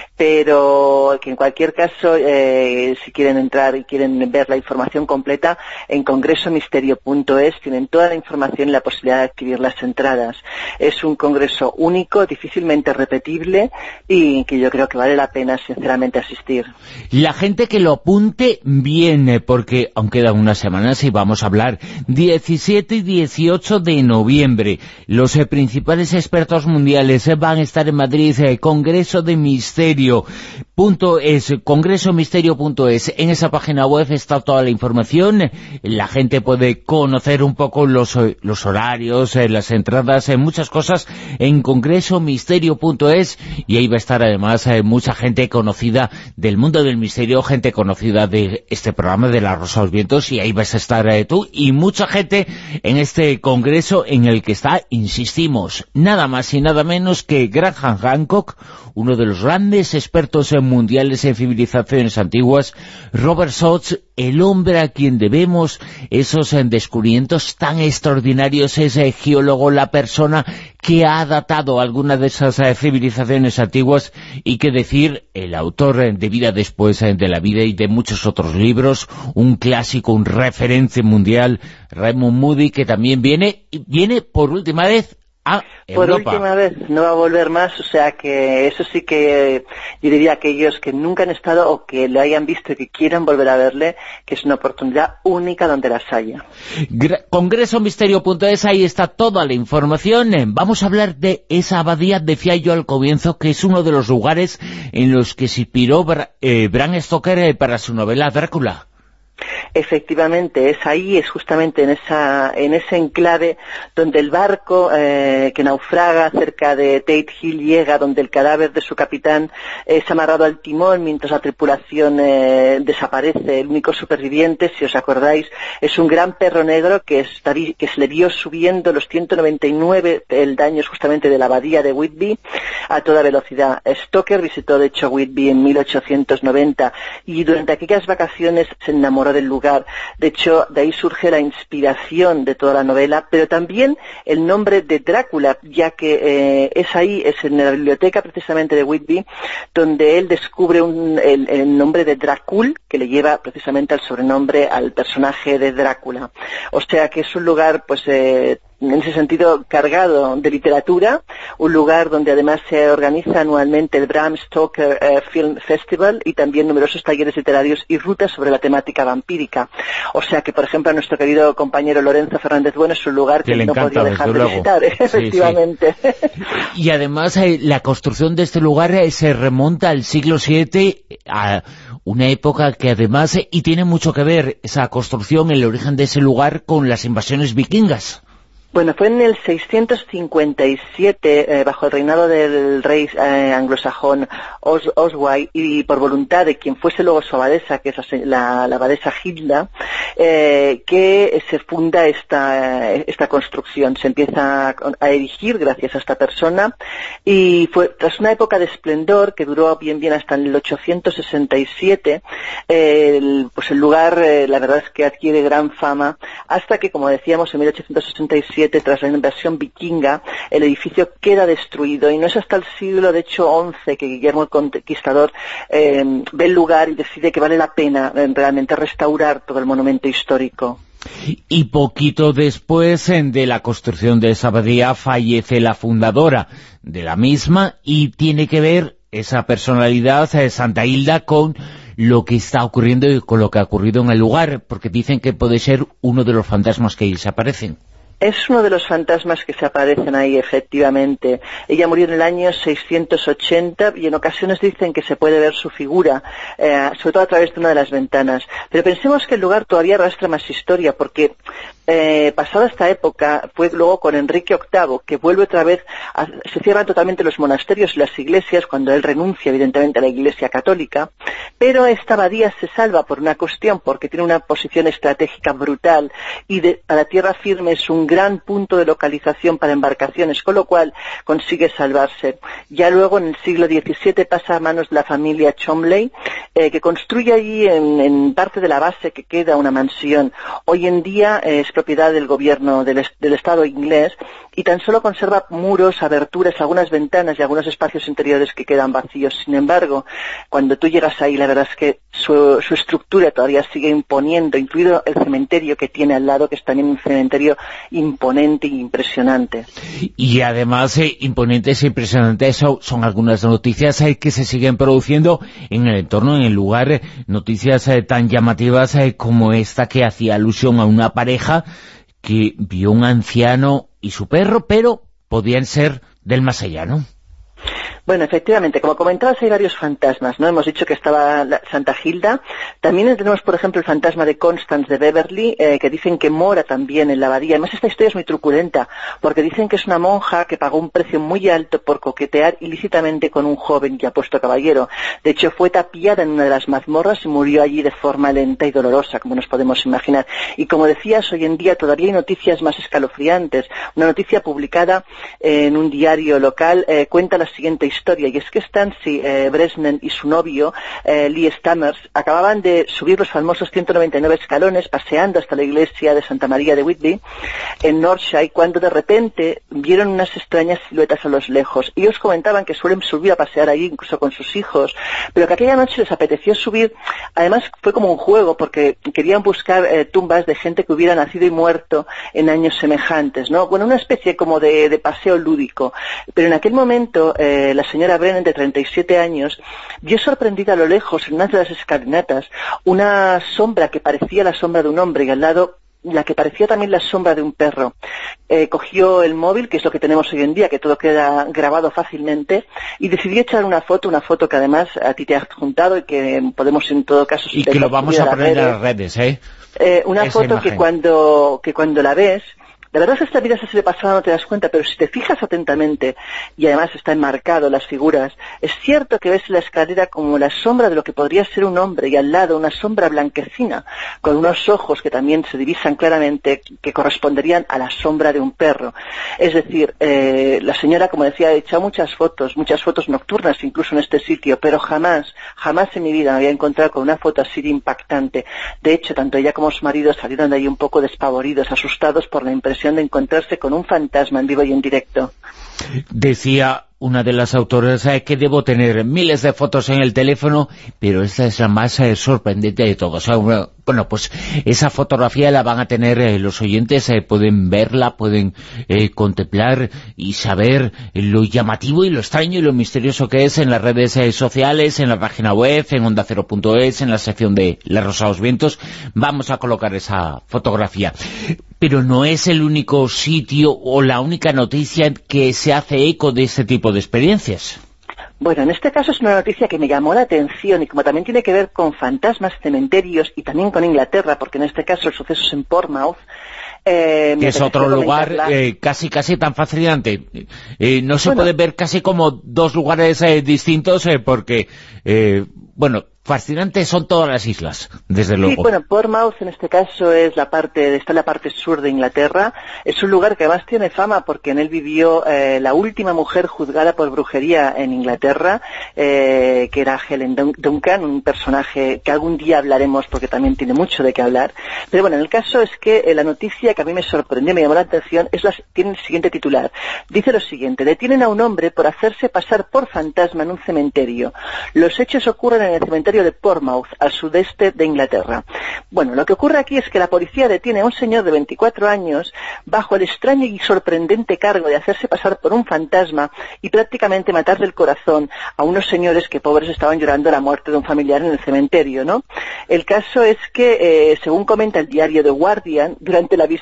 Pero que en cualquier caso, si quieren entrar y quieren ver la información completa, en congresomisterio.es tienen toda la información y la posibilidad de adquirir las entradas. Es un congreso único, difícilmente repetible, y que yo creo que vale la pena sinceramente asistir. La gente que lo apunte bien, porque aún quedan unas semanas y vamos a hablar 17 y 18 de noviembre. Los principales expertos mundiales van a estar en Madrid, Congreso de Misterio.es, congresomisterio.es. En esa página web está toda la información. La gente puede conocer un poco los horarios, las entradas, muchas cosas en congresomisterio.es, y ahí va a estar además mucha gente conocida del mundo del misterio, gente conocida de este programa de La Rosa de los Vientos, y ahí vas a estar tú y mucha gente en este congreso en el que está, insistimos, nada más y nada menos que Graham Hancock, uno de los grandes expertos mundiales en civilizaciones antiguas, Robert Schoch, el hombre a quien debemos esos descubrimientos tan extraordinarios, ese geólogo, la persona que ha datado algunas de esas civilizaciones antiguas, y que decir, el autor de Vida después de la vida y de muchos otros libros, un clásico, un referente mundial, Raymond Moody, que también viene por última vez a Europa. Por última vez, no va a volver más, o sea que eso sí que yo diría a aquellos que nunca han estado o que lo hayan visto y que quieran volver a verle, que es una oportunidad única donde las haya. Congresomisterio.es, ahí está toda la información. Vamos a hablar de esa abadía, decía yo al comienzo, que es uno de los lugares en los que se inspiró Bram Stoker para su novela Drácula. Efectivamente, es ahí, es justamente en ese enclave donde el barco que naufraga cerca de Tate Hill llega, donde el cadáver de su capitán es amarrado al timón mientras la tripulación desaparece. El único superviviente, si os acordáis, es un gran perro negro que se le vio subiendo los 199 peldaños justamente de la abadía de Whitby a toda velocidad. Stoker visitó de hecho Whitby en 1890 y durante aquellas vacaciones se enamoró del lugar. De hecho, de ahí surge la inspiración de toda la novela, pero también el nombre de Drácula, ya que es en la biblioteca precisamente de Whitby, donde él descubre el nombre de Drácul, que le lleva precisamente al sobrenombre al personaje de Drácula. O sea que es un lugar pues en ese sentido cargado de literatura, un lugar donde además se organiza anualmente el Bram Stoker Film Festival y también numerosos talleres literarios y rutas sobre la temática vampírica. O sea que, por ejemplo, a nuestro querido compañero Lorenzo Fernández Bueno es un lugar que no podría dejar de visitar, efectivamente. Sí. Y además la construcción de este lugar se remonta al siglo VII, a una época que además, y tiene mucho que ver esa construcción, el origen de ese lugar, con las invasiones vikingas. Bueno, fue en el 657, bajo el reinado del rey anglosajón Oswy, y por voluntad de quien fuese luego su abadesa, que es la abadesa Hilda, que se funda esta construcción. Se empieza a erigir gracias a esta persona, y fue tras una época de esplendor que duró bien hasta el 867, el lugar, la verdad es que adquiere gran fama, hasta que, como decíamos, en 1867, tras la invasión vikinga, el edificio queda destruido, y no es hasta el siglo, de hecho, XI, que Guillermo el Conquistador ve el lugar y decide que vale la pena realmente restaurar todo el monumento histórico. Y poquito después de la construcción de esa abadía fallece la fundadora de la misma, y tiene que ver esa personalidad, Santa Hilda, con lo que está ocurriendo y con lo que ha ocurrido en el lugar, porque dicen que puede ser uno de los fantasmas que ahí se aparecen. Es uno de los fantasmas que se aparecen ahí, efectivamente. Ella murió en el año 680 y en ocasiones dicen que se puede ver su figura, sobre todo a través de una de las ventanas. Pero pensemos que el lugar todavía arrastra más historia, porque pasada esta época fue luego con Enrique VIII, que vuelve otra vez, se cierran totalmente los monasterios y las iglesias cuando él renuncia evidentemente a la Iglesia católica, pero esta abadía se salva por una cuestión, porque tiene una posición estratégica brutal, y para tierra firme es un gran punto de localización para embarcaciones, con lo cual consigue salvarse. Ya luego en el siglo XVII pasa a manos de la familia Cholmondeley, que construye allí en parte de la base que queda una mansión. Hoy en día es propiedad del gobierno del Estado inglés, y tan solo conserva muros, aberturas, algunas ventanas y algunos espacios interiores que quedan vacíos. Sin embargo, cuando tú llegas ahí, la verdad es que su estructura todavía sigue imponiendo, incluido el cementerio que tiene al lado, que es también un cementerio imponente e impresionante. Y además, imponentes e impresionantes son algunas noticias que se siguen produciendo en el entorno, en el lugar, noticias tan llamativas como esta que hacía alusión a una pareja que vio un anciano y su perro, pero podían ser del más allá, ¿no? Bueno, efectivamente, como comentabas, hay varios fantasmas, ¿no? Hemos dicho que estaba Santa Hilda. También tenemos, por ejemplo, el fantasma de Constance de Beverly, que dicen que mora también en la abadía. Además, esta historia es muy truculenta, porque dicen que es una monja que pagó un precio muy alto por coquetear ilícitamente con un joven y apuesto caballero. De hecho, fue tapiada en una de las mazmorras y murió allí de forma lenta y dolorosa, como nos podemos imaginar. Y como decías, hoy en día todavía hay noticias más escalofriantes. Una noticia publicada en un diario local cuenta la siguiente historia, y es que Stancy Bresnan y su novio Lee Stammers acababan de subir los famosos 199 escalones paseando hasta la iglesia de Santa María de Whitby en Northshire, cuando de repente vieron unas extrañas siluetas a los lejos. Ellos comentaban que suelen subir a pasear allí incluso con sus hijos, pero que aquella noche les apeteció subir. Además fue como un juego, porque querían buscar tumbas de gente que hubiera nacido y muerto en años semejantes, ¿no? Bueno, una especie como de paseo lúdico. Pero en aquel momento la señora Brennan, de 37 años, vio sorprendida a lo lejos, en una de las escalinatas, una sombra que parecía la sombra de un hombre, y al lado la que parecía también la sombra de un perro. Cogió el móvil, que es lo que tenemos hoy en día, que todo queda grabado fácilmente, y decidió echar una foto que además a ti te has juntado y que podemos en todo caso... Y que lo vamos a poner en las redes, una esa foto imagen. que cuando la ves... La verdad es que esta vida se le pasada, no te das cuenta, pero si te fijas atentamente, y además está enmarcado las figuras, es cierto que ves la escalera como la sombra de lo que podría ser un hombre, y al lado una sombra blanquecina, con unos ojos que también se divisan claramente, que corresponderían a la sombra de un perro. Es decir, la señora, como decía, ha echado muchas fotos nocturnas incluso en este sitio, pero jamás en mi vida me había encontrado con una foto así de impactante. De hecho, tanto ella como su marido salieron de ahí un poco despavoridos, asustados por la impresión de encontrarse con un fantasma en vivo y en directo. Decía una de las autoras que debo tener miles de fotos en el teléfono, pero esta es la más sorprendente de todas. Bueno, pues esa fotografía la van a tener los oyentes, pueden verla, pueden contemplar y saber lo llamativo y lo extraño y lo misterioso que es en las redes sociales, en la página web, en ondacero.es, en la sección de La Rosa de los Vientos. Vamos a colocar esa fotografía. Pero no es el único sitio o la única noticia que se hace eco de este tipo de experiencias. Bueno, en este caso es una noticia que me llamó la atención y como también tiene que ver con fantasmas, cementerios y también con Inglaterra, porque en este caso el suceso es en Portsmouth. Que es otro lugar casi tan fascinante. No se puede ver casi como dos lugares distintos porque, fascinantes son todas las islas, desde luego. Sí, bueno, Portsmouth en este caso está en la parte sur de Inglaterra. Es un lugar que además tiene fama porque en él vivió la última mujer juzgada por brujería en Inglaterra, que era Helen Duncan, un personaje que algún día hablaremos porque también tiene mucho de qué hablar. Pero bueno, en el caso es que la noticia que a mí me sorprendió, me llamó la atención, tiene el siguiente titular. Dice lo siguiente: detienen a un hombre por hacerse pasar por fantasma en un cementerio. Los hechos ocurren en el cementerio de Portsmouth, al sudeste de Inglaterra. Bueno, lo que ocurre aquí es que la policía detiene a un señor de 24 años bajo el extraño y sorprendente cargo de hacerse pasar por un fantasma y prácticamente matar del corazón a unos señores que, pobres, estaban llorando la muerte de un familiar en el cementerio, ¿no? El caso es que, según comenta el diario The Guardian, durante la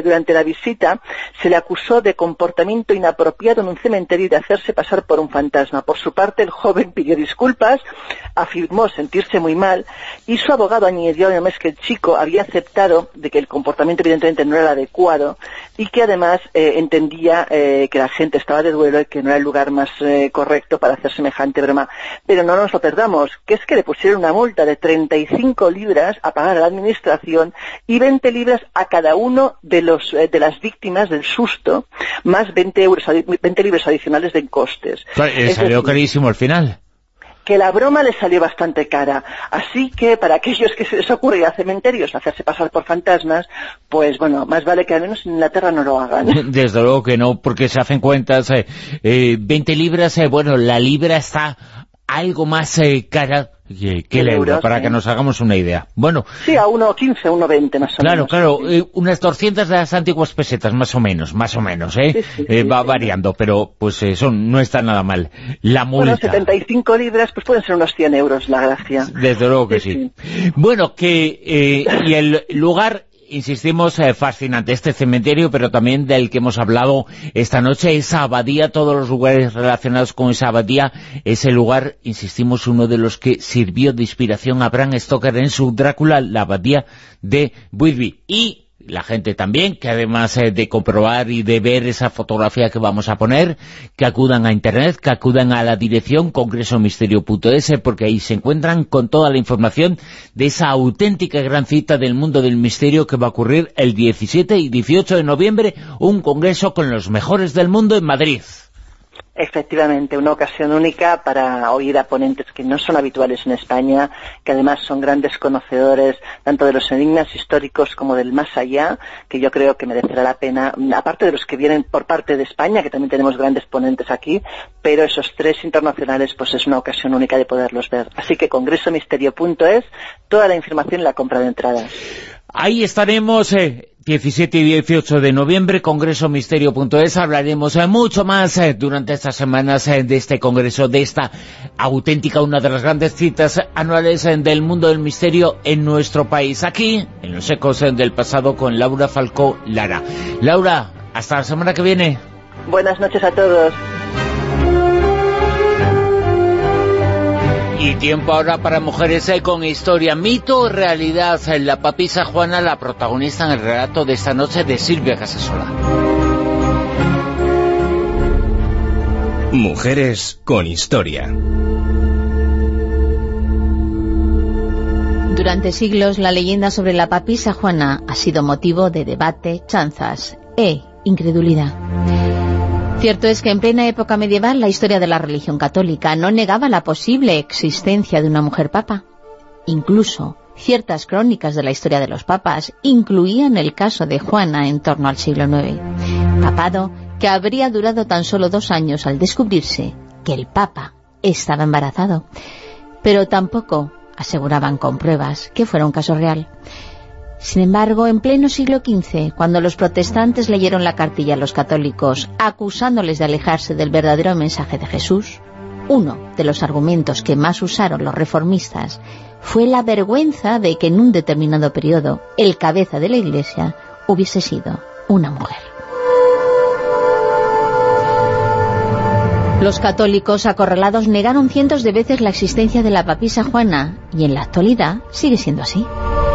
visita se le acusó de comportamiento inapropiado en un cementerio y de hacerse pasar por un fantasma. Por su parte, el joven pidió disculpas, afirmó sentirse muy mal, y su abogado añadió además que el chico había aceptado de que el comportamiento evidentemente no era el adecuado y que además entendía que la gente estaba de duelo y que no era el lugar más correcto para hacer semejante broma. Pero no nos lo perdamos, que es que le pusieron una multa de 35 libras a pagar a la administración y 20 libras a cada uno de las víctimas del susto, más 20 libras adicionales de costes. Salió carísimo al final. Que la broma le salió bastante cara. Así que para aquellos que se les ocurre ir a cementerios, hacerse pasar por fantasmas, pues bueno, más vale que al menos en Inglaterra no lo hagan. Desde luego que no, porque se hacen cuentas, 20 libras, la libra está algo más cara que el euro, para que nos hagamos una idea. Bueno, sí, a 1,15, 1,20 más o menos. Claro, unas 200 de las antiguas pesetas, más o menos, sí, va variando, pero pues eso no está nada mal. La multa. Bueno, 75 libras, pues pueden ser unos 100 euros la gracia. Desde luego que sí. Bueno, y el lugar, insistimos, fascinante, este cementerio, pero también del que hemos hablado esta noche, esa abadía, todos los lugares relacionados con esa abadía, ese lugar, insistimos, uno de los que sirvió de inspiración a Bram Stoker en su Drácula, la abadía de Whitby. Y la gente también, que además de comprobar y de ver esa fotografía que vamos a poner, que acudan a internet, que acudan a la dirección congresomisterio.es, porque ahí se encuentran con toda la información de esa auténtica gran cita del mundo del misterio que va a ocurrir el 17 y 18 de noviembre, un congreso con los mejores del mundo en Madrid. Efectivamente, una ocasión única para oír a ponentes que no son habituales en España, que además son grandes conocedores tanto de los enigmas históricos como del más allá, que yo creo que merecerá la pena, aparte de los que vienen por parte de España, que también tenemos grandes ponentes aquí, pero esos tres internacionales pues es una ocasión única de poderlos ver. Así que congresomisterio.es, toda la información en la compra de entradas. Ahí estaremos 17 y 18 de noviembre, congresomisterio.es. Hablaremos mucho más durante estas semanas de este congreso, de esta auténtica, una de las grandes citas anuales del mundo del misterio en nuestro país. Aquí, en los ecos del pasado, con Laura Falcó Lara. Laura, hasta la semana que viene. Buenas noches a todos. Y tiempo ahora para Mujeres con Historia, mito o realidad. La papisa Juana, la protagonista en el relato de esta noche de Silvia Casasola. Mujeres con Historia. Durante siglos la leyenda sobre la papisa Juana ha sido motivo de debate, chanzas e incredulidad. Cierto es que en plena época medieval la historia de la religión católica no negaba la posible existencia de una mujer papa. Incluso ciertas crónicas de la historia de los papas incluían el caso de Juana en torno al siglo IX. Papado que habría durado tan solo 2 años al descubrirse que el Papa estaba embarazado. Pero tampoco aseguraban con pruebas que fuera un caso real. Sin embargo, en pleno siglo XV, cuando los protestantes leyeron la cartilla a los católicos acusándoles de alejarse del verdadero mensaje de Jesús, uno de los argumentos que más usaron los reformistas fue la vergüenza de que en un determinado periodo el cabeza de la Iglesia hubiese sido una mujer. Los católicos acorralados negaron cientos de veces la existencia de la papisa Juana, y en la actualidad sigue siendo así.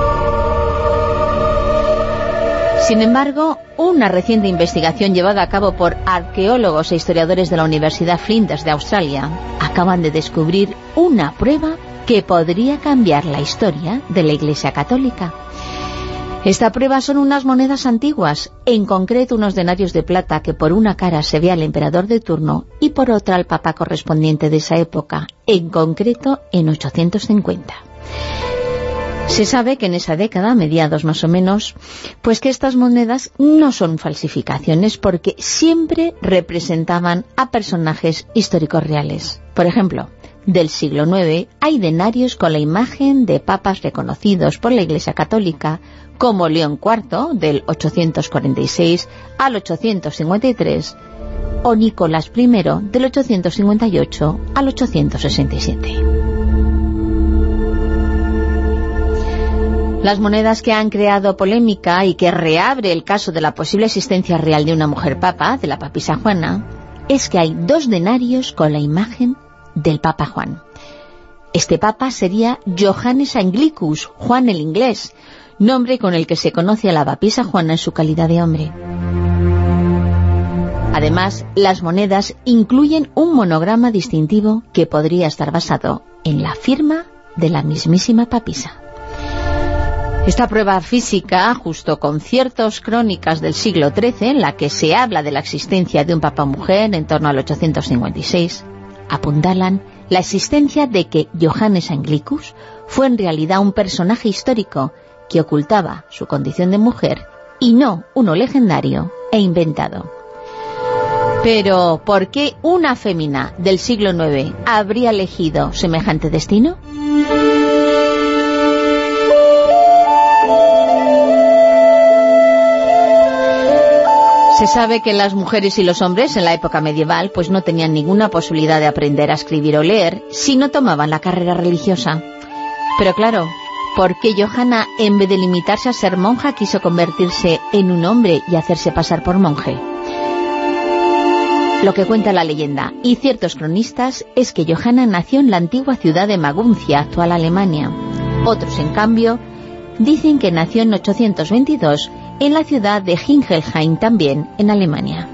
Sin embargo, una reciente investigación llevada a cabo por arqueólogos e historiadores de la Universidad Flinders de Australia acaban de descubrir una prueba que podría cambiar la historia de la Iglesia Católica. Esta prueba son unas monedas antiguas, en concreto unos denarios de plata que por una cara se ve al emperador de turno y por otra al papa correspondiente de esa época, en concreto en 850. Se sabe que en esa década, a mediados más o menos, pues que estas monedas no son falsificaciones porque siempre representaban a personajes históricos reales. Por ejemplo, del siglo IX hay denarios con la imagen de papas reconocidos por la Iglesia Católica, como León IV, del 846 al 853, o Nicolás I, del 858 al 867. Las monedas que han creado polémica y que reabre el caso de la posible existencia real de una mujer papa, de la papisa Juana, es que hay 2 denarios con la imagen del Papa Juan. Este papa sería Johannes Anglicus, Juan el Inglés, nombre con el que se conoce a la papisa Juana en su calidad de hombre. Además, las monedas incluyen un monograma distintivo que podría estar basado en la firma de la mismísima papisa. Esta prueba física, justo con ciertas crónicas del siglo XIII, en la que se habla de la existencia de un papa mujer en torno al 856, apuntalan la existencia de que Johannes Anglicus fue en realidad un personaje histórico que ocultaba su condición de mujer y no uno legendario e inventado. Pero, ¿por qué una fémina del siglo IX habría elegido semejante destino? Se sabe que las mujeres y los hombres en la época medieval pues no tenían ninguna posibilidad de aprender a escribir o leer si no tomaban la carrera religiosa. Pero claro, ¿por qué Johanna, en vez de limitarse a ser monja, quiso convertirse en un hombre y hacerse pasar por monje? Lo que cuenta la leyenda y ciertos cronistas es que Johanna nació en la antigua ciudad de Maguncia, actual Alemania. Otros, en cambio, dicen que nació en 822 en la ciudad de Hingelheim, también en Alemania.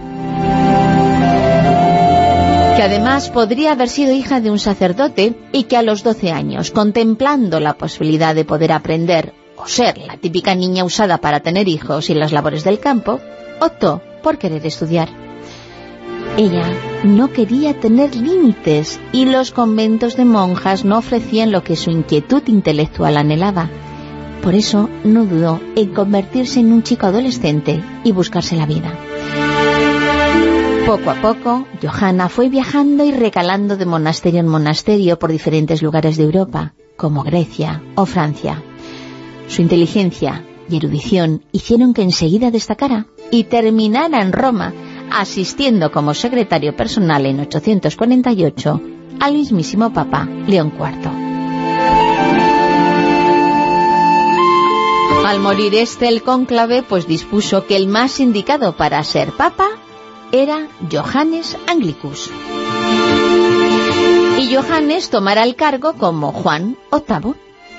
Que además podría haber sido hija de un sacerdote y que a los 12 años, contemplando la posibilidad de poder aprender o ser la típica niña usada para tener hijos y las labores del campo, optó por querer estudiar. Ella no quería tener límites y los conventos de monjas no ofrecían lo que su inquietud intelectual anhelaba. Por eso no dudó en convertirse en un chico adolescente y buscarse la vida. Poco a poco, Johanna fue viajando y recalando de monasterio en monasterio por diferentes lugares de Europa, como Grecia o Francia. Su inteligencia y erudición hicieron que enseguida destacara y terminara en Roma, asistiendo como secretario personal en 848 al mismísimo Papa León IV. Al morir el cónclave pues dispuso que el más indicado para ser papa era Johannes Anglicus. Y Johannes tomará el cargo como Juan VIII.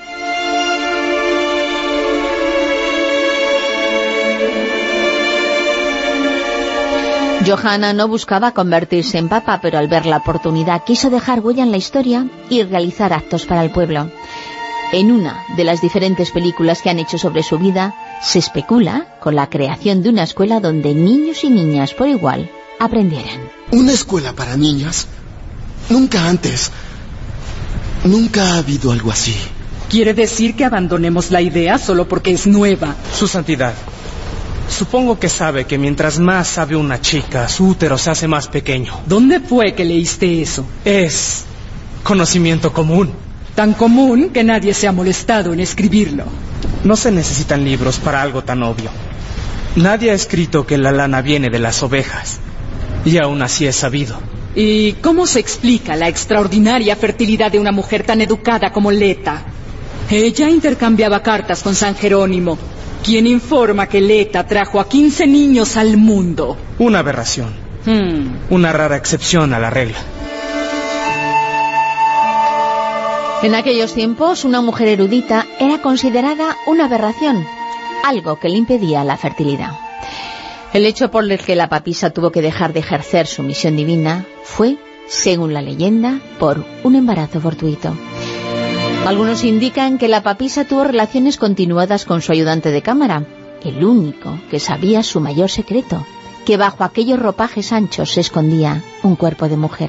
Johanna no buscaba convertirse en papa, pero al ver la oportunidad quiso dejar huella en la historia y realizar actos para el pueblo. En una de las diferentes películas que han hecho sobre su vida, se especula con la creación de una escuela donde niños y niñas por igual aprendieran. ¿Una escuela para niñas? Nunca antes. Nunca ha habido algo así. ¿Quiere decir que abandonemos la idea solo porque es nueva? Su santidad, Supongo que sabe que mientras más sabe una chica, su útero se hace más pequeño. ¿Dónde fue que leíste eso? Es conocimiento común. Tan común que nadie se ha molestado en escribirlo. No se necesitan libros para algo tan obvio. Nadie ha escrito que la lana viene de las ovejas. Y aún así es sabido. ¿Y cómo se explica la extraordinaria fertilidad de una mujer tan educada como Leta? Ella intercambiaba cartas con San Jerónimo, quien informa que Leta trajo a 15 niños al mundo. Una aberración. Una rara excepción a la regla. En aquellos tiempos, una mujer erudita era considerada una aberración, algo que le impedía la fertilidad. El hecho por el que la papisa tuvo que dejar de ejercer su misión divina fue, según la leyenda, por un embarazo fortuito. Algunos indican que la papisa tuvo relaciones continuadas con su ayudante de cámara, el único que sabía su mayor secreto, que bajo aquellos ropajes anchos se escondía un cuerpo de mujer.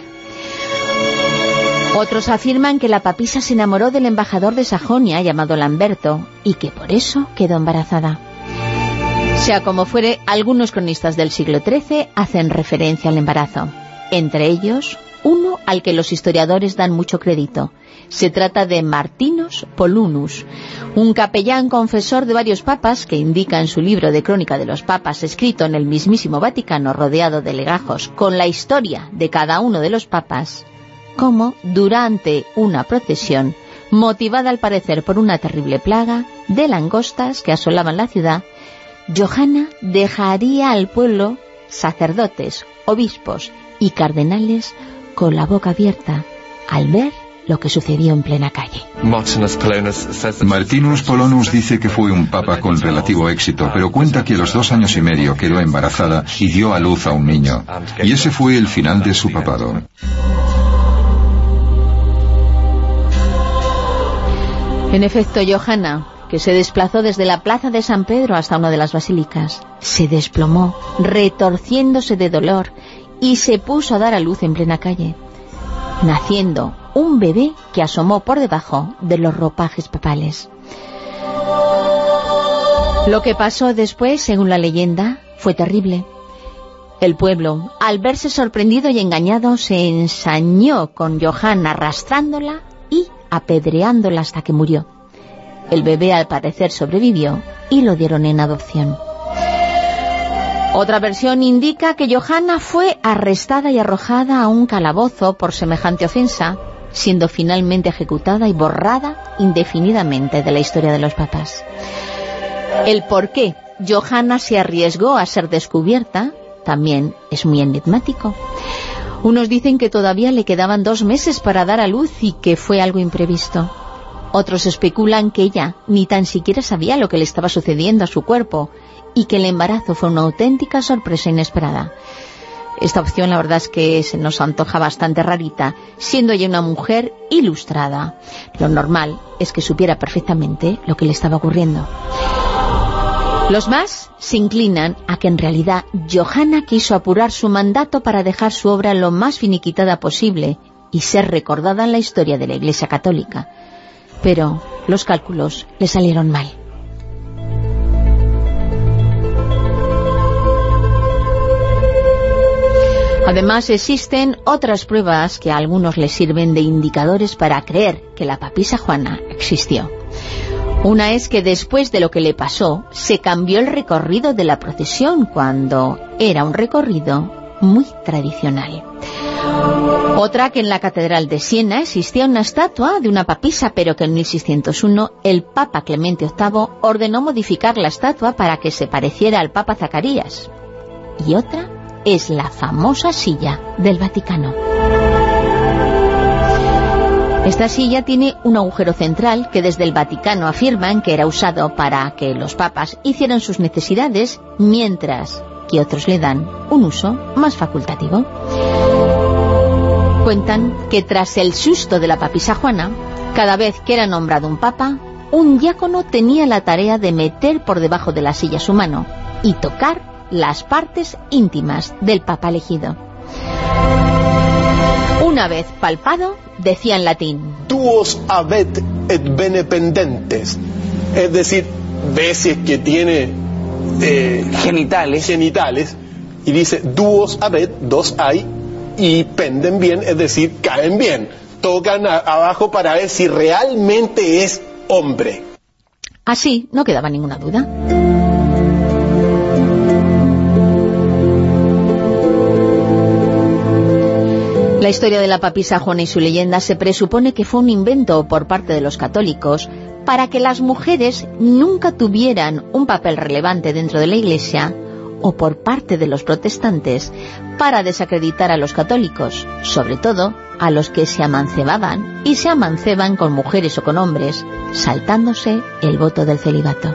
Otros afirman que la papisa se enamoró del embajador de Sajonia, llamado Lamberto, y que por eso quedó embarazada. Sea como fuere, algunos cronistas del siglo XIII hacen referencia al embarazo. Entre ellos, uno al que los historiadores dan mucho crédito. Se trata de Martinus Polunus, un capellán confesor de varios papas que indica en su libro de Crónica de los Papas, escrito en el mismísimo Vaticano, rodeado de legajos, con la historia de cada uno de los papas, cómo durante una procesión, motivada al parecer por una terrible plaga de langostas que asolaban la ciudad, Johanna dejaría al pueblo, sacerdotes, obispos y cardenales, con la boca abierta al ver lo que sucedió en plena calle. Martinus Polonus dice que fue un papa con relativo éxito, pero cuenta que a los 2 años y medio quedó embarazada y dio a luz a un niño. Y ese fue el final de su papado. En efecto, Johanna, que se desplazó desde la plaza de San Pedro hasta una de las basílicas, se desplomó, retorciéndose de dolor, y se puso a dar a luz en plena calle, naciendo un bebé que asomó por debajo de los ropajes papales. Lo que pasó después, según la leyenda, fue terrible. El pueblo, al verse sorprendido y engañado, se ensañó con Johanna arrastrándola y apedreándola hasta que murió. El bebé al parecer sobrevivió y lo dieron en adopción. Otra versión indica que Johanna fue arrestada y arrojada a un calabozo por semejante ofensa, siendo finalmente ejecutada y borrada indefinidamente de la historia de los papas. El por qué Johanna se arriesgó a ser descubierta también es muy enigmático. Unos dicen que todavía le quedaban 2 meses para dar a luz y que fue algo imprevisto. Otros especulan que ella ni tan siquiera sabía lo que le estaba sucediendo a su cuerpo y que el embarazo fue una auténtica sorpresa inesperada. Esta opción la verdad es que se nos antoja bastante rarita, siendo ella una mujer ilustrada. Lo normal es que supiera perfectamente lo que le estaba ocurriendo. Los más se inclinan a que en realidad Johanna quiso apurar su mandato para dejar su obra lo más finiquitada posible y ser recordada en la historia de la Iglesia Católica. Pero los cálculos le salieron mal. Además, existen otras pruebas que a algunos les sirven de indicadores para creer que la papisa Juana existió. Una es que después de lo que le pasó, se cambió el recorrido de la procesión cuando era un recorrido muy tradicional. Otra, que en la Catedral de Siena existía una estatua de una papisa, pero que en 1601 el Papa Clemente VIII ordenó modificar la estatua para que se pareciera al Papa Zacarías. Y otra es la famosa silla del Vaticano. Esta silla tiene un agujero central que desde el Vaticano afirman que era usado para que los papas hicieran sus necesidades, mientras que otros le dan un uso más facultativo. Cuentan que tras el susto de la papisa Juana, cada vez que era nombrado un papa, un diácono tenía la tarea de meter por debajo de la silla su mano y tocar las partes íntimas del papa elegido. Una vez palpado, decía en latín: tuos habet et bene pendentes, es decir, ve si es que tiene genitales, y dice dúos habed, dos hay, y penden bien, es decir, caen bien. Tocan abajo para ver si realmente es hombre. Así no quedaba ninguna duda. La historia de la papisa Juana y su leyenda se presupone que fue un invento por parte de los católicos para que las mujeres nunca tuvieran un papel relevante dentro de la Iglesia, o por parte de los protestantes para desacreditar a los católicos, sobre todo a los que se amancebaban y se amanceban con mujeres o con hombres, saltándose el voto del celibato.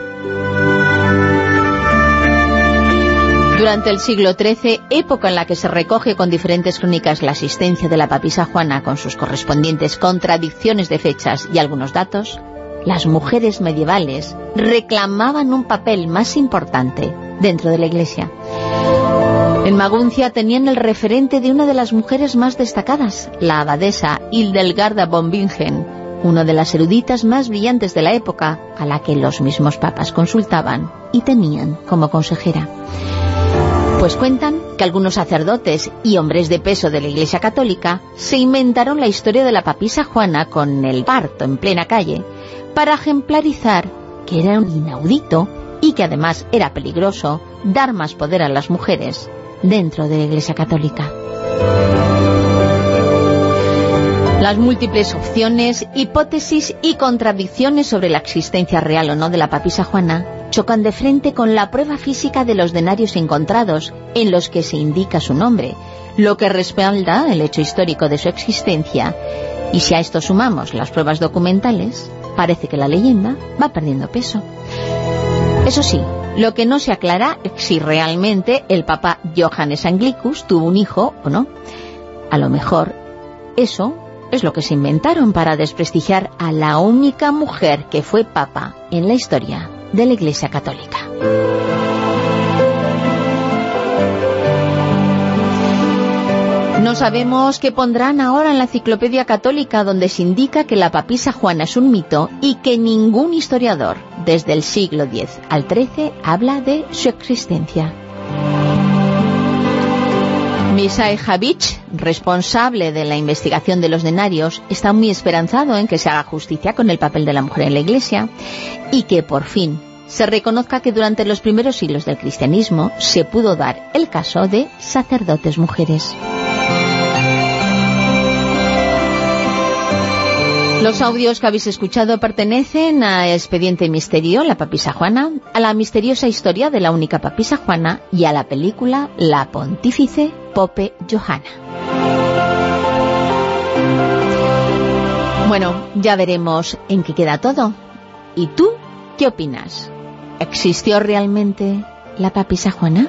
Durante el siglo XIII, época en la que se recoge con diferentes crónicas la asistencia de la papisa Juana con sus correspondientes contradicciones de fechas y algunos datos, las mujeres medievales reclamaban un papel más importante dentro de la Iglesia. En Maguncia tenían el referente de una de las mujeres más destacadas, la abadesa Hildegarda von Bingen, una de las eruditas más brillantes de la época, a la que los mismos papas consultaban y tenían como consejera. Pues cuentan que algunos sacerdotes y hombres de peso de la Iglesia Católica se inventaron la historia de la papisa Juana con el parto en plena calle, para ejemplarizar que era un inaudito y que además era peligroso dar más poder a las mujeres dentro de la Iglesia Católica. Las múltiples opciones, hipótesis y contradicciones sobre la existencia real o no de la papisa Juana chocan de frente con la prueba física de los denarios encontrados, en los que se indica su nombre, lo que respalda el hecho histórico de su existencia. Y si a esto sumamos las pruebas documentales, parece que la leyenda va perdiendo peso. Eso sí, lo que no se aclara es si realmente el Papa Johannes Anglicus tuvo un hijo o no. A lo mejor eso es lo que se inventaron para desprestigiar a la única mujer que fue Papa en la historia de la Iglesia Católica. No sabemos qué pondrán ahora en la Enciclopedia Católica, donde se indica que la papisa Juana es un mito y que ningún historiador, desde el siglo X al XIII, habla de su existencia. Misai Javich, responsable de la investigación de los denarios, está muy esperanzado en que se haga justicia con el papel de la mujer en la Iglesia y que por fin se reconozca que durante los primeros siglos del cristianismo se pudo dar el caso de sacerdotes mujeres. Los audios que habéis escuchado pertenecen a Expediente Misterio, la papisa Juana, a la misteriosa historia de la única papisa Juana y a la película La Pontífice Pope Johanna. Bueno, ya veremos en qué queda todo. ¿Y tú qué opinas? ¿Existió realmente la papisa Juana?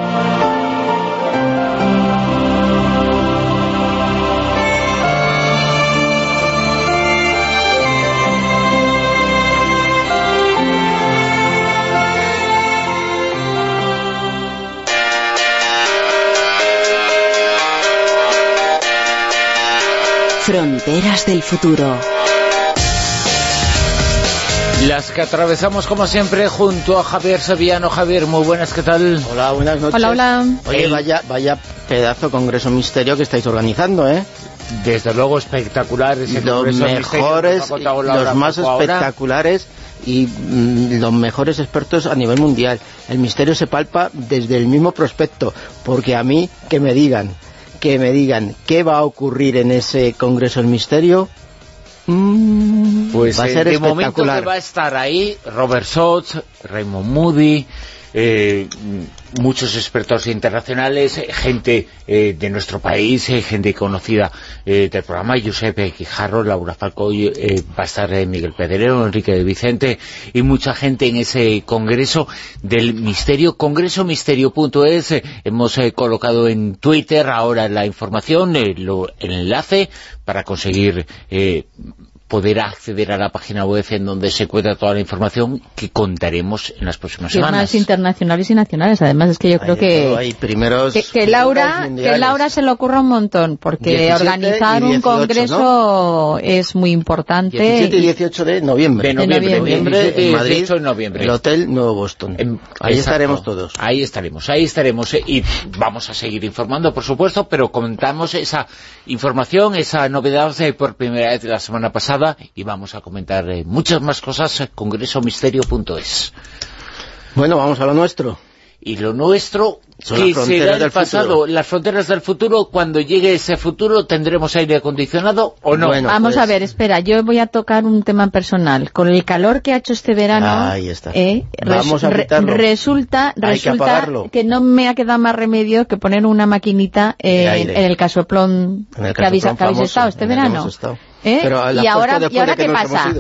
Fronteras del futuro. Las que atravesamos como siempre junto a Javier Sevillano. Javier, muy buenas, ¿qué tal? Hola, buenas noches. Hola, hola. Oye, vaya pedazo congreso misterio que estáis organizando, ¿eh? Desde luego espectacular ese los mejores, los más espectaculares y los mejores expertos a nivel mundial. El misterio se palpa desde el mismo prospecto, porque a mí que me digan qué va a ocurrir en ese congreso del misterio, pues va a ser de espectacular. momento que va a estar ahí Robert Sutton, Raymond Moody, muchos expertos internacionales, gente de nuestro país, gente conocida del programa, Josep Quijarro, Laura Falcó, va a estar Miguel Pedrero, Enrique de Vicente y mucha gente en ese congreso del misterio, congresomisterio.es. Hemos colocado en Twitter ahora la información, el enlace para conseguir poder acceder a la página web en donde se encuentra toda la información que contaremos en las próximas semanas. Más internacionales y nacionales, además es que yo creo que Laura se le ocurra un montón, porque organizar un congreso, ¿no?, es muy importante. 17 y 18 de noviembre. En Madrid, en noviembre. El Hotel Nuevo Boston. Ahí estaremos todos. Ahí estaremos. Y vamos a seguir informando, por supuesto, pero comentamos esa información, esa novedad por primera vez la semana pasada, y vamos a comentar muchas más cosas, congresomisterio.es. Bueno, vamos a lo nuestro. Y lo nuestro, que será el pasado, las fronteras del futuro. Cuando llegue ese futuro, ¿tendremos aire acondicionado o no? Bueno, vamos a ver, espera, yo voy a tocar un tema personal. Con el calor que ha hecho este verano, ahí está. Vamos a resulta que no me ha quedado más remedio que poner una maquinita en el casoplón que habéis estado este verano. ¿Y ahora qué pasa?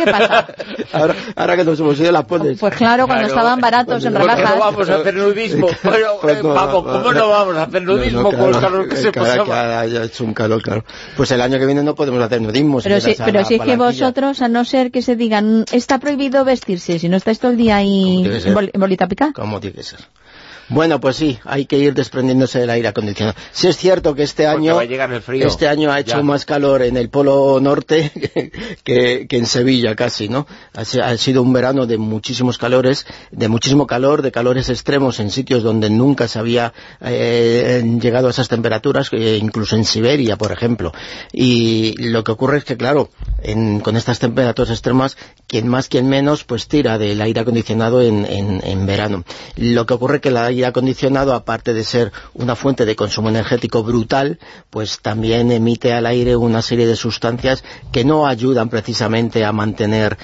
Ahora que nos hemos ido, la pones. Pues claro, cuando estaban baratos en rebajas. No vamos a hacer nudismo. ¿Cómo no vamos a hacer nudismo con el calor que se pasaba? Ha hecho un calor, claro. Pues el año que viene no podemos hacer nudismo. Pero si es que vosotros, a no ser que se digan, está prohibido vestirse, si no estáis todo el día ahí en bolita pica. ¿Cómo tiene que ser? Bueno, pues sí, hay que ir desprendiéndose del aire acondicionado. Sí es cierto que este año ha hecho más calor en el Polo Norte que en Sevilla casi, ¿no? Ha sido un verano de muchísimos calores, de muchísimo calor, de calores extremos en sitios donde nunca se había llegado a esas temperaturas, incluso en Siberia, por ejemplo. Y lo que ocurre es que, claro, con estas temperaturas extremas, quien más, quien menos, pues tira del aire acondicionado en verano. Lo que ocurre es que el aire acondicionado, aparte de ser una fuente de consumo energético brutal, pues también emite al aire una serie de sustancias que no ayudan precisamente a mantener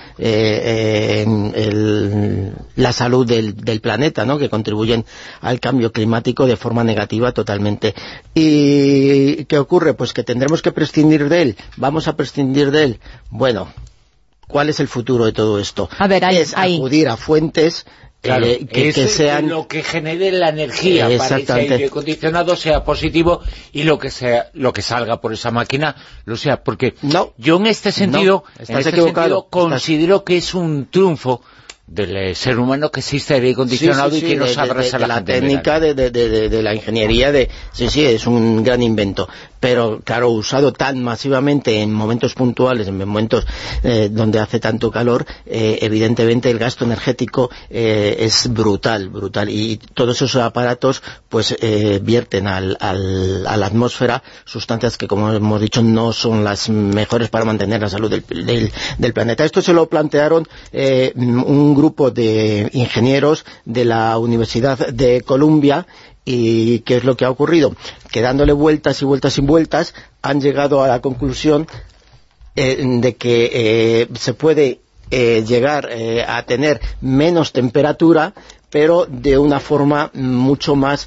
la salud del planeta, ¿no?, que contribuyen al cambio climático de forma negativa totalmente. ¿Y qué ocurre? Pues que tendremos que prescindir de él. ¿Vamos a prescindir de él? Bueno, ¿cuál es el futuro de todo esto? Acudir a fuentes que sean lo que genere la energía para ese aire acondicionado sea positivo, y lo que salga por esa máquina lo sea, porque yo en este sentido considero que es un triunfo del ser humano que existe aire acondicionado y que nos abraza la técnica de la ingeniería es un gran invento, pero claro, usado tan masivamente en momentos puntuales, en momentos donde hace tanto calor, evidentemente el gasto energético es brutal, y todos esos aparatos pues vierten a la atmósfera sustancias que, como hemos dicho, no son las mejores para mantener la salud del planeta. Esto se lo plantearon un grupo de ingenieros de la Universidad de Columbia. ¿Y qué es lo que ha ocurrido? Que dándole vueltas y vueltas y vueltas han llegado a la conclusión de que se puede llegar a tener menos temperatura, pero de una forma mucho más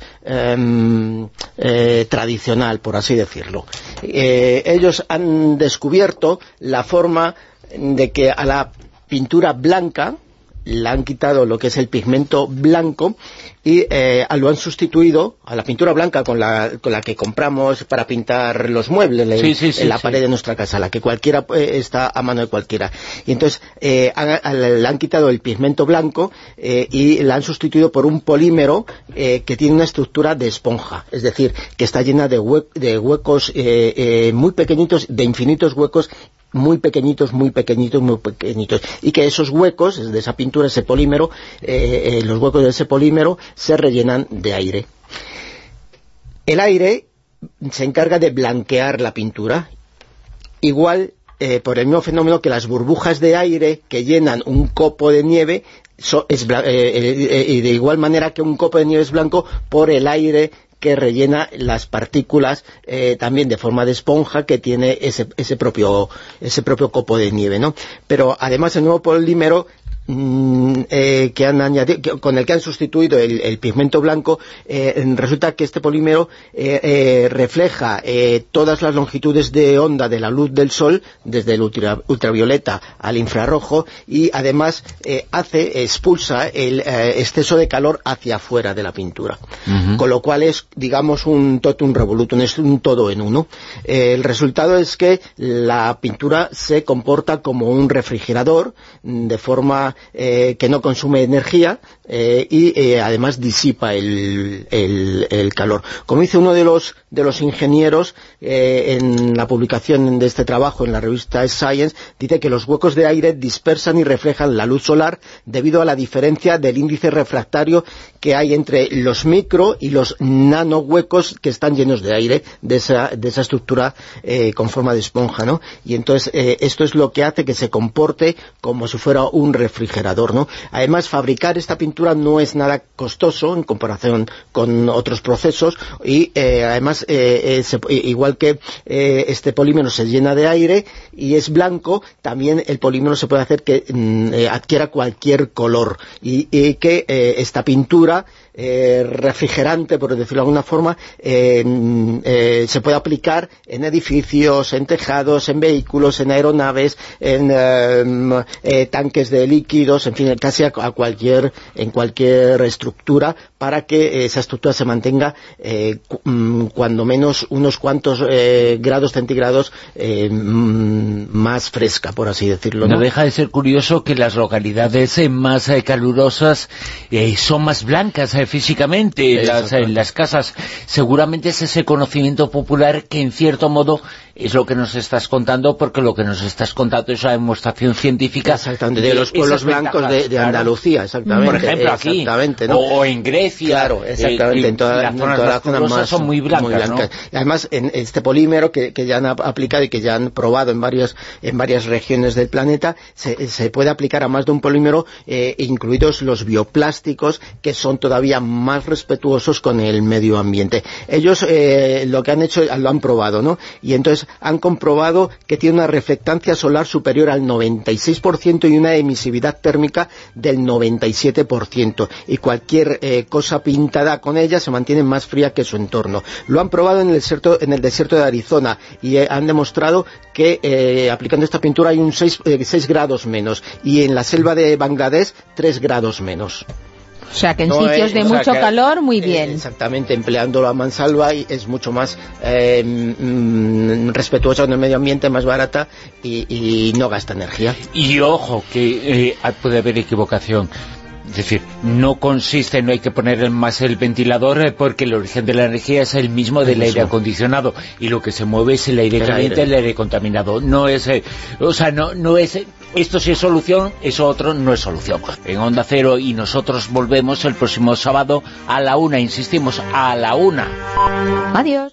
tradicional, por así decirlo. Ellos han descubierto la forma de que a la pintura blanca le han quitado lo que es el pigmento blanco y lo han sustituido a la pintura blanca con la que compramos para pintar los muebles en la pared de nuestra casa, la que cualquiera está a mano de cualquiera. Y entonces le han quitado el pigmento blanco y la han sustituido por un polímero que tiene una estructura de esponja, es decir, que está llena de huecos muy pequeñitos, de infinitos huecos muy pequeñitos, y que esos huecos de esa pintura, ese polímero, los huecos de ese polímero se rellenan de aire. El aire se encarga de blanquear la pintura, igual por el mismo fenómeno que las burbujas de aire que llenan un copo de nieve, y de igual manera que un copo de nieve es blanco por el aire que rellena las partículas también de forma de esponja que tiene ese propio copo de nieve, ¿no? Pero además el nuevo polímero que han añadido, con el que han sustituido el pigmento blanco, resulta que este polímero refleja todas las longitudes de onda de la luz del sol, desde el ultravioleta al infrarrojo, y además expulsa el exceso de calor hacia afuera de la pintura. Con lo cual es, digamos, un totum revolutum, es un todo en uno. El resultado es que la pintura se comporta como un refrigerador, de forma que no consume energía y además disipa el calor. Como dice uno de los ingenieros en la publicación de este trabajo en la revista Science, dice que los huecos de aire dispersan y reflejan la luz solar debido a la diferencia del índice refractario que hay entre los micro y los nano huecos que están llenos de aire, de esa estructura con forma de esponja, ¿no? Y entonces esto es lo que hace que se comporte como si fuera un refrigerador, ¿no? Además, fabricar esta pintura no es nada costoso en comparación con otros procesos, y además igual que este polímero se llena de aire y es blanco, también el polímero se puede hacer que adquiera cualquier color, y que esta pintura refrigerante, por decirlo de alguna forma, se puede aplicar en edificios, en tejados, en vehículos, en aeronaves, en tanques de líquidos, en fin, casi en cualquier estructura, para que esa estructura se mantenga cuando menos unos cuantos grados centígrados más fresca, por así decirlo, ¿no? No deja de ser curioso que las localidades más calurosas son más blancas físicamente, las casas. Seguramente es ese conocimiento popular que en cierto modo es lo que nos estás contando, porque lo que nos estás contando es la demostración científica de los pueblos blancos de Andalucía, exactamente. Por ejemplo, aquí, ¿no? o en Grecia. Claro, exactamente, en todas las zonas más son muy blancas, ¿no? Y además, en este polímero que ya han aplicado y que ya han probado en varias regiones del planeta, se puede aplicar a más de un polímero, incluidos los bioplásticos, que son todavía más respetuosos con el medio ambiente. Ellos lo que han hecho, lo han probado, ¿no? Y entonces han comprobado que tiene una reflectancia solar superior al 96% y una emisividad térmica del 97%, y cualquier cosa pintada con ella se mantiene más fría que su entorno. Lo han probado en el desierto de Arizona, y han demostrado que aplicando esta pintura hay un 6 grados menos, y en la selva de Bangladesh 3 grados menos. O sea, que en sitios de mucho calor, muy bien. Exactamente, empleándolo a mansalva, y es mucho más respetuosa con el medio ambiente, más barata, y no gasta energía. Y ojo, que puede haber equivocación. Es decir, no hay que poner más el ventilador, porque el origen de la energía es el mismo del aire acondicionado, y lo que se mueve es el aire caliente, el aire contaminado. No es, no es, esto sí es solución, eso otro no es solución. En Onda Cero, y nosotros volvemos el próximo sábado a la 1, insistimos, a la 1. Adiós.